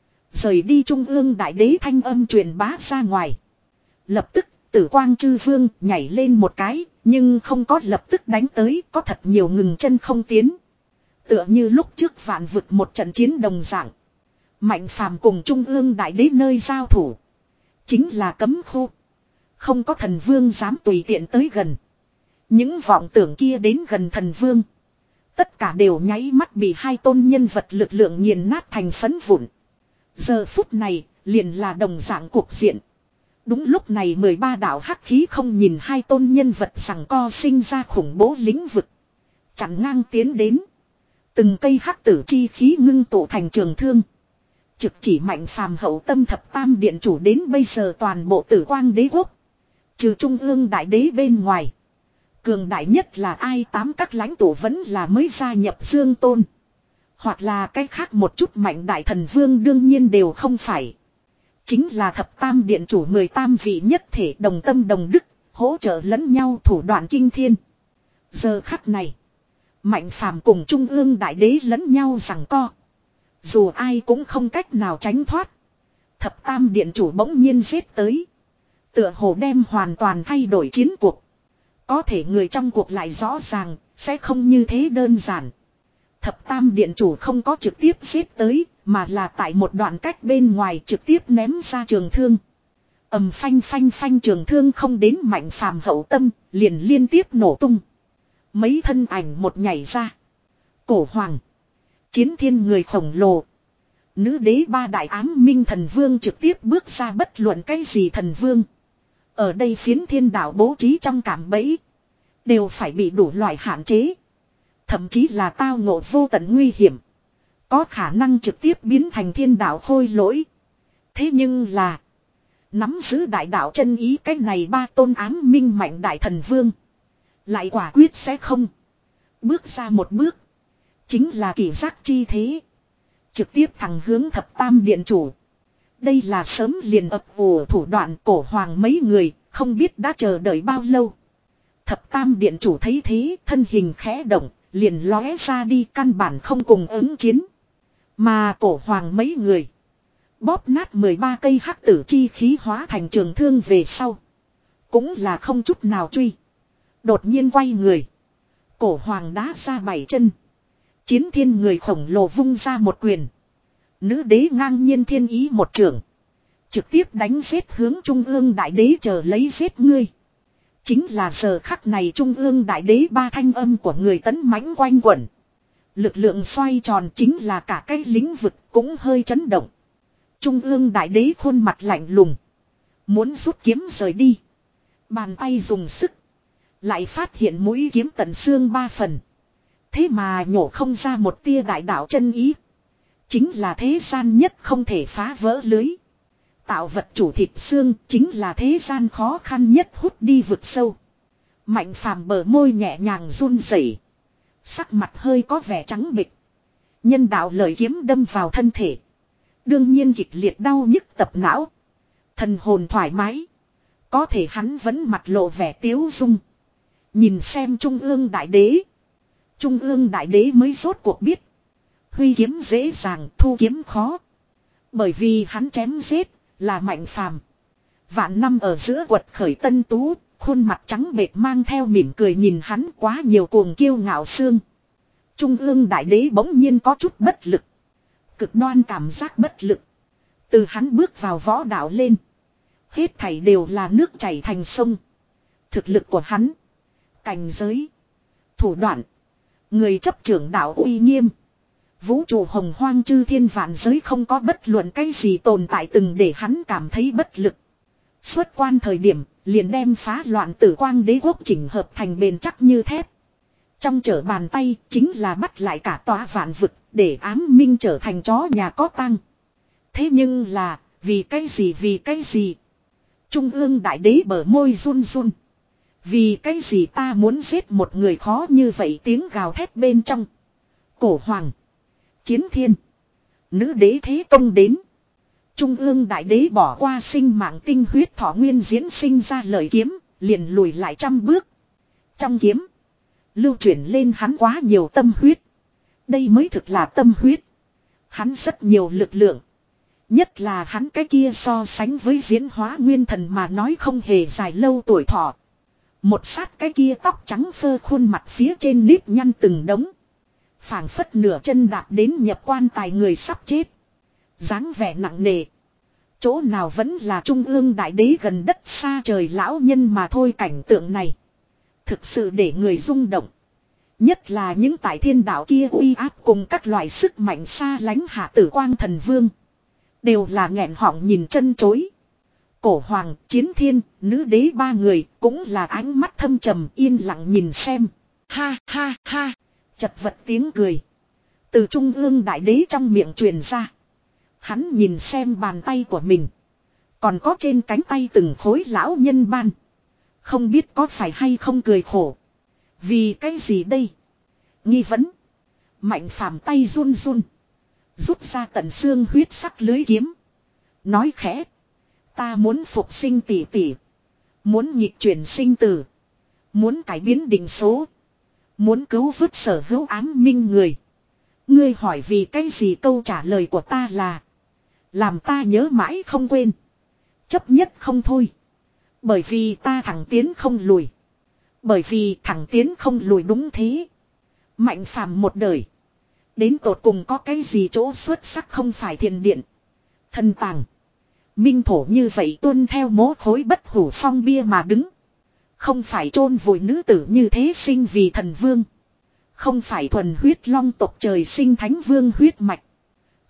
[SPEAKER 1] Rời đi. Trung ương Đại Đế thanh âm truyền bá ra ngoài. Lập tức Tử Quang Chư Vương nhảy lên một cái. Nhưng không có lập tức đánh tới. Có thật nhiều ngừng chân không tiến. Tựa như lúc trước vạn vực một trận chiến đồng dạng. Mạnh Phàm cùng Trung ương Đại Đế nơi giao thủ. Chính là cấm khu. Không có thần vương dám tùy tiện tới gần. Những vọng tưởng kia đến gần thần vương. Tất cả đều nháy mắt bị hai tôn nhân vật lực lượng nghiền nát thành phấn vụn. Giờ phút này liền là đồng dạng cuộc diện. Đúng lúc này mười ba đạo hắc khí không nhìn hai tôn nhân vật sằng co sinh ra khủng bố lĩnh vực. Chặn ngang tiến đến. Từng cây hắc tử chi khí ngưng tụ thành trường thương. Trực chỉ Mạnh Phàm hậu tâm thập tam điện chủ. Đến bây giờ toàn bộ Tử Quang Đế quốc. Trừ Trung ương Đại Đế bên ngoài. Cường đại nhất là ai? Tám các lãnh tụ vẫn là mới gia nhập Dương Tôn. Hoặc là cái khác một chút mạnh đại thần vương đương nhiên đều không phải. Chính là thập tam điện chủ mười tam vị nhất thể đồng tâm đồng đức. Hỗ trợ lẫn nhau thủ đoạn kinh thiên. Giờ khắc này. Mạnh Phàm cùng Trung ương Đại Đế lẫn nhau giằng co. Dù ai cũng không cách nào tránh thoát. Thập tam điện chủ bỗng nhiên giết tới. Tựa hồ đem hoàn toàn thay đổi chiến cuộc. Có thể người trong cuộc lại rõ ràng, sẽ không như thế đơn giản. Thập tam điện chủ không có trực tiếp giết tới, mà là tại một đoạn cách bên ngoài trực tiếp ném ra trường thương. Ầm phanh phanh phanh, trường thương không đến Mạnh Phàm hậu tâm, liền liên tiếp nổ tung. Mấy thân ảnh một nhảy ra. Cổ hoàng. Chiến thiên người khổng lồ. Nữ đế ba đại ám minh thần vương trực tiếp bước ra bất luận cái gì thần vương. Ở đây phiến thiên đạo bố trí trong cảm bẫy. Đều phải bị đủ loại hạn chế. Thậm chí là tao ngộ vô tận nguy hiểm. Có khả năng trực tiếp biến thành thiên đạo khôi lỗi. Thế nhưng là. Nắm giữ đại đạo chân ý cái này ba tôn ám minh mạnh đại thần vương. Lại quả quyết sẽ không. Bước ra một bước. Chính là kỳ giác chi thế. Trực tiếp thẳng hướng thập tam điện chủ. Đây là sớm liền ập ủ thủ đoạn cổ hoàng mấy người. Không biết đã chờ đợi bao lâu. Thập tam điện chủ thấy thế thân hình khẽ động. Liền lóe ra đi căn bản không cùng ứng chiến. Mà cổ hoàng mấy người. Bóp nát mười ba cây hắc tử chi khí hóa thành trường thương về sau. Cũng là không chút nào truy. Đột nhiên quay người. Cổ hoàng đá ra bảy chân. Chiến thiên người khổng lồ vung ra một quyền. Nữ đế ngang nhiên thiên ý một trường. Trực tiếp đánh giết hướng trung ương đại đế chờ lấy giết ngươi. Chính là giờ khắc này trung ương đại đế ba thanh âm của người tấn mãnh quanh quẩn. Lực lượng xoay tròn chính là cả cái lĩnh vực cũng hơi chấn động. Trung ương đại đế khuôn mặt lạnh lùng. Muốn rút kiếm rời đi. Bàn tay dùng sức. Lại phát hiện mũi kiếm tận xương ba phần. Thế mà nhổ không ra một tia đại đạo chân ý. Chính là thế gian nhất không thể phá vỡ lưới. Tạo vật chủ thịt xương chính là thế gian khó khăn nhất hút đi vực sâu. Mạnh phàm bờ môi nhẹ nhàng run rẩy, sắc mặt hơi có vẻ trắng bệch. Nhân đạo lời kiếm đâm vào thân thể. Đương nhiên kịch liệt đau nhức tập não. Thần hồn thoải mái. Có thể hắn vẫn mặt lộ vẻ tiếu dung. Nhìn xem trung ương đại đế. Trung ương đại đế mới rốt cuộc biết. Huy kiếm dễ dàng, thu kiếm khó. Bởi vì hắn chém giết là mạnh phàm. Vạn năm ở giữa quật khởi tân tú. Khuôn mặt trắng bệch mang theo mỉm cười nhìn hắn quá nhiều cuồng kiêu ngạo xương. Trung ương đại đế bỗng nhiên có chút bất lực. Cực đoan cảm giác bất lực. Từ hắn bước vào võ đạo lên. Hết thảy đều là nước chảy thành sông. Thực lực của hắn. Cảnh giới. Thủ đoạn. Người chấp trưởng đạo uy nghiêm. Vũ trụ hồng hoang chư thiên vạn giới không có bất luận cái gì tồn tại từng để hắn cảm thấy bất lực. Xuất quan thời điểm liền đem phá loạn tử quang đế quốc chỉnh hợp thành bền chắc như thép. Trong trở bàn tay chính là bắt lại cả tòa vạn vực để ám minh trở thành chó nhà có tăng. Thế nhưng là vì cái gì vì cái gì? Trung ương đại đế bờ môi run run. Vì cái gì ta muốn giết một người khó như vậy tiếng gào thét bên trong. Cổ hoàng. Chiến thiên. Nữ đế thế công đến. Trung ương đại đế bỏ qua sinh mạng tinh huyết thọ nguyên diễn sinh ra lời kiếm. Liền lùi lại trăm bước. Trong kiếm. Lưu chuyển lên hắn quá nhiều tâm huyết. Đây mới thực là tâm huyết. Hắn rất nhiều lực lượng. Nhất là hắn cái kia so sánh với diễn hóa nguyên thần mà nói không hề dài lâu tuổi thọ. Một sát cái kia tóc trắng phơ khuôn mặt phía trên nếp nhăn từng đống. Phảng phất nửa chân đạp đến nhập quan tài người sắp chết. Dáng vẻ nặng nề. Chỗ nào vẫn là trung ương đại đế gần đất xa trời lão nhân mà thôi cảnh tượng này. Thực sự để người rung động. Nhất là những tại thiên đạo kia uy áp cùng các loại sức mạnh xa lánh hạ tử quang thần vương. Đều là nghẹn họng nhìn chân chối. Cổ hoàng, chiến thiên, nữ đế ba người cũng là ánh mắt thâm trầm yên lặng nhìn xem. Ha ha ha, chật vật tiếng cười. Từ trung ương đại đế trong miệng truyền ra. Hắn nhìn xem bàn tay của mình. Còn có trên cánh tay từng khối lão nhân ban. Không biết có phải hay không cười khổ. Vì cái gì đây? Nghi vấn. Mạnh phàm tay run run. Rút ra tận xương huyết sắc lưới kiếm. Nói khẽ. Ta muốn phục sinh tỷ tỷ. Muốn nghịch chuyển sinh tử. Muốn cải biến định số. Muốn cứu vớt sở hữu ám minh người. Ngươi hỏi vì cái gì câu trả lời của ta là. Làm ta nhớ mãi không quên. Chấp nhất không thôi. Bởi vì ta thẳng tiến không lùi. Bởi vì thẳng tiến không lùi đúng thế. Mạnh phàm một đời. Đến tột cùng có cái gì chỗ xuất sắc không phải thiền điện. Thần tàng. Minh thổ như vậy tuân theo mố khối bất hủ phong bia mà đứng. Không phải chôn vùi nữ tử như thế sinh vì thần vương. Không phải thuần huyết long tộc trời sinh thánh vương huyết mạch.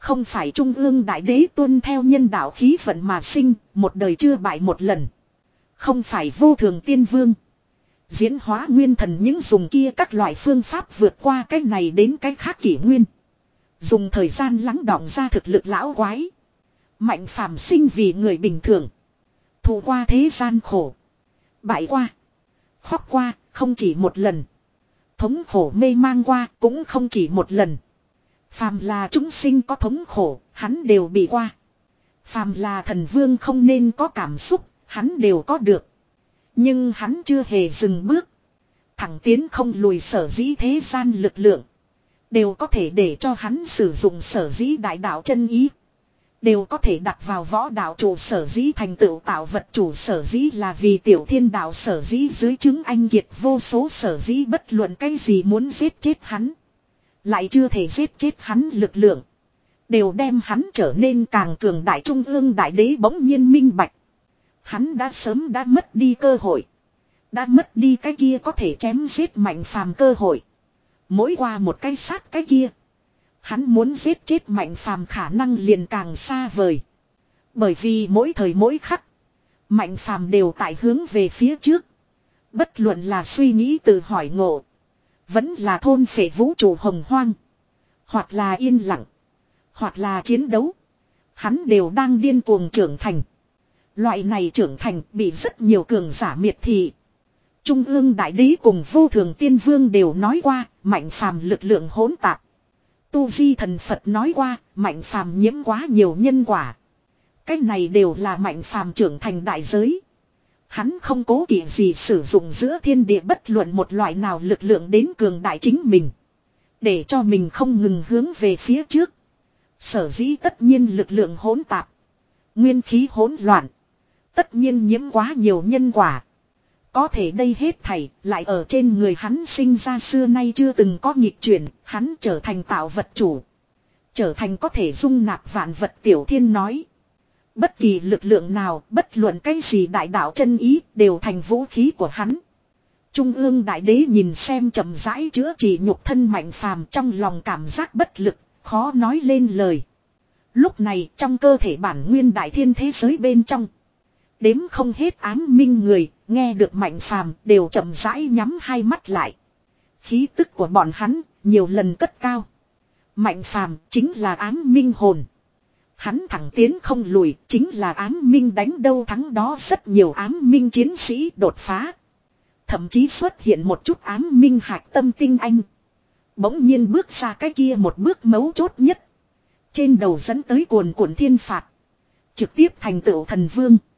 [SPEAKER 1] Không phải trung ương đại đế tuân theo nhân đạo khí vận mà sinh, một đời chưa bại một lần. Không phải vô thường tiên vương. Diễn hóa nguyên thần những dùng kia các loại phương pháp vượt qua cái này đến cái khác kỷ nguyên. Dùng thời gian lắng đọng ra thực lực lão quái. Mạnh phàm sinh vì người bình thường. Thụ qua thế gian khổ. Bại qua. Khóc qua, không chỉ một lần. Thống khổ mê mang qua, cũng không chỉ một lần. Phàm là chúng sinh có thống khổ, hắn đều bị qua. Phàm là thần vương không nên có cảm xúc, hắn đều có được. Nhưng hắn chưa hề dừng bước. Thẳng tiến không lùi sở dĩ thế gian lực lượng. Đều có thể để cho hắn sử dụng sở dĩ đại đạo chân ý. Đều có thể đặt vào võ đạo chủ sở dĩ thành tựu tạo vật chủ sở dĩ là vì tiểu thiên đạo sở dĩ dưới chứng anh kiệt vô số sở dĩ bất luận cái gì muốn giết chết hắn. Lại chưa thể giết chết hắn lực lượng. Đều đem hắn trở nên càng cường đại trung ương đại đế bỗng nhiên minh bạch. Hắn đã sớm đã mất đi cơ hội. Đã mất đi cái kia có thể chém giết mạnh phàm cơ hội. Mỗi qua một cái sát cái kia. Hắn muốn giết chết mạnh phàm khả năng liền càng xa vời. Bởi vì mỗi thời mỗi khắc. Mạnh phàm đều tại hướng về phía trước. Bất luận là suy nghĩ từ hỏi ngộ. Vẫn là thôn phệ vũ trụ hồng hoang. Hoặc là yên lặng. Hoặc là chiến đấu. Hắn đều đang điên cuồng trưởng thành. Loại này trưởng thành bị rất nhiều cường giả miệt thị. Trung ương đại đế cùng vô thường tiên vương đều nói qua. Mạnh phàm lực lượng hỗn tạp. Tu Di thần Phật nói qua. Mạnh phàm nhiễm quá nhiều nhân quả. Cái này đều là mạnh phàm trưởng thành đại giới. Hắn không cố kỵ gì sử dụng giữa thiên địa bất luận một loại nào lực lượng đến cường đại chính mình. Để cho mình không ngừng hướng về phía trước. Sở dĩ tất nhiên lực lượng hỗn tạp. Nguyên khí hỗn loạn. Tất nhiên nhiễm quá nhiều nhân quả. Có thể đây hết thảy lại ở trên người hắn sinh ra xưa nay chưa từng có nghịch chuyển. Hắn trở thành tạo vật chủ. Trở thành có thể dung nạp vạn vật tiểu thiên nói. Bất kỳ lực lượng nào, bất luận cái gì đại đạo chân ý, đều thành vũ khí của hắn. Trung ương đại đế nhìn xem chậm rãi chữa trị nhục thân mạnh phàm trong lòng cảm giác bất lực, khó nói lên lời. Lúc này trong cơ thể bản nguyên đại thiên thế giới bên trong. Đếm không hết ám minh người, nghe được mạnh phàm đều chậm rãi nhắm hai mắt lại. Khí tức của bọn hắn nhiều lần cất cao. Mạnh phàm chính là ám minh hồn. Hắn thẳng tiến không lùi, chính là ám minh đánh đâu thắng đó rất nhiều ám minh chiến sĩ đột phá. Thậm chí xuất hiện một chút ám minh hạch tâm tinh anh. Bỗng nhiên bước ra cái kia một bước mấu chốt nhất. Trên đầu dẫn tới cuồn cuộn thiên phạt. Trực tiếp thành tựu thần vương.